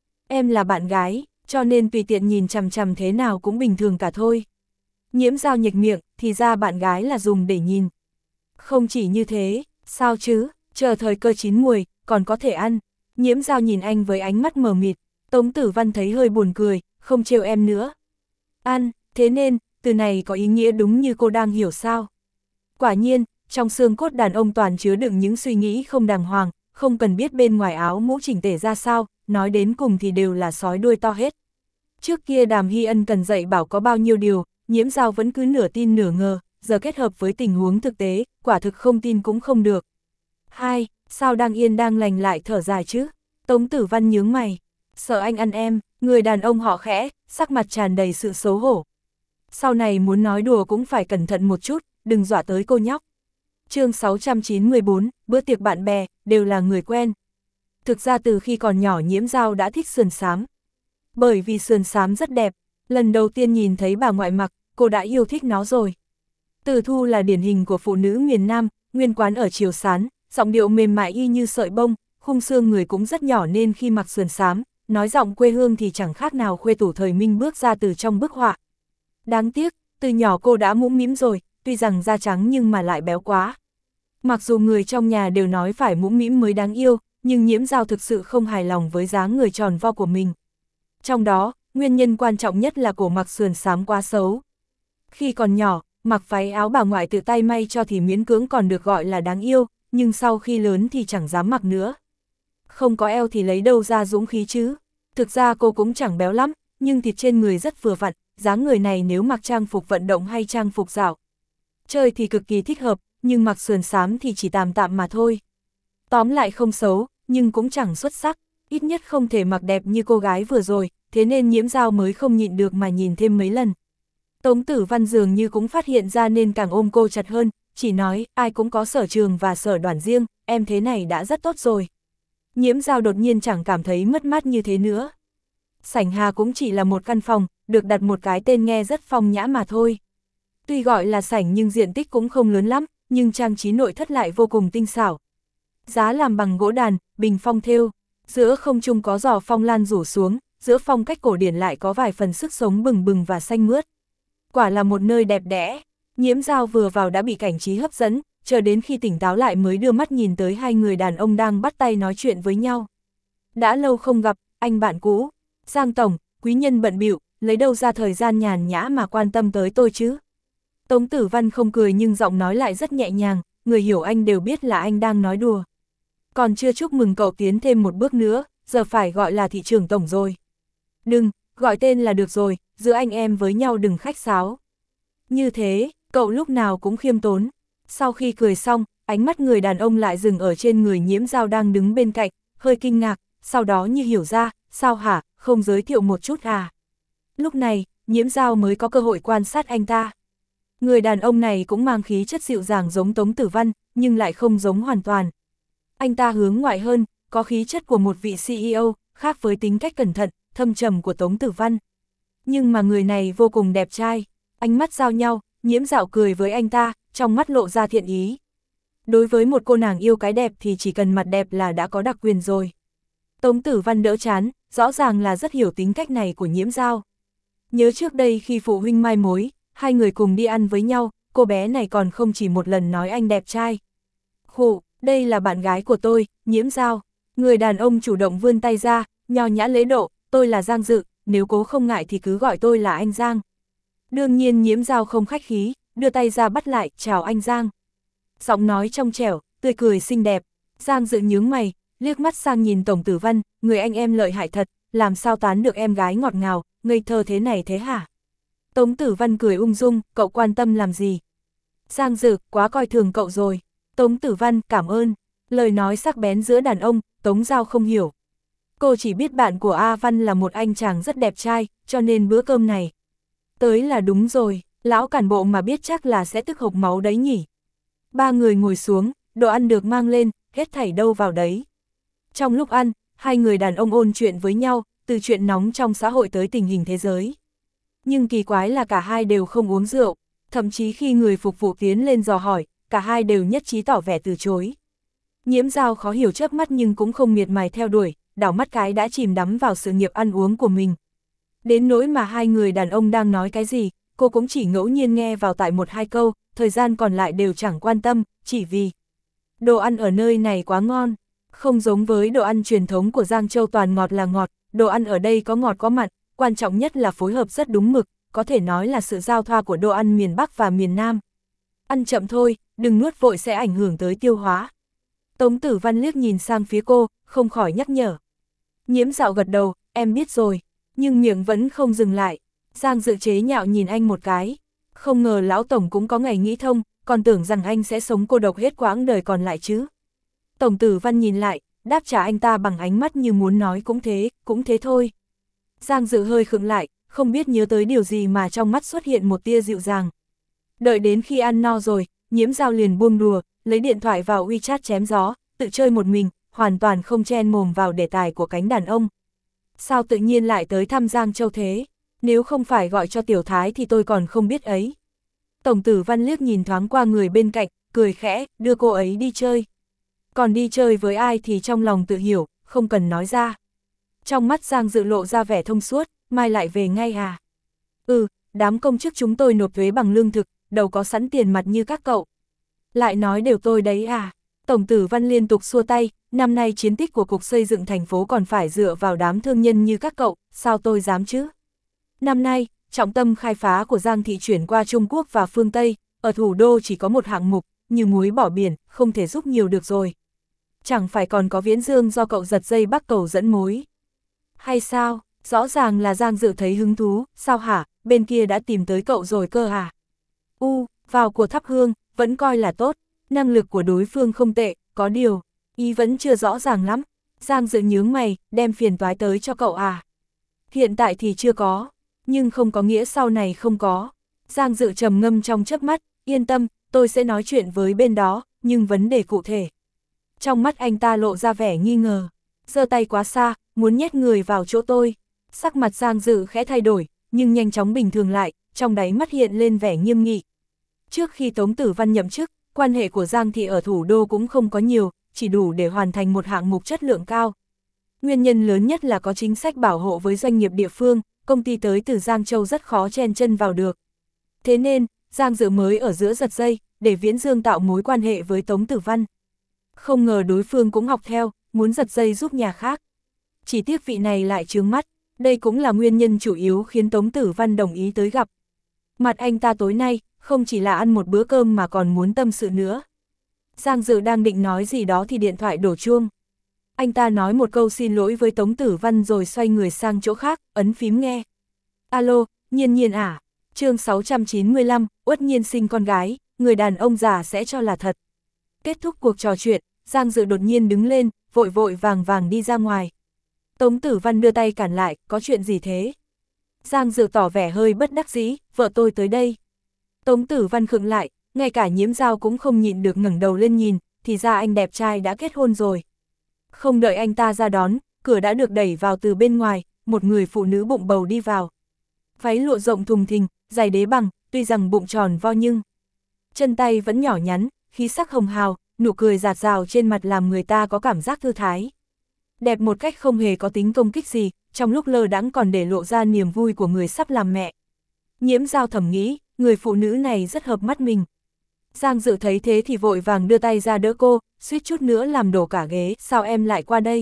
Em là bạn gái, cho nên tùy tiện nhìn chằm chằm thế nào cũng bình thường cả thôi. Nhiễm Dao nhếch miệng, thì ra bạn gái là dùng để nhìn. Không chỉ như thế, sao chứ, chờ thời cơ chín muồi, còn có thể ăn. Nhiễm Dao nhìn anh với ánh mắt mờ mịt, Tống Tử Văn thấy hơi buồn cười, không trêu em nữa. Ăn, thế nên, từ này có ý nghĩa đúng như cô đang hiểu sao. Quả nhiên, trong xương cốt đàn ông toàn chứa đựng những suy nghĩ không đàng hoàng, không cần biết bên ngoài áo mũ chỉnh tề ra sao, nói đến cùng thì đều là sói đuôi to hết. Trước kia Đàm Hy Ân cần dạy bảo có bao nhiêu điều, Nhiễm Dao vẫn cứ nửa tin nửa ngờ, giờ kết hợp với tình huống thực tế, quả thực không tin cũng không được. Hai, sao đang yên đang lành lại thở dài chứ? Tống Tử Văn nhướng mày, sợ anh ăn em, người đàn ông họ khẽ, sắc mặt tràn đầy sự xấu hổ. Sau này muốn nói đùa cũng phải cẩn thận một chút, đừng dọa tới cô nhóc. Chương sáu trăm chín mươi tư, bữa tiệc bạn bè, đều là người quen. Thực ra từ khi còn nhỏ Nhiễm Dao đã thích sườn xám. Bởi vì sườn xám rất đẹp, lần đầu tiên nhìn thấy bà ngoại mặc, cô đã yêu thích nó rồi. Từ Thu là điển hình của phụ nữ miền Nam, nguyên quán ở Triều Sán, giọng điệu mềm mại y như sợi bông, khung xương người cũng rất nhỏ nên khi mặc sườn xám, nói giọng quê hương thì chẳng khác nào khuê tủ thời Minh bước ra từ trong bức họa. Đáng tiếc, từ nhỏ cô đã mũm mĩm rồi, tuy rằng da trắng nhưng mà lại béo quá. Mặc dù người trong nhà đều nói phải mũm mĩm mới đáng yêu, nhưng Nhiễm Dao thực sự không hài lòng với dáng người tròn vo của mình. Trong đó, nguyên nhân quan trọng nhất là cổ mặc sườn xám quá xấu. Khi còn nhỏ, mặc váy áo bà ngoại tự tay may cho thì miễn cưỡng còn được gọi là đáng yêu, nhưng sau khi lớn thì chẳng dám mặc nữa. Không có eo thì lấy đâu ra dũng khí chứ. Thực ra cô cũng chẳng béo lắm, nhưng thịt trên người rất vừa vặn, dáng người này nếu mặc trang phục vận động hay trang phục dạo chơi thì cực kỳ thích hợp, nhưng mặc sườn xám thì chỉ tạm tạm mà thôi. Tóm lại không xấu, nhưng cũng chẳng xuất sắc, ít nhất không thể mặc đẹp như cô gái vừa rồi, thế nên Nhiễm Dao mới không nhịn được mà nhìn thêm mấy lần. Tống Tử Văn dường như cũng phát hiện ra nên càng ôm cô chặt hơn, chỉ nói, ai cũng có sở trường và sở đoàn riêng, em thế này đã rất tốt rồi. Nhiễm Dao đột nhiên chẳng cảm thấy mất mát như thế nữa. Sảnh Hà cũng chỉ là một căn phòng, được đặt một cái tên nghe rất phong nhã mà thôi. Tuy gọi là sảnh nhưng diện tích cũng không lớn lắm, nhưng trang trí nội thất lại vô cùng tinh xảo. Giá làm bằng gỗ đàn, bình phong thêu, giữa không trung có giò phong lan rủ xuống, giữa phong cách cổ điển lại có vài phần sức sống bừng bừng và xanh mướt. Quả là một nơi đẹp đẽ. Nhiễm Dao vừa vào đã bị cảnh trí hấp dẫn, chờ đến khi tỉnh táo lại mới đưa mắt nhìn tới hai người đàn ông đang bắt tay nói chuyện với nhau. Đã lâu không gặp, anh bạn cũ. Giang tổng, quý nhân bận bịu, lấy đâu ra thời gian nhàn nhã mà quan tâm tới tôi chứ? Tống Tử Văn không cười nhưng giọng nói lại rất nhẹ nhàng, người hiểu anh đều biết là anh đang nói đùa. Còn chưa chúc mừng cậu tiến thêm một bước nữa, giờ phải gọi là thị trưởng tổng rồi. Đừng, gọi tên là được rồi, giữa anh em với nhau đừng khách sáo. Như thế, cậu lúc nào cũng khiêm tốn. Sau khi cười xong, ánh mắt người đàn ông lại dừng ở trên người Nhiễm Dao đang đứng bên cạnh, hơi kinh ngạc, sau đó như hiểu ra, sao hả, không giới thiệu một chút à? Lúc này, Nhiễm Dao mới có cơ hội quan sát anh ta. Người đàn ông này cũng mang khí chất dịu dàng giống Tống Tử Văn, nhưng lại không giống hoàn toàn. Anh ta hướng ngoại hơn, có khí chất của một vị xê e ô, khác với tính cách cẩn thận, thâm trầm của Tống Tử Văn. Nhưng mà người này vô cùng đẹp trai, ánh mắt giao nhau, Nhiễm Dao cười với anh ta, trong mắt lộ ra thiện ý. Đối với một cô nàng yêu cái đẹp thì chỉ cần mặt đẹp là đã có đặc quyền rồi. Tống Tử Văn đỡ chán, rõ ràng là rất hiểu tính cách này của Nhiễm Dao. Nhớ trước đây khi phụ huynh mai mối, hai người cùng đi ăn với nhau, cô bé này còn không chỉ một lần nói anh đẹp trai. Khụ, đây là bạn gái của tôi, Nhiễm Dao. Người đàn ông chủ động vươn tay ra, nho nhã lễ độ, tôi là Giang Dự, nếu cố không ngại thì cứ gọi tôi là anh Giang. Đương nhiên Nhiễm Dao không khách khí, đưa tay ra bắt lại, chào anh Giang. Giọng nói trong trẻo, tươi cười xinh đẹp. Giang Dự nhướng mày, liếc mắt sang nhìn Tổng Tử Văn, người anh em lợi hại thật, làm sao tán được em gái ngọt ngào, ngây thơ thế này thế hả? Tống Tử Văn cười ung dung, cậu quan tâm làm gì? Giang Dự, quá coi thường cậu rồi. Tống Tử Văn, cảm ơn. Lời nói sắc bén giữa đàn ông, Tống Dao không hiểu. Cô chỉ biết bạn của A Văn là một anh chàng rất đẹp trai, cho nên bữa cơm này tới là đúng rồi, lão cản bộ mà biết chắc là sẽ tức hộc máu đấy nhỉ. Ba người ngồi xuống, đồ ăn được mang lên, hết thảy đâu vào đấy. Trong lúc ăn, hai người đàn ông ôn chuyện với nhau, từ chuyện nóng trong xã hội tới tình hình thế giới. Nhưng kỳ quái là cả hai đều không uống rượu, thậm chí khi người phục vụ tiến lên dò hỏi, cả hai đều nhất trí tỏ vẻ từ chối. Nhiễm Dao khó hiểu chớp mắt nhưng cũng không miệt mài theo đuổi, đảo mắt cái đã chìm đắm vào sự nghiệp ăn uống của mình. Đến nỗi mà hai người đàn ông đang nói cái gì, cô cũng chỉ ngẫu nhiên nghe vào tại một hai câu, thời gian còn lại đều chẳng quan tâm, chỉ vì đồ ăn ở nơi này quá ngon. Không giống với đồ ăn truyền thống của Giang Châu toàn ngọt là ngọt, đồ ăn ở đây có ngọt có mặn, quan trọng nhất là phối hợp rất đúng mực, có thể nói là sự giao thoa của đồ ăn miền Bắc và miền Nam. Ăn chậm thôi, đừng nuốt vội sẽ ảnh hưởng tới tiêu hóa. Tống Tử Văn liếc nhìn sang phía cô, không khỏi nhắc nhở. Nhiễm Dạo gật đầu, em biết rồi, nhưng miệng vẫn không dừng lại. Giang Dự chế nhạo nhìn anh một cái. Không ngờ lão tổng cũng có ngày nghĩ thông, còn tưởng rằng anh sẽ sống cô độc hết quãng đời còn lại chứ. Tổng Tử Văn nhìn lại, đáp trả anh ta bằng ánh mắt như muốn nói cũng thế, cũng thế thôi. Giang Dự hơi khựng lại, không biết nhớ tới điều gì mà trong mắt xuất hiện một tia dịu dàng. Đợi đến khi ăn no rồi, Nhiễm Dao liền buông đùa, lấy điện thoại vào WeChat chém gió, tự chơi một mình, hoàn toàn không chen mồm vào đề tài của cánh đàn ông. Sao tự nhiên lại tới thăm Giang Châu thế? Nếu không phải gọi cho Tiểu Thái thì tôi còn không biết ấy. Tổng Tử Văn liếc nhìn thoáng qua người bên cạnh, cười khẽ, đưa cô ấy đi chơi. Còn đi chơi với ai thì trong lòng tự hiểu, không cần nói ra. Trong mắt Giang Dự lộ ra vẻ thông suốt, mai lại về ngay à? Ừ, đám công chức chúng tôi nộp thuế bằng lương thực, đâu có sẵn tiền mặt như các cậu. Lại nói đều tôi đấy à? Tổng Tử Văn liên tục xua tay, năm nay chiến tích của Cục Xây dựng thành phố còn phải dựa vào đám thương nhân như các cậu, sao tôi dám chứ? Năm nay, trọng tâm khai phá của Giang thị chuyển qua Trung Quốc và phương Tây, ở thủ đô chỉ có một hạng mục, như muối bỏ biển, không thể giúp nhiều được rồi. Chẳng phải còn có Viễn Dương do cậu giật dây Bắc Cầu dẫn mối. Hay sao, rõ ràng là Giang Dự thấy hứng thú, sao hả, bên kia đã tìm tới cậu rồi cơ à? U, vào của thắp hương, vẫn coi là tốt, năng lực của đối phương không tệ, có điều, ý vẫn chưa rõ ràng lắm. Giang Dự nhướng mày, đem phiền toái tới cho cậu à? Hiện tại thì chưa có, nhưng không có nghĩa sau này không có. Giang Dự trầm ngâm trong chớp mắt, yên tâm, tôi sẽ nói chuyện với bên đó, nhưng vấn đề cụ thể. Trong mắt anh ta lộ ra vẻ nghi ngờ, giơ tay quá xa, muốn nhét người vào chỗ tôi. Sắc mặt Giang Dự khẽ thay đổi, nhưng nhanh chóng bình thường lại, trong đáy mắt hiện lên vẻ nghiêm nghị. Trước khi Tống Tử Văn nhậm chức, quan hệ của Giang thị ở thủ đô cũng không có nhiều, chỉ đủ để hoàn thành một hạng mục chất lượng cao. Nguyên nhân lớn nhất là có chính sách bảo hộ với doanh nghiệp địa phương, công ty tới từ Giang Châu rất khó chen chân vào được. Thế nên, Giang Dự mới ở giữa giật dây, để Viễn Dương tạo mối quan hệ với Tống Tử Văn. Không ngờ đối phương cũng học theo, muốn giật dây giúp nhà khác. Chỉ tiếc vị này lại chướng mắt, đây cũng là nguyên nhân chủ yếu khiến Tống Tử Văn đồng ý tới gặp. Mặt anh ta tối nay, không chỉ là ăn một bữa cơm mà còn muốn tâm sự nữa. Giang Dự đang định nói gì đó thì điện thoại đổ chuông. Anh ta nói một câu xin lỗi với Tống Tử Văn rồi xoay người sang chỗ khác, ấn phím nghe. Alo, Nhiên Nhiên à? Chương sáu trăm chín mươi lăm, Uất Nhiên sinh con gái, người đàn ông già sẽ cho là thật. Kết thúc cuộc trò chuyện, Giang Dự đột nhiên đứng lên, vội vội vàng vàng đi ra ngoài. Tống Tử Văn đưa tay cản lại, có chuyện gì thế? Giang Dự tỏ vẻ hơi bất đắc dĩ, vợ tôi tới đây. Tống Tử Văn khựng lại, ngay cả Nhiễm Dao cũng không nhịn được ngẩng đầu lên nhìn, thì ra anh đẹp trai đã kết hôn rồi. Không đợi anh ta ra đón, cửa đã được đẩy vào từ bên ngoài, một người phụ nữ bụng bầu đi vào. Váy lụa rộng thùng thình, giày đế bằng, tuy rằng bụng tròn vo nhưng chân tay vẫn nhỏ nhắn, khí sắc hồng hào, nụ cười rạt rào trên mặt làm người ta có cảm giác thư thái. Đẹp một cách không hề có tính công kích gì, trong lúc lơ đãng còn để lộ ra niềm vui của người sắp làm mẹ. Nhiễm Dao thầm nghĩ, người phụ nữ này rất hợp mắt mình. Giang Dự thấy thế thì vội vàng đưa tay ra đỡ cô, suýt chút nữa làm đổ cả ghế, sao em lại qua đây?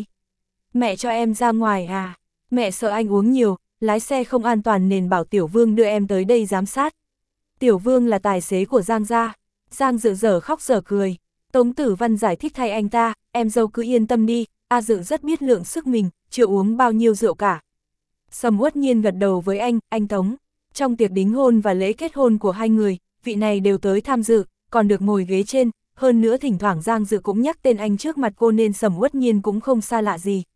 Mẹ cho em ra ngoài à? Mẹ sợ anh uống nhiều, lái xe không an toàn nên bảo Tiểu Vương đưa em tới đây giám sát. Tiểu Vương là tài xế của Giang gia. Giang Dự dở khóc dở cười. Tống Tử Văn giải thích thay anh ta, em dâu cứ yên tâm đi, A Dự rất biết lượng sức mình, chưa uống bao nhiêu rượu cả. Sầm Uất Nhiên gật đầu với anh, anh Tống. Trong tiệc đính hôn và lễ kết hôn của hai người, vị này đều tới tham dự, còn được ngồi ghế trên, hơn nữa thỉnh thoảng Giang Dự cũng nhắc tên anh trước mặt cô nên Sầm Uất Nhiên cũng không xa lạ gì.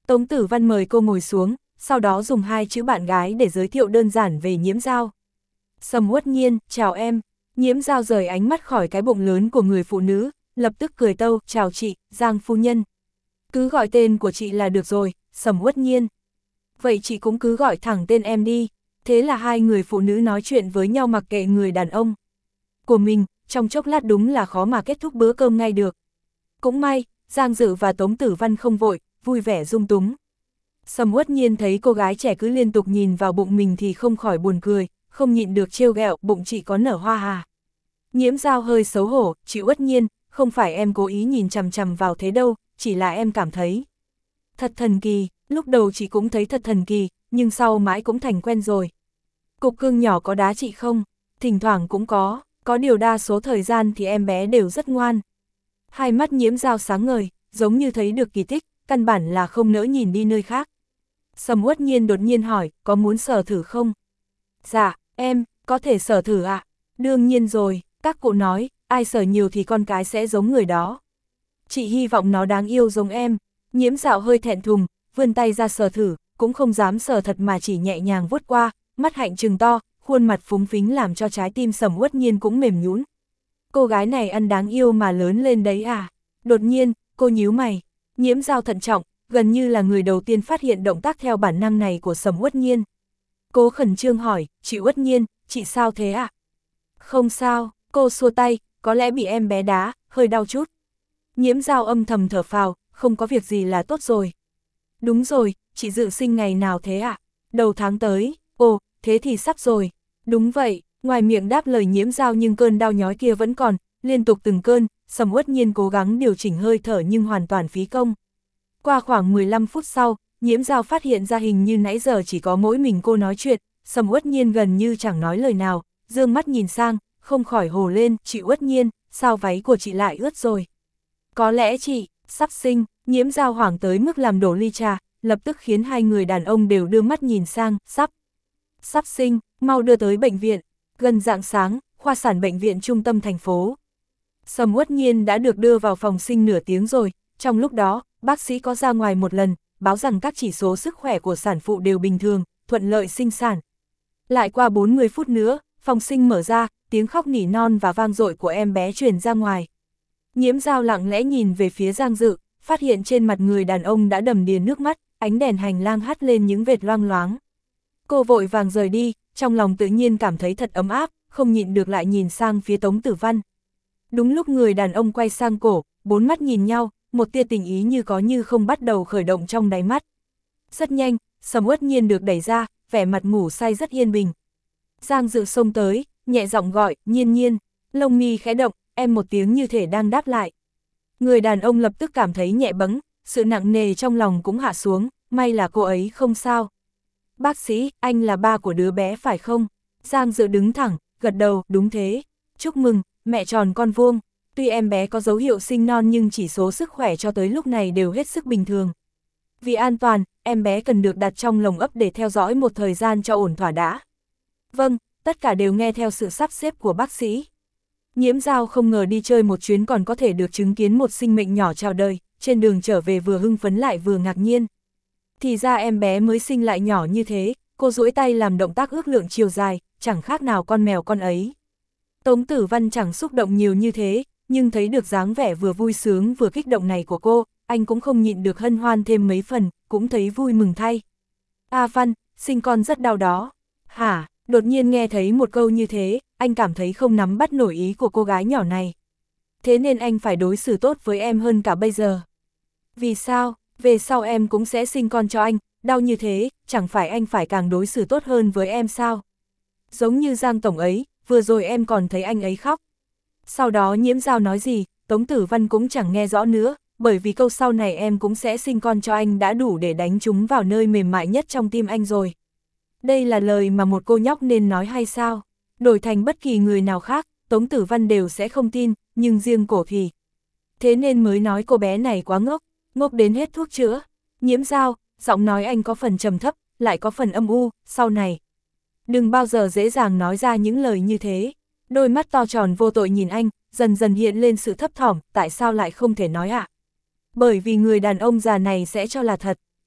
Tống Tử Văn mời cô ngồi xuống, sau đó dùng hai chữ bạn gái để giới thiệu đơn giản về Nhiễm Giao. Sầm Uất Nhiên, chào em. Nhiễm Giao rời ánh mắt khỏi cái bụng lớn của người phụ nữ, lập tức cười tâu, chào chị, Giang phu nhân. Cứ gọi tên của chị là được rồi, Sầm Uất Nhiên. Vậy chị cũng cứ gọi thẳng tên em đi. Thế là hai người phụ nữ nói chuyện với nhau mặc kệ người đàn ông của mình, trong chốc lát đúng là khó mà kết thúc bữa cơm ngay được. Cũng may, Giang Dự và Tống Tử Văn không vội, vui vẻ dung túng. Sầm Uất Nhiên thấy cô gái trẻ cứ liên tục nhìn vào bụng mình thì không khỏi buồn cười, không nhịn được trêu ghẹo, bụng chị có nở hoa à. Nhiễm Giao hơi xấu hổ, chị Uất Nhiên, không phải em cố ý nhìn chằm chằm vào thế đâu, chỉ là em cảm thấy thật thần kỳ, lúc đầu chị cũng thấy thật thần kỳ, nhưng sau mãi cũng thành quen rồi. Cục cưng nhỏ có đá chị không? Thỉnh thoảng cũng có, có điều đa số thời gian thì em bé đều rất ngoan. Hai mắt Nhiễm Giao sáng ngời, giống như thấy được kỳ tích, căn bản là không nỡ nhìn đi nơi khác. Sầm Uất Nhiên đột nhiên hỏi, có muốn sờ thử không? Dạ, em, có thể sờ thử ạ. À? Đương nhiên rồi, các cụ nói, ai sờ nhiều thì con cái sẽ giống người đó. Chị hy vọng nó đáng yêu giống em. Nhiễm Dạo hơi thẹn thùng, vươn tay ra sờ thử, cũng không dám sờ thật mà chỉ nhẹ nhàng vuốt qua, mắt hạnh trừng to, khuôn mặt phúng phính làm cho trái tim Sầm Uất Nhiên cũng mềm nhũn. Cô gái này ăn đáng yêu mà lớn lên đấy à? Đột nhiên, cô nhíu mày. Nhiễm Dạo thận trọng, gần như là người đầu tiên phát hiện động tác theo bản năng này của Sầm Uất Nhiên. Cô khẩn trương hỏi, chị Uất Nhiên, chị sao thế ạ? À? Không sao, cô xua tay, có lẽ bị em bé đá, hơi đau chút. Nhiễm Dạo âm thầm thở phào, không có việc gì là tốt rồi. Đúng rồi, chị dự sinh ngày nào thế ạ? À? Đầu tháng tới, ồ, thế thì sắp rồi. Đúng vậy, ngoài miệng đáp lời Nhiễm Dạo nhưng cơn đau nhói kia vẫn còn, liên tục từng cơn, Sầm Uất Nhiên cố gắng điều chỉnh hơi thở nhưng hoàn toàn phí công. Qua khoảng mười lăm phút sau, Nhiễm Dạo phát hiện ra hình như nãy giờ chỉ có mỗi mình cô nói chuyện, Sầm Uất Nhiên gần như chẳng nói lời nào, dương mắt nhìn sang, không khỏi hồ lên, chị Uất Nhiên, sao váy của chị lại ướt rồi? Có lẽ chị, sắp sinh. Nhiễm Dạo hoảng tới mức làm đổ ly trà, lập tức khiến hai người đàn ông đều đưa mắt nhìn sang, sắp. Sắp sinh, mau đưa tới bệnh viện. Gần rạng sáng, khoa sản bệnh viện trung tâm thành phố. Sầm Uất Nhiên đã được đưa vào phòng sinh nửa tiếng rồi, trong lúc đó, bác sĩ có ra ngoài một lần, báo rằng các chỉ số sức khỏe của sản phụ đều bình thường, thuận lợi sinh sản. Lại qua bốn mươi phút nữa, phòng sinh mở ra, tiếng khóc nỉ non và vang dội của em bé truyền ra ngoài. Nhiễm Dạo lặng lẽ nhìn về phía Giang Dự, phát hiện trên mặt người đàn ông đã đầm đìa nước mắt, ánh đèn hành lang hắt lên những vệt loang loáng. Cô vội vàng rời đi, trong lòng tự nhiên cảm thấy thật ấm áp, không nhịn được lại nhìn sang phía Tống Tử Văn. Đúng lúc người đàn ông quay sang cổ, bốn mắt nhìn nhau, một tia tình ý như có như không bắt đầu khởi động trong đáy mắt. Rất nhanh, Sầm Uất Nhiên được đẩy ra, vẻ mặt ngủ say rất yên bình. Giang Dự xông tới, nhẹ giọng gọi, Nhiên Nhiên, lông mi khẽ động, em một tiếng như thể đang đáp lại. Người đàn ông lập tức cảm thấy nhẹ bẫng, sự nặng nề trong lòng cũng hạ xuống, may là cô ấy không sao. Bác sĩ, anh là ba của đứa bé phải không? Giang Dự đứng thẳng, gật đầu, đúng thế. Chúc mừng, mẹ tròn con vuông. Tuy em bé có dấu hiệu sinh non nhưng chỉ số sức khỏe cho tới lúc này đều hết sức bình thường. Vì an toàn, em bé cần được đặt trong lồng ấp để theo dõi một thời gian cho ổn thỏa đã. Vâng, tất cả đều nghe theo sự sắp xếp của bác sĩ. Nhiễm Dạo không ngờ đi chơi một chuyến còn có thể được chứng kiến một sinh mệnh nhỏ chào đời, trên đường trở về vừa hưng phấn lại vừa ngạc nhiên. Thì ra em bé mới sinh lại nhỏ như thế, cô duỗi tay làm động tác ước lượng chiều dài, chẳng khác nào con mèo con ấy. Tống Tử Văn chẳng xúc động nhiều như thế, nhưng thấy được dáng vẻ vừa vui sướng vừa kích động này của cô, anh cũng không nhịn được hân hoan thêm mấy phần, cũng thấy vui mừng thay. A Văn, sinh con rất đau đó. Hả, đột nhiên nghe thấy một câu như thế, anh cảm thấy không nắm bắt nổi ý của cô gái nhỏ này. Thế nên anh phải đối xử tốt với em hơn cả bây giờ. Vì sao, về sau em cũng sẽ sinh con cho anh, đau như thế, chẳng phải anh phải càng đối xử tốt hơn với em sao? Giống như Giang Tổng ấy, vừa rồi em còn thấy anh ấy khóc. Sau đó Nhiễm Dạo nói gì, Tống Tử Văn cũng chẳng nghe rõ nữa, bởi vì câu sau này em cũng sẽ sinh con cho anh đã đủ để đánh chúng vào nơi mềm mại nhất trong tim anh rồi. Đây là lời mà một cô nhóc nên nói hay sao? Đổi thành bất kỳ người nào khác, Tống Tử Văn đều sẽ không tin, nhưng riêng cổ thì. Thế nên mới nói cô bé này quá ngốc, ngốc đến hết thuốc chữa. Nhiễm Dạo, giọng nói anh có phần trầm thấp, lại có phần âm u, sau này. Đừng bao giờ dễ dàng nói ra những lời như thế. Đôi mắt to tròn vô tội nhìn anh, dần dần hiện lên sự thấp thỏm, tại sao lại không thể nói ạ? À? Bởi vì người đàn ông già này sẽ cho là thật.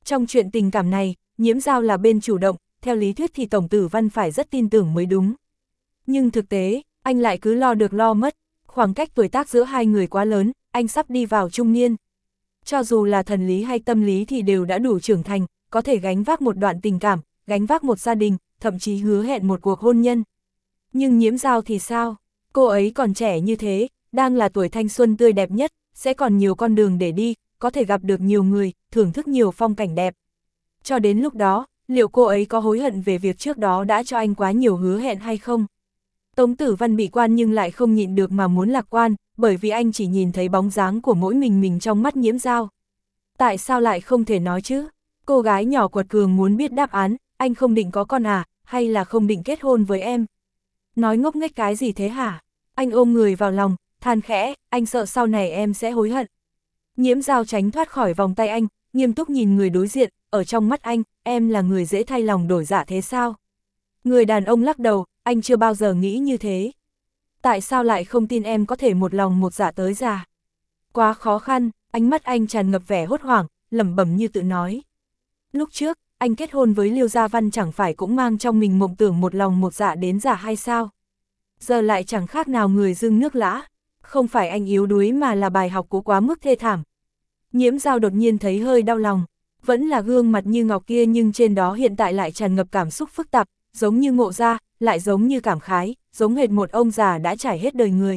Trong chuyện tình cảm này, Nhiễm Giao là bên chủ động, theo lý thuyết thì Tổng Tử Văn phải rất tin tưởng mới đúng. Nhưng thực tế, anh lại cứ lo được lo mất, khoảng cách tuổi tác giữa hai người quá lớn, anh sắp đi vào trung niên. Cho dù là thần lý hay tâm lý thì đều đã đủ trưởng thành, có thể gánh vác một đoạn tình cảm, gánh vác một gia đình, thậm chí hứa hẹn một cuộc hôn nhân. Nhưng Nhiễm Giao thì sao? Cô ấy còn trẻ như thế, đang là tuổi thanh xuân tươi đẹp nhất, sẽ còn nhiều con đường để đi, có thể gặp được nhiều người, thưởng thức nhiều phong cảnh đẹp. Cho đến lúc đó, liệu cô ấy có hối hận về việc trước đó đã cho anh quá nhiều hứa hẹn hay không? Tống Tử Văn bị quan nhưng lại không nhịn được mà muốn lạc quan, bởi vì anh chỉ nhìn thấy bóng dáng của mỗi mình mình trong mắt Nhiễm Giao. Tại sao lại không thể nói chứ? Cô gái nhỏ quật cường muốn biết đáp án, anh không định có con à, hay là không định kết hôn với em? Nói ngốc nghếch cái gì thế hả? Anh ôm người vào lòng, than khẽ, anh sợ sau này em sẽ hối hận. Nhiễm Giao tránh thoát khỏi vòng tay anh, nghiêm túc nhìn người đối diện, ở trong mắt anh, em là người dễ thay lòng đổi dạ thế sao? Người đàn ông lắc đầu, anh chưa bao giờ nghĩ như thế. Tại sao lại không tin em có thể một lòng một dạ tới già? Quá khó khăn, ánh mắt anh tràn ngập vẻ hốt hoảng, lẩm bẩm như tự nói. Lúc trước, anh kết hôn với Liêu Gia Văn chẳng phải cũng mang trong mình mộng tưởng một lòng một dạ đến già hay sao? Giờ lại chẳng khác nào người dưng nước lã, không phải anh yếu đuối mà là bài học của quá mức thê thảm. Nhiễm Giao đột nhiên thấy hơi đau lòng, vẫn là gương mặt như ngọc kia nhưng trên đó hiện tại lại tràn ngập cảm xúc phức tạp, giống như ngộ ra, lại giống như cảm khái, giống hệt một ông già đã trải hết đời người.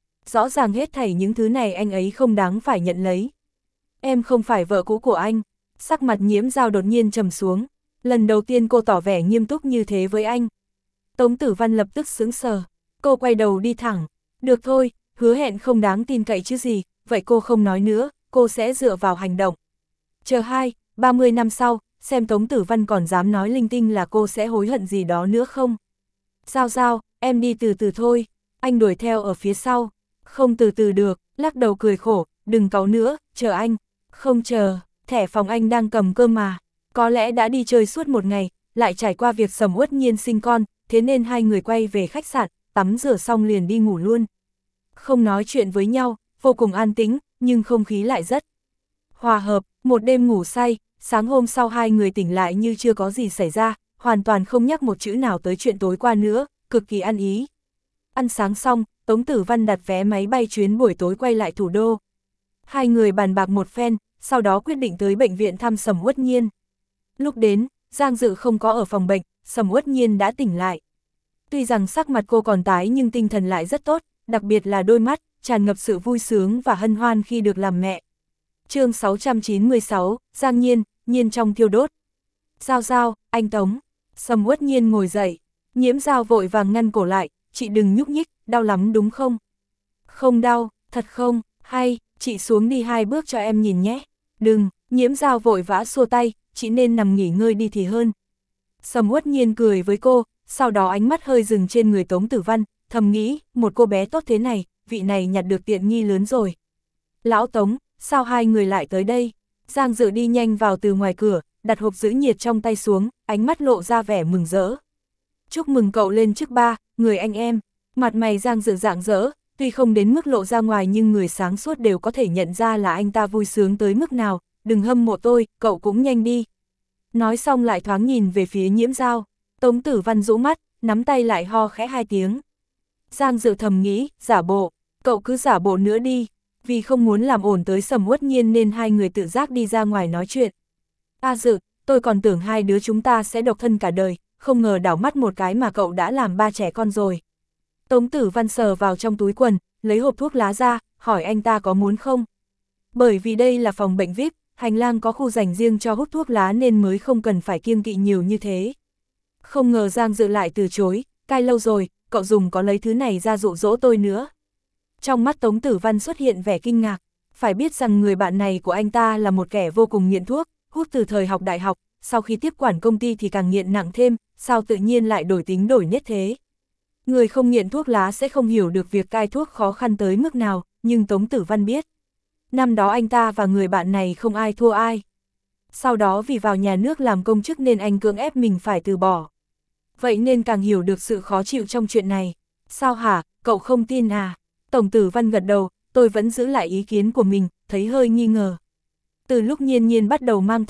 Rõ ràng hết thảy những thứ này anh ấy không đáng phải nhận lấy. Em không phải vợ cũ của anh. Sắc mặt Nhiễm Giao đột nhiên trầm xuống, lần đầu tiên cô tỏ vẻ nghiêm túc như thế với anh. Tống Tử Văn lập tức sững sờ, cô quay đầu đi thẳng, được thôi, hứa hẹn không đáng tin cậy chứ gì, vậy cô không nói nữa, cô sẽ dựa vào hành động. Chờ hai, ba mươi năm sau, xem Tống Tử Văn còn dám nói linh tinh là cô sẽ hối hận gì đó nữa không? Giao Giao, em đi từ từ thôi, anh đuổi theo ở phía sau, không từ từ được, lắc đầu cười khổ, đừng cáu nữa, chờ anh, không chờ. Thẻ phòng anh đang cầm cơ mà, có lẽ đã đi chơi suốt một ngày, lại trải qua việc Sầm Uất Nhiên sinh con, thế nên hai người quay về khách sạn, tắm rửa xong liền đi ngủ luôn. Không nói chuyện với nhau, vô cùng an tĩnh, nhưng không khí lại rất hòa hợp, một đêm ngủ say, sáng hôm sau hai người tỉnh lại như chưa có gì xảy ra, hoàn toàn không nhắc một chữ nào tới chuyện tối qua nữa, cực kỳ ăn ý. Ăn sáng xong, Tống Tử Văn đặt vé máy bay chuyến buổi tối quay lại thủ đô. Hai người bàn bạc một phen, sau đó quyết định tới bệnh viện thăm Sầm Uất Nhiên. Lúc đến, Giang Dự không có ở phòng bệnh, Sầm Uất Nhiên đã tỉnh lại. Tuy rằng sắc mặt cô còn tái nhưng tinh thần lại rất tốt, đặc biệt là đôi mắt, tràn ngập sự vui sướng và hân hoan khi được làm mẹ. Chương sáu trăm chín mươi sáu, Giang Nhiên, Nhiên trong thiêu đốt. Giao Giao, anh Tống. Sầm Uất Nhiên ngồi dậy, Nhiễm Giao vội vàng ngăn cổ lại, chị đừng nhúc nhích, đau lắm đúng không? Không đau, thật không, hay, chị xuống đi hai bước cho em nhìn nhé. Đừng, Nhiễm Giao vội vã xua tay, chị nên nằm nghỉ ngơi đi thì hơn. Sầm Uất Nhiên cười với cô, sau đó ánh mắt hơi dừng trên người Tống Tử Văn, thầm nghĩ, một cô bé tốt thế này, vị này nhặt được tiện nghi lớn rồi. Lão Tống, sao hai người lại tới đây? Giang Dự đi nhanh vào từ ngoài cửa, đặt hộp giữ nhiệt trong tay xuống, ánh mắt lộ ra vẻ mừng rỡ. Chúc mừng cậu lên chức ba, người anh em. Mặt mày Giang Dự rạng rỡ, tuy không đến mức lộ ra ngoài nhưng người sáng suốt đều có thể nhận ra là anh ta vui sướng tới mức nào, đừng hâm mộ tôi, cậu cũng nhanh đi. Nói xong lại thoáng nhìn về phía Nhiễm Giao, Tống Tử Văn rũ mắt, nắm tay lại ho khẽ hai tiếng. Giang Dự thầm nghĩ, giả bộ, cậu cứ giả bộ nữa đi, vì không muốn làm ổn tới Sầm Uất Nhiên nên hai người tự giác đi ra ngoài nói chuyện. A Dự, tôi còn tưởng hai đứa chúng ta sẽ độc thân cả đời, không ngờ đảo mắt một cái mà cậu đã làm ba trẻ con rồi. Tống Tử Văn sờ vào trong túi quần, lấy hộp thuốc lá ra, hỏi anh ta có muốn không. Bởi vì đây là phòng bệnh vi ai pi, hành lang có khu dành riêng cho hút thuốc lá nên mới không cần phải kiêng kỵ nhiều như thế. Không ngờ Giang Dự lại từ chối, cai lâu rồi, cậu dùng có lấy thứ này ra dụ dỗ tôi nữa. Trong mắt Tống Tử Văn xuất hiện vẻ kinh ngạc, phải biết rằng người bạn này của anh ta là một kẻ vô cùng nghiện thuốc, hút từ thời học đại học, sau khi tiếp quản công ty thì càng nghiện nặng thêm, sao tự nhiên lại đổi tính đổi nết thế. Người không nghiện thuốc lá sẽ không hiểu được việc cai thuốc khó khăn tới mức nào, nhưng Tống Tử Văn biết. Năm đó anh ta và người bạn này không ai thua ai. Sau đó vì vào nhà nước làm công chức nên anh cưỡng ép mình phải từ bỏ. Vậy nên càng hiểu được sự khó chịu trong chuyện này. Sao hả, cậu không tin à? Tổng Tử Văn gật đầu, tôi vẫn giữ lại ý kiến của mình, thấy hơi nghi ngờ. Từ lúc Nhiên Nhiên bắt đầu mang thai,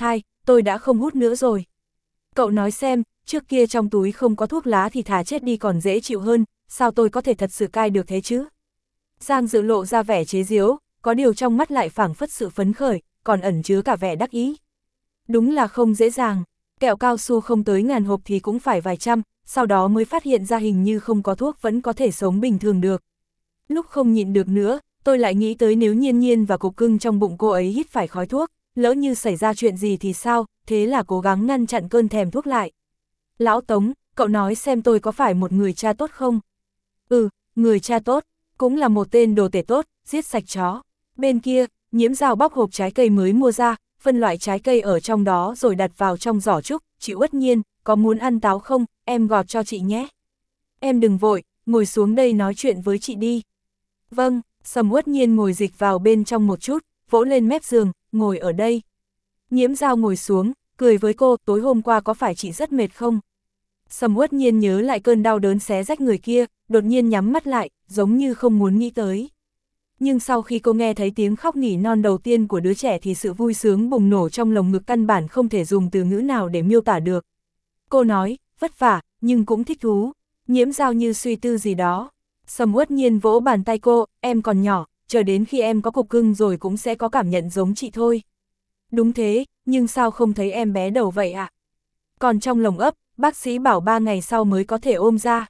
tôi đã không hút nữa rồi. Cậu nói xem, trước kia trong túi không có thuốc lá thì thà chết đi còn dễ chịu hơn, sao tôi có thể thật sự cai được thế chứ? Giang Dự lộ ra vẻ chế giễu, có điều trong mắt lại phảng phất sự phấn khởi, còn ẩn chứa cả vẻ đắc ý. Đúng là không dễ dàng, kẹo cao su không tới ngàn hộp thì cũng phải vài trăm, sau đó mới phát hiện ra hình như không có thuốc vẫn có thể sống bình thường được. Lúc không nhịn được nữa, tôi lại nghĩ tới nếu Nhiên Nhiên và cục cưng trong bụng cô ấy hít phải khói thuốc, lỡ như xảy ra chuyện gì thì sao, thế là cố gắng ngăn chặn cơn thèm thuốc lại. Lão Tống, cậu nói xem tôi có phải một người cha tốt không? Ừ, người cha tốt, cũng là một tên đồ tể tốt, giết sạch chó. Bên kia, Nhiễm Dao bóc hộp trái cây mới mua ra, phân loại trái cây ở trong đó rồi đặt vào trong giỏ trúc. Chị Uất Nhiên, có muốn ăn táo không, em gọt cho chị nhé. Em đừng vội, ngồi xuống đây nói chuyện với chị đi. Vâng, Sầm Uất Nhiên ngồi dịch vào bên trong một chút, vỗ lên mép giường, ngồi ở đây. Nhiễm Dao ngồi xuống, cười với cô, tối hôm qua có phải chị rất mệt không? Sầm Uất Nhiên nhớ lại cơn đau đớn xé rách người kia, đột nhiên nhắm mắt lại, giống như không muốn nghĩ tới. Nhưng sau khi cô nghe thấy tiếng khóc nỉ non đầu tiên của đứa trẻ thì sự vui sướng bùng nổ trong lồng ngực căn bản không thể dùng từ ngữ nào để miêu tả được. Cô nói, vất vả, nhưng cũng thích thú. Nhiễm Dao như suy tư gì đó. Sầm Uất Nhiên vỗ bàn tay cô, em còn nhỏ, chờ đến khi em có cục cưng rồi cũng sẽ có cảm nhận giống chị thôi. Đúng thế, nhưng sao không thấy em bé đầu vậy ạ? À? Còn trong lồng ấp, bác sĩ bảo ba ngày sau mới có thể ôm ra.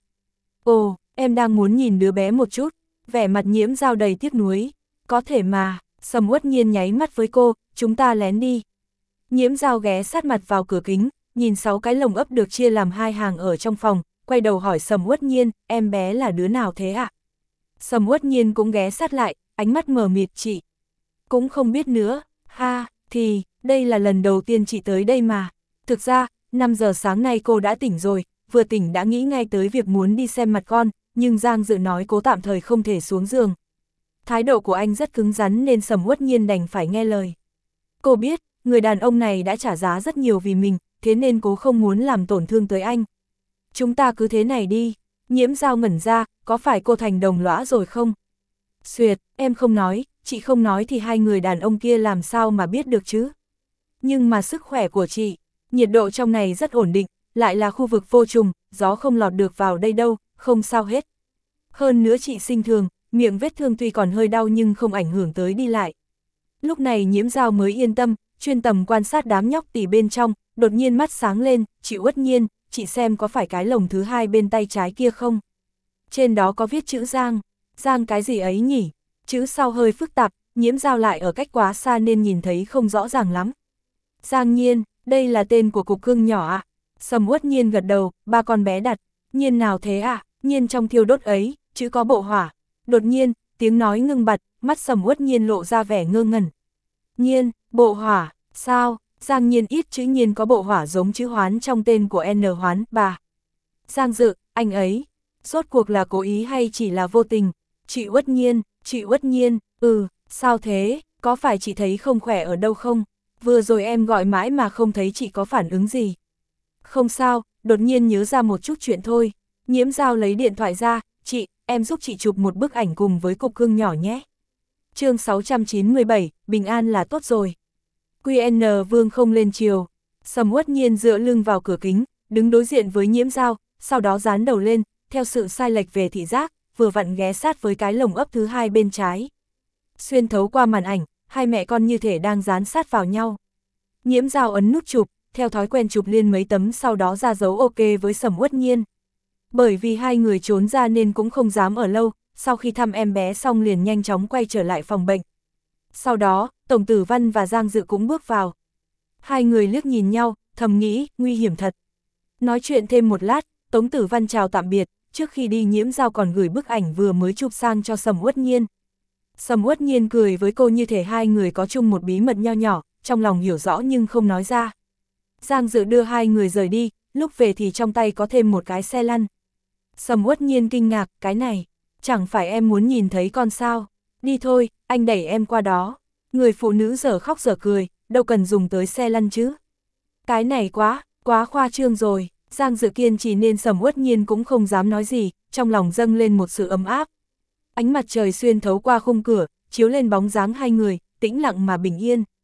Ồ, em đang muốn nhìn đứa bé một chút, vẻ mặt Nhiễm Dao đầy tiếc nuối. Có thể mà, Sầm Uất Nhiên nháy mắt với cô, chúng ta lén đi. Nhiễm Dao ghé sát mặt vào cửa kính, nhìn sáu cái lồng ấp được chia làm hai hàng ở trong phòng, quay đầu hỏi Sầm Uất Nhiên, em bé là đứa nào thế ạ? À? Sầm Uất Nhiên cũng ghé sát lại, ánh mắt mờ mịt, chị cũng không biết nữa, ha, thì, đây là lần đầu tiên chị tới đây mà. Thực ra, năm giờ sáng nay cô đã tỉnh rồi, vừa tỉnh đã nghĩ ngay tới việc muốn đi xem mặt con, nhưng Giang Dự nói cố tạm thời không thể xuống giường. Thái độ của anh rất cứng rắn nên Sầm Uất Nhiên đành phải nghe lời. Cô biết, người đàn ông này đã trả giá rất nhiều vì mình, thế nên cố không muốn làm tổn thương tới anh. Chúng ta cứ thế này đi. Nhiễm Dao ngẩn ra, có phải cô thành đồng lõa rồi không? Xuyệt, em không nói, chị không nói thì hai người đàn ông kia làm sao mà biết được chứ? Nhưng mà sức khỏe của chị, nhiệt độ trong này rất ổn định, lại là khu vực vô trùng, gió không lọt được vào đây đâu, không sao hết. Hơn nữa chị sinh thường, miệng vết thương tuy còn hơi đau nhưng không ảnh hưởng tới đi lại. Lúc này Nhiễm Dao mới yên tâm, chuyên tầm quan sát đám nhóc tỉ bên trong, đột nhiên mắt sáng lên, chị Uất Nhiên, chị xem có phải cái lồng thứ hai bên tay trái kia không? Trên đó có viết chữ Giang, Giang cái gì ấy nhỉ? Chữ sau hơi phức tạp, Nhiễm Dao lại ở cách quá xa nên nhìn thấy không rõ ràng lắm. Giang Nhiên, đây là tên của cục cưng nhỏ ạ. À? Sầm Uất Nhiên gật đầu, ba con bé đặt. Nhiên nào thế ạ? À? Nhiên trong thiêu đốt ấy, chữ có bộ hỏa. Đột nhiên, tiếng nói ngưng bặt, mắt Sầm Uất Nhiên lộ ra vẻ ngơ ngẩn. Nhiên, bộ hỏa, sao? Giang Nhiên ít chữ Nhiên có bộ hỏa giống chữ Hoán trong tên của N Hoán, bà. Giang Dự, anh ấy, rốt cuộc là cố ý hay chỉ là vô tình? Chị Uất Nhiên, chị Uất Nhiên, ừ, sao thế, có phải chị thấy không khỏe ở đâu không? Vừa rồi em gọi mãi mà không thấy chị có phản ứng gì. Không sao, đột nhiên nhớ ra một chút chuyện thôi. Nhiễm Dao lấy điện thoại ra, chị, em giúp chị chụp một bức ảnh cùng với cục cưng nhỏ nhé. Chương sáu trăm chín mươi bảy, bình an là tốt rồi. quy en Vương không lên chiều. Sầm Uất Nhiên dựa lưng vào cửa kính, đứng đối diện với Nhiễm Dao, sau đó dán đầu lên, theo sự sai lệch về thị giác, vừa vặn ghé sát với cái lồng ấp thứ hai bên trái. Xuyên thấu qua màn ảnh, hai mẹ con như thể đang dán sát vào nhau. Nhiễm Dao ấn nút chụp, theo thói quen chụp liên mấy tấm sau đó ra dấu ok với Sầm Uất Nhiên. Bởi vì hai người trốn ra nên cũng không dám ở lâu, sau khi thăm em bé xong liền nhanh chóng quay trở lại phòng bệnh. Sau đó, Tổng Tử Văn và Giang Dự cũng bước vào. Hai người liếc nhìn nhau, thầm nghĩ, nguy hiểm thật. Nói chuyện thêm một lát, Tống Tử Văn chào tạm biệt, trước khi đi Nhiễm Dao còn gửi bức ảnh vừa mới chụp sang cho Sầm Uất Nhiên. Sầm Uất Nhiên cười với cô như thể hai người có chung một bí mật nho nhỏ, trong lòng hiểu rõ nhưng không nói ra. Giang Dự đưa hai người rời đi, lúc về thì trong tay có thêm một cái xe lăn. Sầm Uất Nhiên kinh ngạc, cái này, chẳng phải em muốn nhìn thấy con sao? Đi thôi, anh đẩy em qua đó. Người phụ nữ dở khóc dở cười, đâu cần dùng tới xe lăn chứ. Cái này quá, quá khoa trương rồi. Giang Dự kiên trì nên Sầm Uất Nhiên cũng không dám nói gì, trong lòng dâng lên một sự ấm áp. Ánh mặt trời xuyên thấu qua khung cửa, chiếu lên bóng dáng hai người, tĩnh lặng mà bình yên.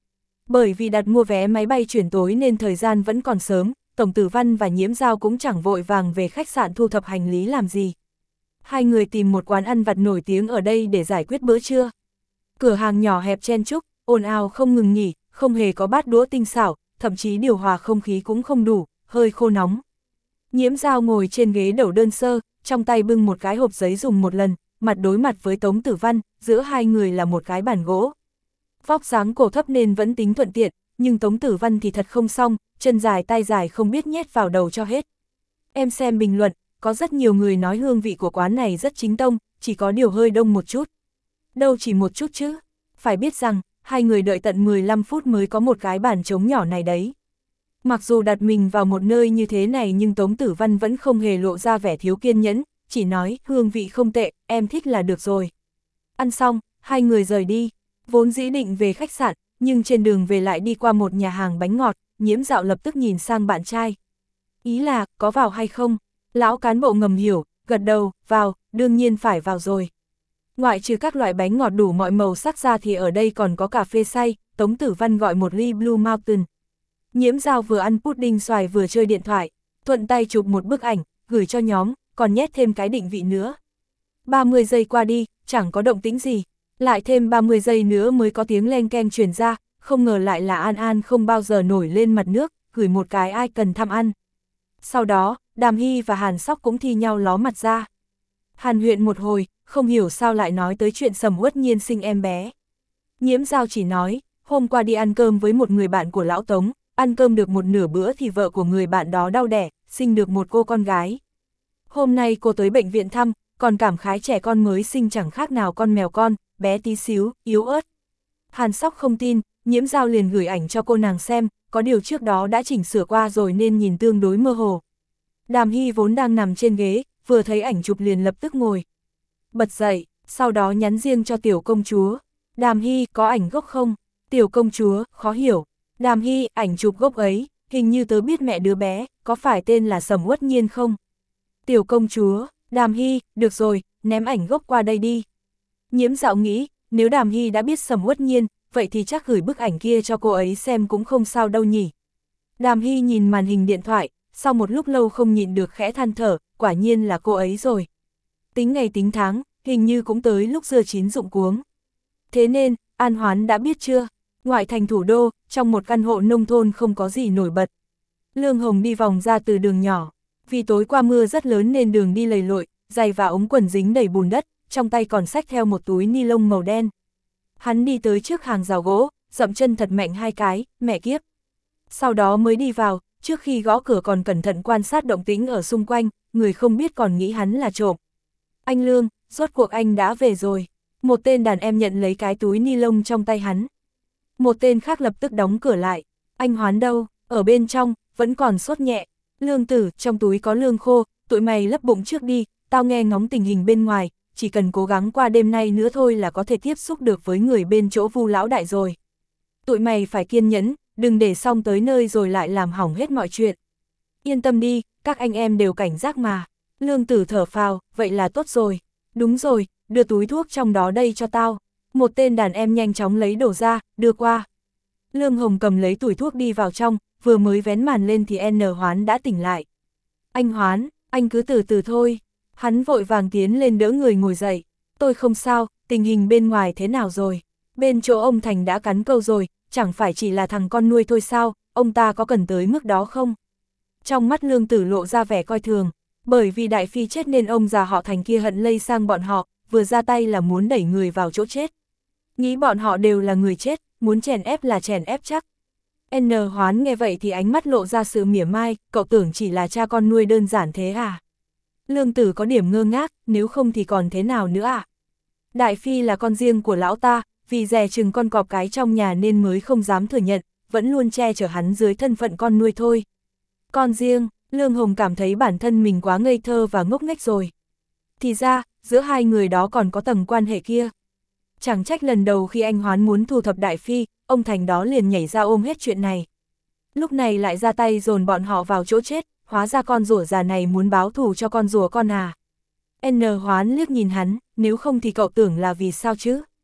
Bởi vì đặt mua vé máy bay chuyển tối nên thời gian vẫn còn sớm, Tổng Tử Văn và Nhiễm Giao cũng chẳng vội vàng về khách sạn thu thập hành lý làm gì. Hai người tìm một quán ăn vặt nổi tiếng ở đây để giải quyết bữa trưa. Cửa hàng nhỏ hẹp chen chúc, ồn ào không ngừng nghỉ, không hề có bát đũa tinh xảo, thậm chí điều hòa không khí cũng không đủ, hơi khô nóng. Nhiễm Giao ngồi trên ghế đầu đơn sơ, trong tay bưng một cái hộp giấy dùng một lần, mặt đối mặt với Tống Tử Văn, giữa hai người là một cái bàn gỗ. Vóc dáng cổ thấp nên vẫn tính thuận tiện, nhưng Tống Tử Văn thì thật không xong, chân dài tay dài không biết nhét vào đầu cho hết. Em xem bình luận, có rất nhiều người nói hương vị của quán này rất chính tông, chỉ có điều hơi đông một chút. Đâu chỉ một chút chứ, phải biết rằng, hai người đợi tận mười lăm phút mới có một cái bàn trống nhỏ này đấy. Mặc dù đặt mình vào một nơi như thế này nhưng Tống Tử Văn vẫn không hề lộ ra vẻ thiếu kiên nhẫn, chỉ nói hương vị không tệ, em thích là được rồi. Ăn xong, hai người rời đi, vốn dĩ định về khách sạn, nhưng trên đường về lại đi qua một nhà hàng bánh ngọt, Nhiễm Dạo lập tức nhìn sang bạn trai. Ý là, có vào hay không? Lão cán bộ ngầm hiểu, gật đầu, vào, đương nhiên phải vào rồi. Ngoại trừ các loại bánh ngọt đủ mọi màu sắc ra thì ở đây còn có cà phê xay, Tống Tử Văn gọi một ly Blue Mountain. Nhiễm Dao vừa ăn pudding xoài vừa chơi điện thoại, thuận tay chụp một bức ảnh, gửi cho nhóm, còn nhét thêm cái định vị nữa. ba mươi giây qua đi, chẳng có động tĩnh gì, lại thêm ba mươi giây nữa mới có tiếng len keng truyền ra, không ngờ lại là An An không bao giờ nổi lên mặt nước, gửi một cái ai cần thăm ăn. Sau đó, Đàm Hy và Hàn Sóc cũng thi nhau ló mặt ra. Hàn Huyện một hồi, không hiểu sao lại nói tới chuyện Sầm Uất Nhiên sinh em bé. Nhiễm Dao chỉ nói, hôm qua đi ăn cơm với một người bạn của Lão Tống, ăn cơm được một nửa bữa thì vợ của người bạn đó đau đẻ, sinh được một cô con gái. Hôm nay cô tới bệnh viện thăm, còn cảm khái trẻ con mới sinh chẳng khác nào con mèo con, bé tí xíu, yếu ớt. Hàn Sóc không tin, Nhiễm Dao liền gửi ảnh cho cô nàng xem, có điều trước đó đã chỉnh sửa qua rồi nên nhìn tương đối mơ hồ. Đàm Hy vốn đang nằm trên ghế, vừa thấy ảnh chụp liền lập tức ngồi bật dậy, sau đó nhắn riêng cho tiểu công chúa. Đàm Hy, có ảnh gốc không? Tiểu công chúa, khó hiểu. Đàm Hy, ảnh chụp gốc ấy, hình như tớ biết mẹ đứa bé, có phải tên là Sầm Uất Nhiên không? Tiểu công chúa, Đàm Hy, được rồi, ném ảnh gốc qua đây đi. Nhiễm Dạo nghĩ, nếu Đàm Hy đã biết Sầm Uất Nhiên, vậy thì chắc gửi bức ảnh kia cho cô ấy xem cũng không sao đâu nhỉ. Đàm Hy nhìn màn hình điện thoại, sau một lúc lâu không nhịn được khẽ than thở, quả nhiên là cô ấy rồi. Tính ngày tính tháng, hình như cũng tới lúc dưa chín rụng cuống. Thế nên, An Hoán đã biết chưa? Ngoại thành thủ đô, trong một căn hộ nông thôn không có gì nổi bật. Lương Hồng đi vòng ra từ đường nhỏ. Vì tối qua mưa rất lớn nên đường đi lầy lội, giày và ống quần dính đầy bùn đất, trong tay còn xách theo một túi ni lông màu đen. Hắn đi tới trước hàng rào gỗ, dậm chân thật mạnh hai cái, mẹ kiếp. Sau đó mới đi vào, trước khi gõ cửa còn cẩn thận quan sát động tĩnh ở xung quanh, người không biết còn nghĩ hắn là trộm. Anh Lương, rốt cuộc anh đã về rồi. Một tên đàn em nhận lấy cái túi ni lông trong tay hắn. Một tên khác lập tức đóng cửa lại. Anh Hoán đâu? Ở bên trong, vẫn còn sốt nhẹ. Lương tử, trong túi có lương khô, tụi mày lấp bụng trước đi, tao nghe ngóng tình hình bên ngoài, chỉ cần cố gắng qua đêm nay nữa thôi là có thể tiếp xúc được với người bên chỗ Vu lão đại rồi. Tụi mày phải kiên nhẫn, đừng để xong tới nơi rồi lại làm hỏng hết mọi chuyện. Yên tâm đi, các anh em đều cảnh giác mà. Lương tử thở phào, vậy là tốt rồi. Đúng rồi, đưa túi thuốc trong đó đây cho tao. Một tên đàn em nhanh chóng lấy đồ ra, đưa qua. Lương Hồng cầm lấy túi thuốc đi vào trong, vừa mới vén màn lên thì N Hoán đã tỉnh lại. Anh Hoán, anh cứ từ từ thôi. Hắn vội vàng tiến lên đỡ người ngồi dậy. Tôi không sao, tình hình bên ngoài thế nào rồi? Bên chỗ ông Thành đã cắn câu rồi, chẳng phải chỉ là thằng con nuôi thôi sao, ông ta có cần tới mức đó không? Trong mắt Lương Tử lộ ra vẻ coi thường, bởi vì Đại Phi chết nên ông già họ Thành kia hận lây sang bọn họ, vừa ra tay là muốn đẩy người vào chỗ chết. Nghĩ bọn họ đều là người chết, muốn chèn ép là chèn ép chắc. N Hoán nghe vậy thì ánh mắt lộ ra sự mỉa mai, cậu tưởng chỉ là cha con nuôi đơn giản thế à? Lương Tử có điểm ngơ ngác, nếu không thì còn thế nào nữa à? Đại Phi là con riêng của lão ta, vì dè chừng con cọp cái trong nhà nên mới không dám thừa nhận, vẫn luôn che chở hắn dưới thân phận con nuôi thôi. Con riêng, Lương Hồng cảm thấy bản thân mình quá ngây thơ và ngốc nghếch rồi. Thì ra, giữa hai người đó còn có tầng quan hệ kia. Chẳng trách lần đầu khi anh Hoán muốn thu thập Đại Phi, ông Thành đó liền nhảy ra ôm hết chuyện này. Lúc này lại ra tay dồn bọn họ vào chỗ chết, hóa ra con rủa già này muốn báo thù cho con rùa con à. N Hoán liếc nhìn hắn, nếu không thì cậu tưởng là vì sao chứ?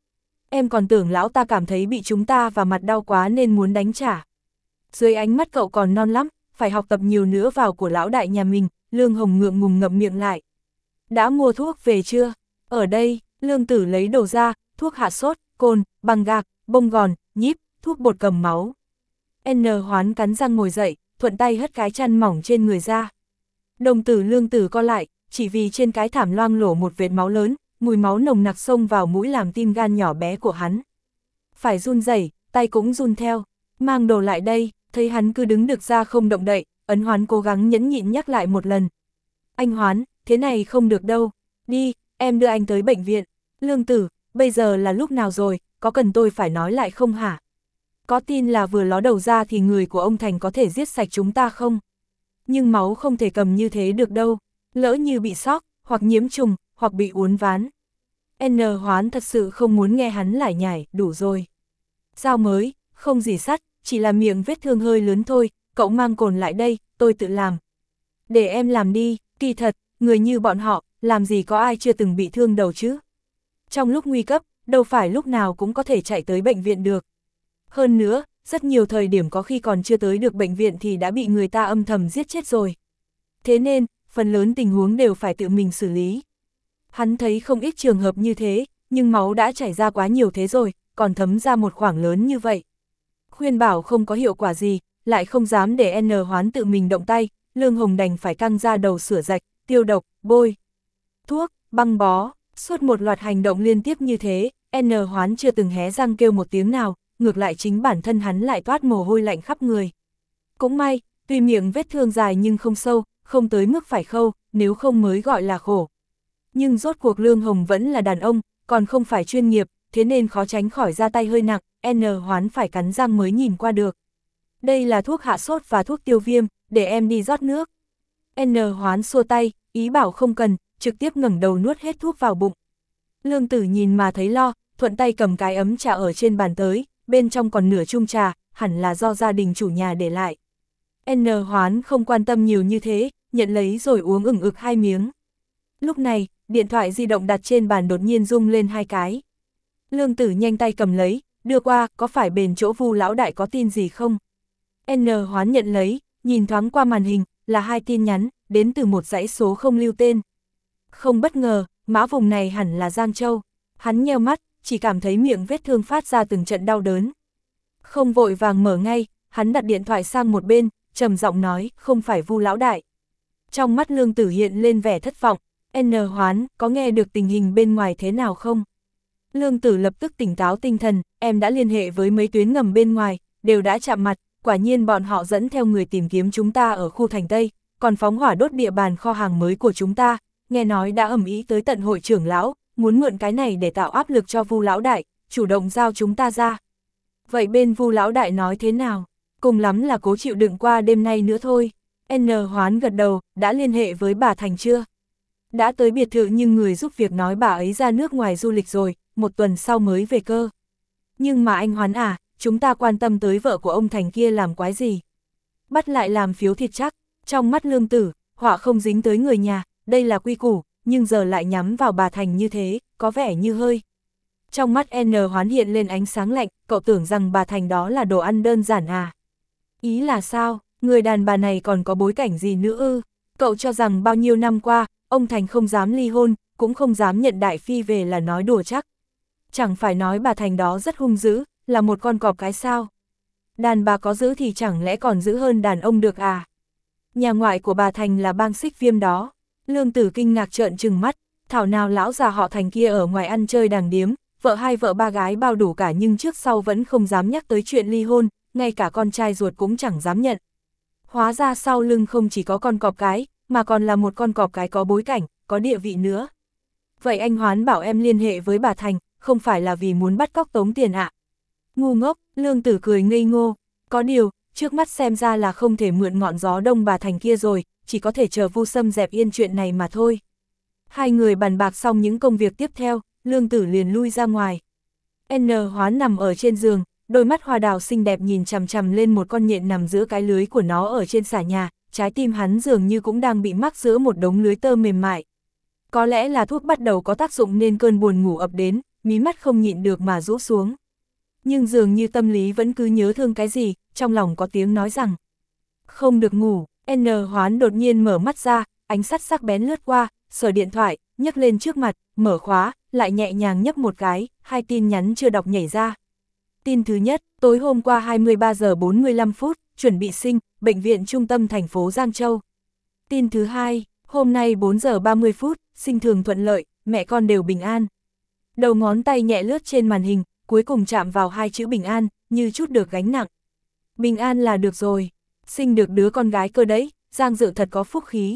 Em còn tưởng lão ta cảm thấy bị chúng ta và mặt đau quá nên muốn đánh trả. Dưới ánh mắt cậu còn non lắm, phải học tập nhiều nữa vào của lão đại nhà mình, Lương Hồng ngượng ngùng ngậm miệng lại. Đã mua thuốc về chưa? Ở đây, Lương Tử lấy đồ ra, thuốc hạ sốt, cồn, băng gạc, bông gòn, nhíp, thuốc bột cầm máu. N Hoán cắn răng ngồi dậy, thuận tay hất cái chăn mỏng trên người ra. Đồng tử Lương Tử co lại, chỉ vì trên cái thảm loang lổ một vệt máu lớn, mùi máu nồng nặc xông vào mũi làm tim gan nhỏ bé của hắn. Phải run rẩy, tay cũng run theo, mang đồ lại đây, thấy hắn cứ đứng được ra không động đậy, Ấn Hoán cố gắng nhẫn nhịn nhắc lại một lần. Anh Hoán, thế này không được đâu, đi, em đưa anh tới bệnh viện. Lương Tử, bây giờ là lúc nào rồi, có cần tôi phải nói lại không hả? Có tin là vừa ló đầu ra thì người của ông Thành có thể giết sạch chúng ta không? Nhưng máu không thể cầm như thế được đâu, lỡ như bị sóc, hoặc nhiễm trùng, hoặc bị uốn ván. N Hoán thật sự không muốn nghe hắn lải nhải, đủ rồi. Dao mới, không gì sắt, chỉ là miệng vết thương hơi lớn thôi, cậu mang cồn lại đây, tôi tự làm. Để em làm đi, kỳ thật, người như bọn họ, làm gì có ai chưa từng bị thương đầu chứ. Trong lúc nguy cấp, đâu phải lúc nào cũng có thể chạy tới bệnh viện được. Hơn nữa, rất nhiều thời điểm có khi còn chưa tới được bệnh viện thì đã bị người ta âm thầm giết chết rồi. Thế nên, phần lớn tình huống đều phải tự mình xử lý. Hắn thấy không ít trường hợp như thế, nhưng máu đã chảy ra quá nhiều thế rồi, còn thấm ra một khoảng lớn như vậy. Khuyên bảo không có hiệu quả gì, lại không dám để N Hoán tự mình động tay, Lương Hồng đành phải căng ra đầu sửa rạch, tiêu độc, bôi thuốc, băng bó, suốt một loạt hành động liên tiếp như thế, N Hoán chưa từng hé răng kêu một tiếng nào, ngược lại chính bản thân hắn lại toát mồ hôi lạnh khắp người. Cũng may, tuy miệng vết thương dài nhưng không sâu, không tới mức phải khâu, nếu không mới gọi là khổ. Nhưng rốt cuộc Lương Hồng vẫn là đàn ông, còn không phải chuyên nghiệp, thế nên khó tránh khỏi ra tay hơi nặng, N Hoán phải cắn răng mới nhìn qua được. Đây là thuốc hạ sốt và thuốc tiêu viêm, để em đi rót nước. N Hoán xua tay, ý bảo không cần, trực tiếp ngẩng đầu nuốt hết thuốc vào bụng. Lương Tử nhìn mà thấy lo, thuận tay cầm cái ấm trà ở trên bàn tới, bên trong còn nửa chung trà, hẳn là do gia đình chủ nhà để lại. N Hoán không quan tâm nhiều như thế, nhận lấy rồi uống ửng ực hai miếng. Lúc này, điện thoại di động đặt trên bàn đột nhiên rung lên hai cái. Lương Tử nhanh tay cầm lấy, đưa qua, có phải bền chỗ Vu lão đại có tin gì không? N Hoán nhận lấy, nhìn thoáng qua màn hình, là hai tin nhắn, đến từ một dãy số không lưu tên. Không bất ngờ, mã vùng này hẳn là Giang Châu. Hắn nheo mắt, chỉ cảm thấy miệng vết thương phát ra từng trận đau đớn. Không vội vàng mở ngay, hắn đặt điện thoại sang một bên, trầm giọng nói, không phải Vu lão đại. Trong mắt Lương Tử hiện lên vẻ thất vọng, N Hoán, có nghe được tình hình bên ngoài thế nào không? Lương Tử lập tức tỉnh táo tinh thần, em đã liên hệ với mấy tuyến ngầm bên ngoài, đều đã chạm mặt, quả nhiên bọn họ dẫn theo người tìm kiếm chúng ta ở khu thành Tây, còn phóng hỏa đốt địa bàn kho hàng mới của chúng ta, nghe nói đã ầm ĩ tới tận hội trưởng lão, muốn mượn cái này để tạo áp lực cho Vu lão đại, chủ động giao chúng ta ra. Vậy bên Vu lão đại nói thế nào? Cùng lắm là cố chịu đựng qua đêm nay nữa thôi. N Hoán gật đầu, đã liên hệ với bà Thành chưa? Đã tới biệt thự nhưng người giúp việc nói bà ấy ra nước ngoài du lịch rồi, một tuần sau mới về cơ. Nhưng mà anh Hoán à, chúng ta quan tâm tới vợ của ông Thành kia làm quái gì? Bắt lại làm phiếu thịt chắc, trong mắt Lương Tử, họa không dính tới người nhà, đây là quy củ, nhưng giờ lại nhắm vào bà Thành như thế, có vẻ như hơi. Trong mắt N Hoán hiện lên ánh sáng lạnh, cậu tưởng rằng bà Thành đó là đồ ăn đơn giản à? Ý là sao, người đàn bà này còn có bối cảnh gì nữa ư? Cậu cho rằng bao nhiêu năm qua, ông Thành không dám ly hôn, cũng không dám nhận đại phi về là nói đùa chắc. Chẳng phải nói bà Thành đó rất hung dữ, là một con cọp cái sao? Đàn bà có giữ thì chẳng lẽ còn giữ hơn đàn ông được à? Nhà ngoại của bà Thành là bang Xích Viêm đó. Lương Tử kinh ngạc trợn trừng mắt, thảo nào lão già họ Thành kia ở ngoài ăn chơi đàng điếm, vợ hai vợ ba gái bao đủ cả nhưng trước sau vẫn không dám nhắc tới chuyện ly hôn, ngay cả con trai ruột cũng chẳng dám nhận. Hóa ra sau lưng không chỉ có con cọp cái, mà còn là một con cọp cái có bối cảnh, có địa vị nữa. Vậy anh Hoán bảo em liên hệ với bà Thành, không phải là vì muốn bắt cóc tống tiền ạ? À? Ngu ngốc, Lương Tử cười ngây ngô, có điều, trước mắt xem ra là không thể mượn ngọn gió đông bà Thành kia rồi, chỉ có thể chờ Vu Sâm dẹp yên chuyện này mà thôi. Hai người bàn bạc xong những công việc tiếp theo, Lương Tử liền lui ra ngoài. N Hoán nằm ở trên giường, đôi mắt hoa đào xinh đẹp nhìn chằm chằm lên một con nhện nằm giữa cái lưới của nó ở trên xà nhà, trái tim hắn dường như cũng đang bị mắc giữa một đống lưới tơ mềm mại. Có lẽ là thuốc bắt đầu có tác dụng nên cơn buồn ngủ ập đến, mí mắt không nhịn được mà rũ xuống. Nhưng dường như tâm lý vẫn cứ nhớ thương cái gì, trong lòng có tiếng nói rằng không được ngủ. N Hoán đột nhiên mở mắt ra, ánh sắt sắc bén lướt qua, sờ điện thoại, nhấc lên trước mặt, mở khóa, lại nhẹ nhàng nhấp một cái, hai tin nhắn chưa đọc nhảy ra. Tin thứ nhất, tối hôm qua hai mươi ba giờ bốn mươi lăm phút, chuẩn bị sinh, bệnh viện trung tâm thành phố Giang Châu. Tin thứ hai, hôm nay bốn giờ ba mươi phút, sinh thường thuận lợi, mẹ con đều bình an. Đầu ngón tay nhẹ lướt trên màn hình, cuối cùng chạm vào hai chữ bình an, như chút được gánh nặng. Bình an là được rồi, sinh được đứa con gái cơ đấy, Giang Dự thật có phúc khí.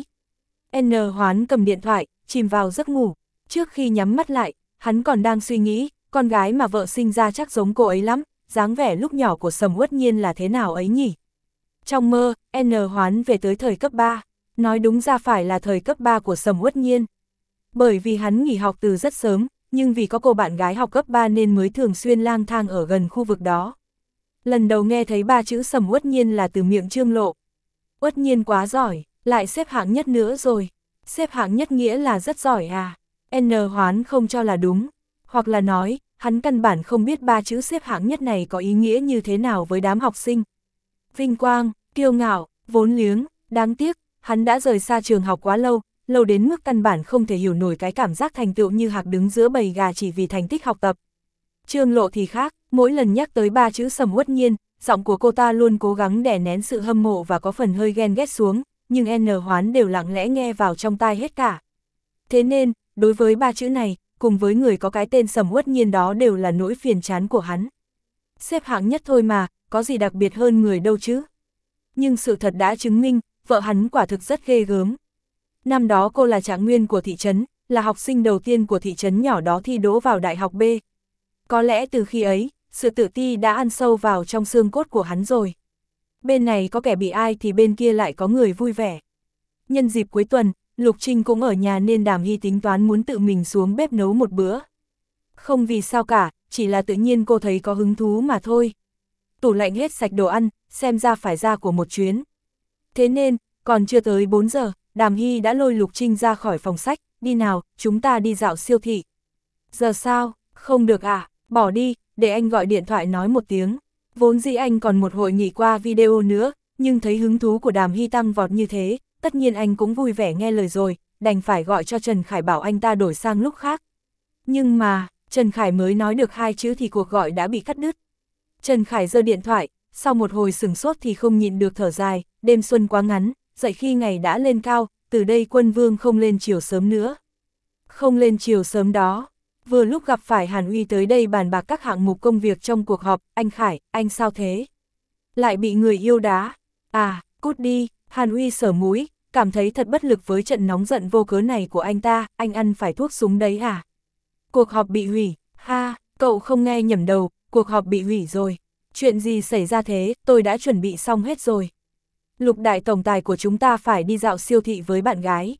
N Hoán cầm điện thoại, chìm vào giấc ngủ. Trước khi nhắm mắt lại, hắn còn đang suy nghĩ, con gái mà vợ sinh ra chắc giống cô ấy lắm, dáng vẻ lúc nhỏ của Sầm Uất Nhiên là thế nào ấy nhỉ? Trong mơ, N Hoán về tới thời cấp ba, nói đúng ra phải là thời cấp ba của Sầm Uất Nhiên. Bởi vì hắn nghỉ học từ rất sớm, nhưng vì có cô bạn gái học cấp ba nên mới thường xuyên lang thang ở gần khu vực đó. Lần đầu nghe thấy ba chữ Sầm Uất Nhiên là từ miệng Trương Lộ. Uất Nhiên quá giỏi, lại xếp hạng nhất nữa rồi. Xếp hạng nhất nghĩa là rất giỏi à? N Hoán không cho là đúng. Hoặc là nói, hắn căn bản không biết ba chữ xếp hạng nhất này có ý nghĩa như thế nào với đám học sinh. Vinh quang, kiêu ngạo, vốn liếng, đáng tiếc, hắn đã rời xa trường học quá lâu, lâu đến mức căn bản không thể hiểu nổi cái cảm giác thành tựu như hạc đứng giữa bầy gà chỉ vì thành tích học tập. Trương Lộ thì khác, mỗi lần nhắc tới ba chữ Sầm Uất Nhiên, giọng của cô ta luôn cố gắng đè nén sự hâm mộ và có phần hơi ghen ghét xuống, nhưng N Hoán đều lặng lẽ nghe vào trong tai hết cả. Thế nên, đối với ba chữ này, cùng với người có cái tên Sầm Uất Nhiên đó đều là nỗi phiền chán của hắn. Xếp hạng nhất thôi mà, có gì đặc biệt hơn người đâu chứ. Nhưng sự thật đã chứng minh, vợ hắn quả thực rất ghê gớm. Năm đó cô là trạng nguyên của thị trấn, là học sinh đầu tiên của thị trấn nhỏ đó thi đỗ vào đại học B. Có lẽ từ khi ấy, sự tự ti đã ăn sâu vào trong xương cốt của hắn rồi. Bên này có kẻ bị ai thì bên kia lại có người vui vẻ. Nhân dịp cuối tuần, Lục Trinh cũng ở nhà nên Đàm Hy tính toán muốn tự mình xuống bếp nấu một bữa. Không vì sao cả, chỉ là tự nhiên cô thấy có hứng thú mà thôi. Tủ lạnh hết sạch đồ ăn, xem ra phải ra của một chuyến. Thế nên, còn chưa tới bốn giờ, Đàm Hy đã lôi Lục Trinh ra khỏi phòng sách, đi nào, chúng ta đi dạo siêu thị. Giờ sao, không được à, bỏ đi, để anh gọi điện thoại nói một tiếng. Vốn dĩ anh còn một hội nghị qua video nữa, nhưng thấy hứng thú của Đàm Hy tăng vọt như thế, tất nhiên anh cũng vui vẻ nghe lời rồi, đành phải gọi cho Trần Khải bảo anh ta đổi sang lúc khác. Nhưng mà, Trần Khải mới nói được hai chữ thì cuộc gọi đã bị cắt đứt. Trần Khải giơ điện thoại, sau một hồi sửng sốt thì không nhịn được thở dài, đêm xuân quá ngắn, dậy khi ngày đã lên cao, từ đây Quân Vương không lên chiều sớm nữa. Không lên chiều sớm đó, vừa lúc gặp phải Hàn Uy tới đây bàn bạc các hạng mục công việc trong cuộc họp, anh Khải, anh sao thế? Lại bị người yêu đá, à, cút đi, Hàn Uy sờ mũi, cảm thấy thật bất lực với trận nóng giận vô cớ này của anh ta, anh ăn phải thuốc súng đấy à? Cuộc họp bị hủy, ha, cậu không nghe nhầm đầu, cuộc họp bị hủy rồi. Chuyện gì xảy ra thế, tôi đã chuẩn bị xong hết rồi. Lục đại tổng tài của chúng ta phải đi dạo siêu thị với bạn gái.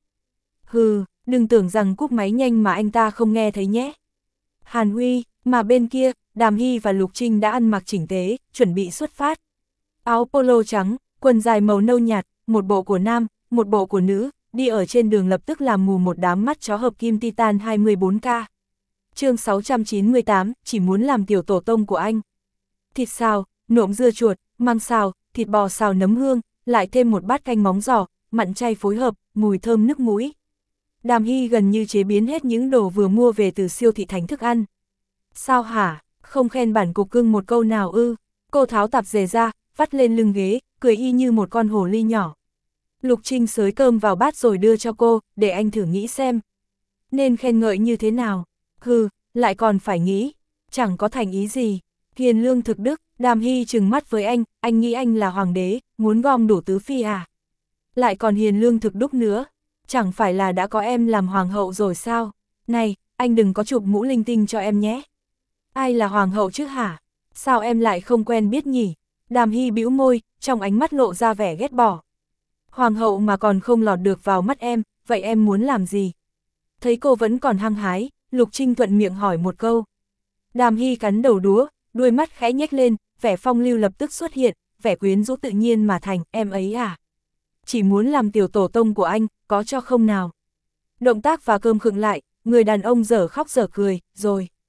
Hừ, đừng tưởng rằng cúp máy nhanh mà anh ta không nghe thấy nhé. Hàn Huy, mà bên kia, Đàm Hy và Lục Trinh đã ăn mặc chỉnh tề, chuẩn bị xuất phát. Áo polo trắng, quần dài màu nâu nhạt, một bộ của nam, một bộ của nữ, đi ở trên đường lập tức làm mù một đám mắt chó hợp kim Titan hai mươi bốn K. Chương sáu trăm chín mươi tám, chỉ muốn làm tiểu tổ tông của anh. Thịt xào, nộm dưa chuột, măng xào, thịt bò xào nấm hương, lại thêm một bát canh móng giò, mặn chay phối hợp, mùi thơm nức mũi. Đàm Hy gần như chế biến hết những đồ vừa mua về từ siêu thị thành thức ăn. Sao hả, không khen bản cục cưng một câu nào ư? Cô tháo tạp dề ra, vắt lên lưng ghế, cười y như một con hồ ly nhỏ. Lục Trinh xới cơm vào bát rồi đưa cho cô, để anh thử nghĩ xem. Nên khen ngợi như thế nào? Hừ, lại còn phải nghĩ, chẳng có thành ý gì. Hiền lương thực đức, Đàm Hy trừng mắt với anh, anh nghĩ anh là hoàng đế, muốn gom đủ tứ phi à? Lại còn hiền lương thực đức nữa, chẳng phải là đã có em làm hoàng hậu rồi sao? Này, anh đừng có chụp mũ linh tinh cho em nhé. Ai là hoàng hậu chứ hả? Sao em lại không quen biết nhỉ? Đàm Hy bĩu môi, trong ánh mắt lộ ra vẻ ghét bỏ. Hoàng hậu mà còn không lọt được vào mắt em, vậy em muốn làm gì? Thấy cô vẫn còn hăng hái, Lục Trinh thuận miệng hỏi một câu. Đàm Hy cắn đầu đũa, đuôi mắt khẽ nhếch lên, vẻ phong lưu lập tức xuất hiện, vẻ quyến rũ tự nhiên mà thành, em ấy à? Chỉ muốn làm tiểu tổ tông của anh, có cho không nào? Động tác và cơm khựng lại, người đàn ông dở khóc dở cười, rồi.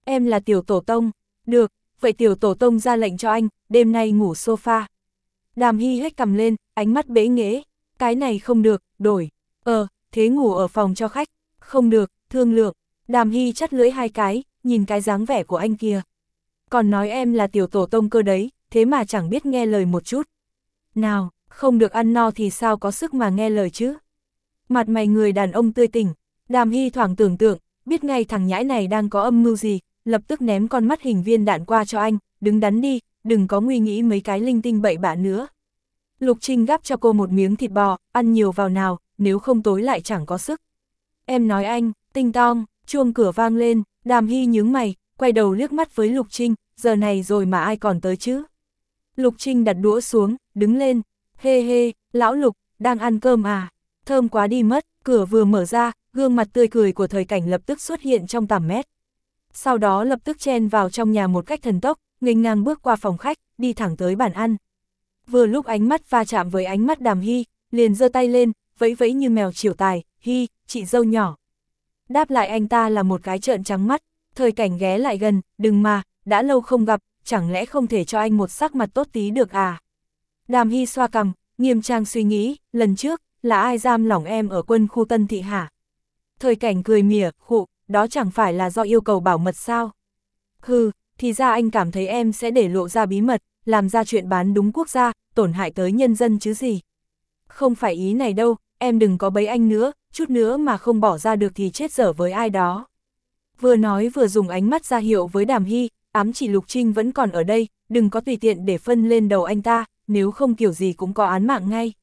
Em là tiểu tổ tông. Được, vậy tiểu tổ tông ra lệnh cho anh, đêm nay ngủ sofa. Đàm Hy hết cầm lên, ánh mắt bế nghễ. Cái này không được, đổi. Ờ, thế ngủ ở phòng cho khách. Không được, thương lượng. Đàm Hy chắt lưỡi hai cái, nhìn cái dáng vẻ của anh kia. Còn nói em là tiểu tổ tông cơ đấy, thế mà chẳng biết nghe lời một chút. Nào, không được ăn no thì sao có sức mà nghe lời chứ? Mặt mày người đàn ông tươi tỉnh. Đàm Hy thoảng tưởng tượng, biết ngay thằng nhãi này đang có âm mưu gì, lập tức ném con mắt hình viên đạn qua cho anh, đứng đắn đi, đừng có nguy nghĩ mấy cái linh tinh bậy bạ nữa. Lục Trinh gắp cho cô một miếng thịt bò, ăn nhiều vào nào, nếu không tối lại chẳng có sức. Em nói anh, tinh tong, chuông cửa vang lên, Đàm Hy nhướng mày, quay đầu liếc mắt với Lục Trinh, giờ này rồi mà ai còn tới chứ? Lục Trinh đặt đũa xuống, đứng lên, hê hê, lão Lục, đang ăn cơm à? Thơm quá đi mất, cửa vừa mở ra, gương mặt tươi cười của Thời Cảnh lập tức xuất hiện trong tầm mét. Sau đó lập tức chen vào trong nhà một cách thần tốc, nghênh ngang bước qua phòng khách, đi thẳng tới bàn ăn. Vừa lúc ánh mắt va chạm với ánh mắt Đàm Hy, liền giơ tay lên, vẫy vẫy như mèo chiều tài, Hy, chị dâu nhỏ. Đáp lại anh ta là một cái trợn trắng mắt. Thời Cảnh ghé lại gần, đừng mà, đã lâu không gặp, chẳng lẽ không thể cho anh một sắc mặt tốt tí được à? Đàm Hy xoa cằm, nghiêm trang suy nghĩ, lần trước, là ai giam lỏng em ở quân khu Tân Thị hả? Thời Cảnh cười mỉa, khụ, đó chẳng phải là do yêu cầu bảo mật sao? Hừ, thì ra anh cảm thấy em sẽ để lộ ra bí mật, làm ra chuyện bán đúng quốc gia, tổn hại tới nhân dân chứ gì. Không phải ý này đâu, em đừng có bấy anh nữa, chút nữa mà không bỏ ra được thì chết dở với ai đó. Vừa nói vừa dùng ánh mắt ra hiệu với Đàm Hy, ám chỉ Lục Trinh vẫn còn ở đây, đừng có tùy tiện để phân lên đầu anh ta, nếu không kiểu gì cũng có án mạng ngay.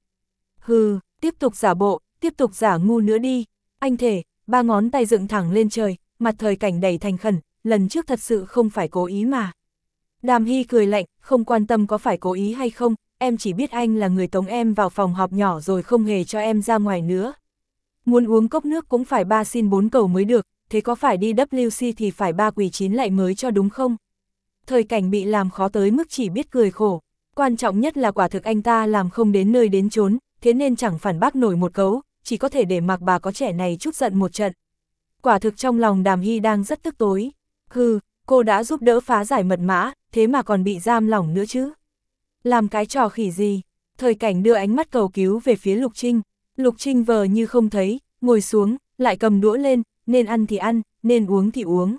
Hừ, tiếp tục giả bộ, tiếp tục giả ngu nữa đi. Anh thể, ba ngón tay dựng thẳng lên trời, mặt Thời Cảnh đầy thành khẩn, lần trước thật sự không phải cố ý mà. Đàm Hy cười lạnh, không quan tâm có phải cố ý hay không, em chỉ biết anh là người tống em vào phòng họp nhỏ rồi không hề cho em ra ngoài nữa. Muốn uống cốc nước cũng phải ba xin bốn cầu mới được, thế có phải đi W C thì phải ba quỳ chín lại mới cho đúng không? Thời Cảnh bị làm khó tới mức chỉ biết cười khổ, quan trọng nhất là quả thực anh ta làm không đến nơi đến chốn, thế nên chẳng phản bác nổi một câu, chỉ có thể để mặc bà có trẻ này chút giận một trận. Quả thực trong lòng Đàm Hy đang rất tức tối. Hừ, cô đã giúp đỡ phá giải mật mã, thế mà còn bị giam lỏng nữa chứ. Làm cái trò khỉ gì? Thời Cảnh đưa ánh mắt cầu cứu về phía Lục Trinh. Lục Trinh vờ như không thấy, ngồi xuống, lại cầm đũa lên, nên ăn thì ăn, nên uống thì uống.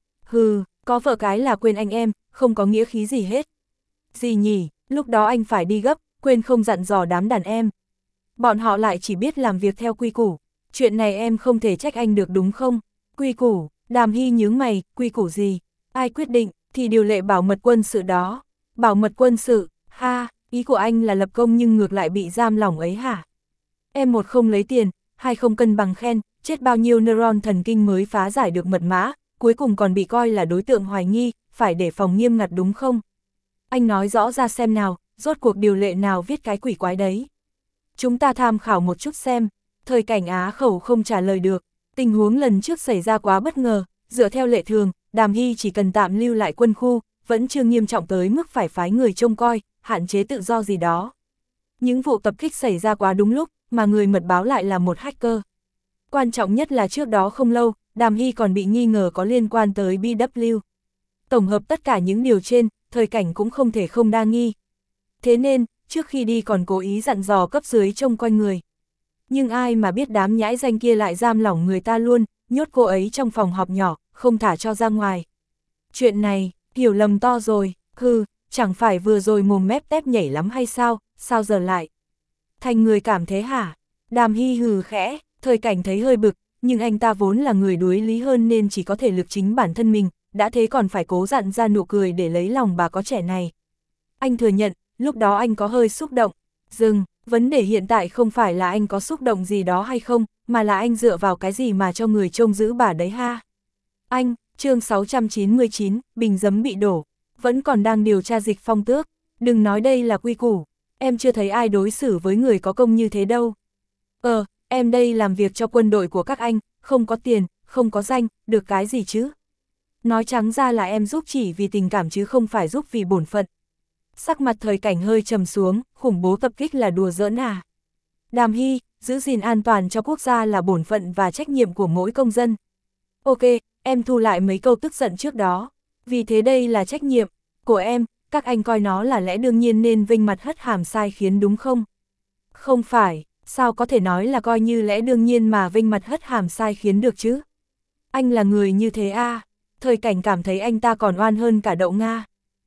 Hừ, có vợ cái là quên anh em, không có nghĩa khí gì hết. Gì nhỉ, lúc đó anh phải đi gấp, quên không dặn dò đám đàn em. Bọn họ lại chỉ biết làm việc theo quy củ. Chuyện này em không thể trách anh được đúng không? Quy củ, Đàm Hy nhướng mày, quy củ gì? Ai quyết định, thì điều lệ bảo mật quân sự đó. Bảo mật quân sự, ha, ý của anh là lập công nhưng ngược lại bị giam lỏng ấy hả? Em một không lấy tiền, hai không cân bằng khen, chết bao nhiêu neuron thần kinh mới phá giải được mật mã, cuối cùng còn bị coi là đối tượng hoài nghi, phải đề phòng nghiêm ngặt đúng không? Anh nói rõ ra xem nào, rốt cuộc điều lệ nào viết cái quỷ quái đấy. Chúng ta tham khảo một chút xem. Thời Cảnh á khẩu không trả lời được, tình huống lần trước xảy ra quá bất ngờ, dựa theo lệ thường, Đàm Hy chỉ cần tạm lưu lại quân khu, vẫn chưa nghiêm trọng tới mức phải phái người trông coi, hạn chế tự do gì đó. Những vụ tập kích xảy ra quá đúng lúc, mà người mật báo lại là một hacker. Quan trọng nhất là trước đó không lâu, Đàm Hy còn bị nghi ngờ có liên quan tới B W. Tổng hợp tất cả những điều trên, Thời Cảnh cũng không thể không đa nghi. Thế nên, trước khi đi còn cố ý dặn dò cấp dưới trông coi người. Nhưng ai mà biết đám nhãi danh kia lại giam lỏng người ta luôn, nhốt cô ấy trong phòng họp nhỏ, không thả cho ra ngoài. Chuyện này, hiểu lầm to rồi, hừ, chẳng phải vừa rồi mồm mép tép nhảy lắm hay sao, sao giờ lại? Thành người cảm thế hả? Đàm Hy hừ khẽ, Thời Cảnh thấy hơi bực, nhưng anh ta vốn là người đuối lý hơn nên chỉ có thể lực chính bản thân mình, đã thế còn phải cố dặn ra nụ cười để lấy lòng bà có trẻ này. Anh thừa nhận, lúc đó anh có hơi xúc động. Dừng, vấn đề hiện tại không phải là anh có xúc động gì đó hay không, mà là anh dựa vào cái gì mà cho người trông giữ bà đấy ha. Anh, chương sáu trăm chín mươi chín, bình giấm bị đổ, vẫn còn đang điều tra Dịch Phong tước. Đừng nói đây là quy củ, em chưa thấy ai đối xử với người có công như thế đâu. Ờ, em đây làm việc cho quân đội của các anh, không có tiền, không có danh, được cái gì chứ? Nói trắng ra là em giúp chỉ vì tình cảm chứ không phải giúp vì bổn phận. Sắc mặt Thời Cảnh hơi trầm xuống, khủng bố tập kích là đùa giỡn à. Đàm Hy, giữ gìn an toàn cho quốc gia là bổn phận và trách nhiệm của mỗi công dân. Ok, em thu lại mấy câu tức giận trước đó. Vì thế đây là trách nhiệm của em, các anh coi nó là lẽ đương nhiên nên vênh mặt hất hàm sai khiến đúng không? Không phải, sao có thể nói là coi như lẽ đương nhiên mà vênh mặt hất hàm sai khiến được chứ? Anh là người như thế à? Thời Cảnh cảm thấy anh ta còn oan hơn cả Đậu Nga.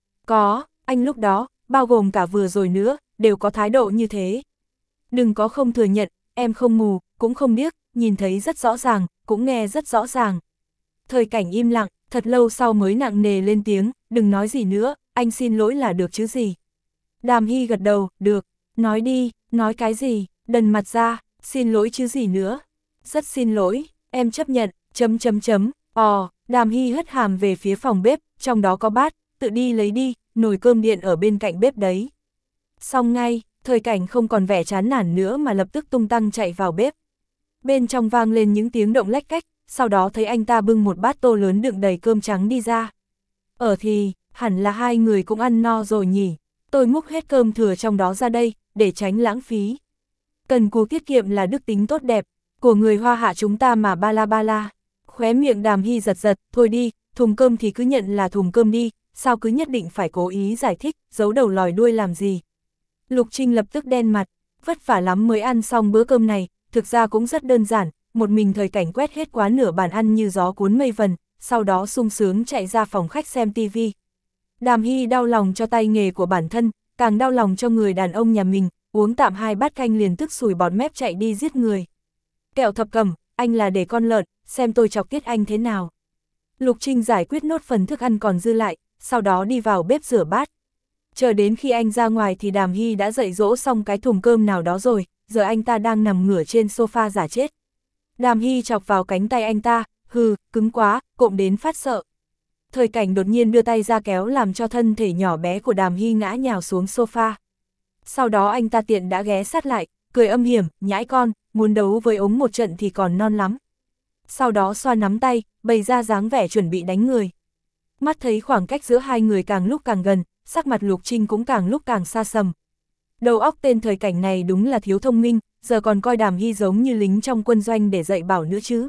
Có, anh lúc đó, bao gồm cả vừa rồi nữa, đều có thái độ như thế. Đừng có không thừa nhận, em không mù, cũng không điếc, nhìn thấy rất rõ ràng, cũng nghe rất rõ ràng. Thời Cảnh im lặng, thật lâu sau mới nặng nề lên tiếng, đừng nói gì nữa, anh xin lỗi là được chứ gì. Đàm Hy gật đầu, được, nói đi, nói cái gì, đần mặt ra, xin lỗi chứ gì nữa. Rất xin lỗi, em chấp nhận, chấm chấm chấm, ò, Đàm Hy hất hàm về phía phòng bếp, trong đó có bát, tự đi lấy đi, nồi cơm điện ở bên cạnh bếp đấy. Xong ngay, Thời Cảnh không còn vẻ chán nản nữa mà lập tức tung tăng chạy vào bếp. Bên trong vang lên những tiếng động lách cách, sau đó thấy anh ta bưng một bát tô lớn đựng đầy cơm trắng đi ra. Ở thì, hẳn là hai người cũng ăn no rồi nhỉ, tôi múc hết cơm thừa trong đó ra đây, để tránh lãng phí. Cần cù tiết kiệm là đức tính tốt đẹp, của người Hoa Hạ chúng ta mà ba la ba la. Khóe miệng Đàm Hy giật giật, thôi đi, thùng cơm thì cứ nhận là thùng cơm đi, sao cứ nhất định phải cố ý giải thích, giấu đầu lòi đuôi làm gì. Lục Trinh lập tức đen mặt, vất vả lắm mới ăn xong bữa cơm này, thực ra cũng rất đơn giản, một mình Thời Cảnh quét hết quá nửa bàn ăn như gió cuốn mây vần, sau đó sung sướng chạy ra phòng khách xem tivi. Đàm Hy đau lòng cho tay nghề của bản thân, càng đau lòng cho người đàn ông nhà mình, uống tạm hai bát canh liền tức sùi bọt mép chạy đi giết người. Kẹo Thập Cẩm, anh là để con lợn, xem tôi chọc tiết anh thế nào. Lục Trinh giải quyết nốt phần thức ăn còn dư lại, sau đó đi vào bếp rửa bát. Chờ đến khi anh ra ngoài thì Đàm Hy đã dạy dỗ xong cái thùng cơm nào đó rồi, giờ anh ta đang nằm ngửa trên sofa giả chết. Đàm Hy chọc vào cánh tay anh ta, hừ, cứng quá, cộm đến phát sợ. Thời Cảnh đột nhiên đưa tay ra kéo làm cho thân thể nhỏ bé của Đàm Hy ngã nhào xuống sofa. Sau đó anh ta tiện đã ghé sát lại, cười âm hiểm, nhãi con, muốn đấu với ống một trận thì còn non lắm. Sau đó xoa nắm tay, bày ra dáng vẻ chuẩn bị đánh người. Mắt thấy khoảng cách giữa hai người càng lúc càng gần, sắc mặt Lục Trinh cũng càng lúc càng xa sầm. Đầu óc tên Thời Cảnh này đúng là thiếu thông minh, giờ còn coi Đàm Hy giống như lính trong quân doanh để dạy bảo nữa chứ.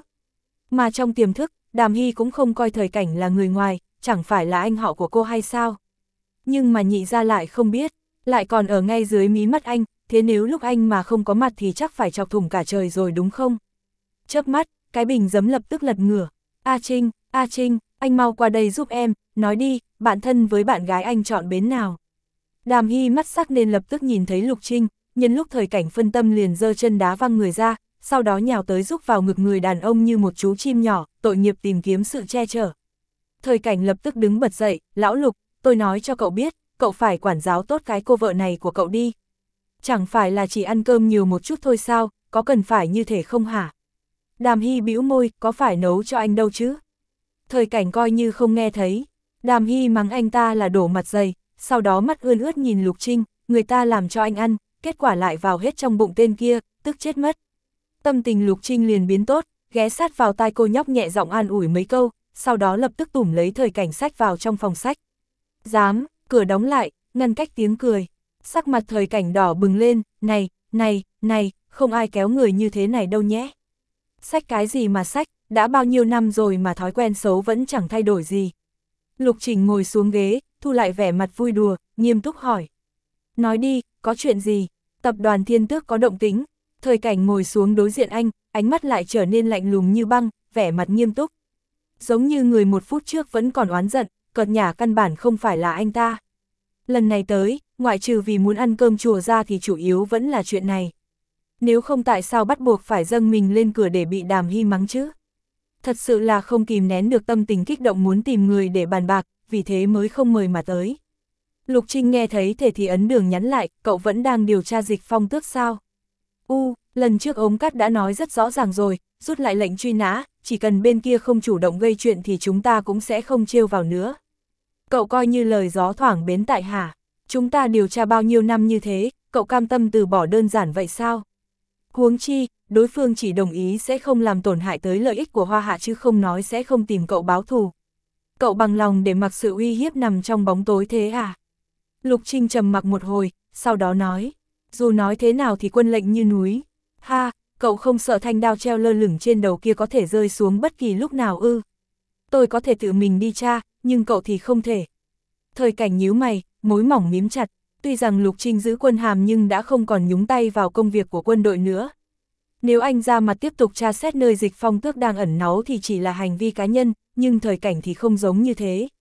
Mà trong tiềm thức, Đàm Hy cũng không coi Thời Cảnh là người ngoài, chẳng phải là anh họ của cô hay sao. Nhưng mà nhị ra lại không biết, lại còn ở ngay dưới mí mắt anh, thế nếu lúc anh mà không có mặt thì chắc phải chọc thủng cả trời rồi đúng không? Chớp mắt, cái bình giấm lập tức lật ngửa. A Trinh, A Trinh, anh mau qua đây giúp em, nói đi, bạn thân với bạn gái anh chọn bến nào? Đàm Hy mắt sắc nên lập tức nhìn thấy Lục Trinh, nhân lúc Thời Cảnh phân tâm liền giơ chân đá văng người ra, sau đó nhào tới giúp vào ngực người đàn ông như một chú chim nhỏ, tội nghiệp tìm kiếm sự che chở. Thời Cảnh lập tức đứng bật dậy, lão Lục, tôi nói cho cậu biết, cậu phải quản giáo tốt cái cô vợ này của cậu đi. Chẳng phải là chỉ ăn cơm nhiều một chút thôi sao, có cần phải như thế không hả? Đàm Hy bĩu môi, có phải nấu cho anh đâu chứ? Thời Cảnh coi như không nghe thấy. Đàm Hy mắng anh ta là đổ mặt dày, sau đó mắt ươn ướt nhìn Lục Trinh, người ta làm cho anh ăn, kết quả lại vào hết trong bụng tên kia, tức chết mất. Tâm tình Lục Trinh liền biến tốt, ghé sát vào tai cô nhóc nhẹ giọng an ủi mấy câu, sau đó lập tức tủm lấy Thời Cảnh sách vào trong phòng sách. Dám, cửa đóng lại, ngăn cách tiếng cười. Sắc mặt Thời Cảnh đỏ bừng lên, này, này, này, không ai kéo người như thế này đâu nhé. Sách cái gì mà sách, đã bao nhiêu năm rồi mà thói quen xấu vẫn chẳng thay đổi gì. Lục Trình ngồi xuống ghế, thu lại vẻ mặt vui đùa, nghiêm túc hỏi. Nói đi, có chuyện gì? Tập đoàn Thiên Tước có động tĩnh. Thời Cảnh ngồi xuống đối diện anh, ánh mắt lại trở nên lạnh lùng như băng, vẻ mặt nghiêm túc. Giống như người một phút trước vẫn còn oán giận, cợt nhả căn bản không phải là anh ta. Lần này tới, ngoại trừ vì muốn ăn cơm chùa ra thì chủ yếu vẫn là chuyện này. Nếu không tại sao bắt buộc phải dâng mình lên cửa để bị Đàm Hy mắng chứ? Thật sự là không kìm nén được tâm tình kích động muốn tìm người để bàn bạc, vì thế mới không mời mà tới. Lục Trinh nghe thấy thể thì ấn đường nhắn lại, cậu vẫn đang điều tra Dịch Phong Tước sao? U, lần trước ống cắt đã nói rất rõ ràng rồi, rút lại lệnh truy nã, chỉ cần bên kia không chủ động gây chuyện thì chúng ta cũng sẽ không trêu vào nữa. Cậu coi như lời gió thoảng bến tại hả? Chúng ta điều tra bao nhiêu năm như thế, cậu cam tâm từ bỏ đơn giản vậy sao? Huống chi, đối phương chỉ đồng ý sẽ không làm tổn hại tới lợi ích của Hoa Hạ chứ không nói sẽ không tìm cậu báo thù. Cậu bằng lòng để mặc sự uy hiếp nằm trong bóng tối thế à? Lục Trinh trầm mặc một hồi, sau đó nói, dù nói thế nào thì quân lệnh như núi. Ha, cậu không sợ thanh đao treo lơ lửng trên đầu kia có thể rơi xuống bất kỳ lúc nào ư? tôi có thể tự mình đi tra, nhưng cậu thì không thể. Thời Cảnh nhíu mày, mối mỏng mím chặt, tuy rằng Lục Trinh giữ quân hàm nhưng đã không còn nhúng tay vào công việc của quân đội nữa. Nếu anh ra mặt tiếp tục tra xét nơi Dịch Phong Tước đang ẩn náu thì chỉ là hành vi cá nhân, nhưng Thời Cảnh thì không giống như thế.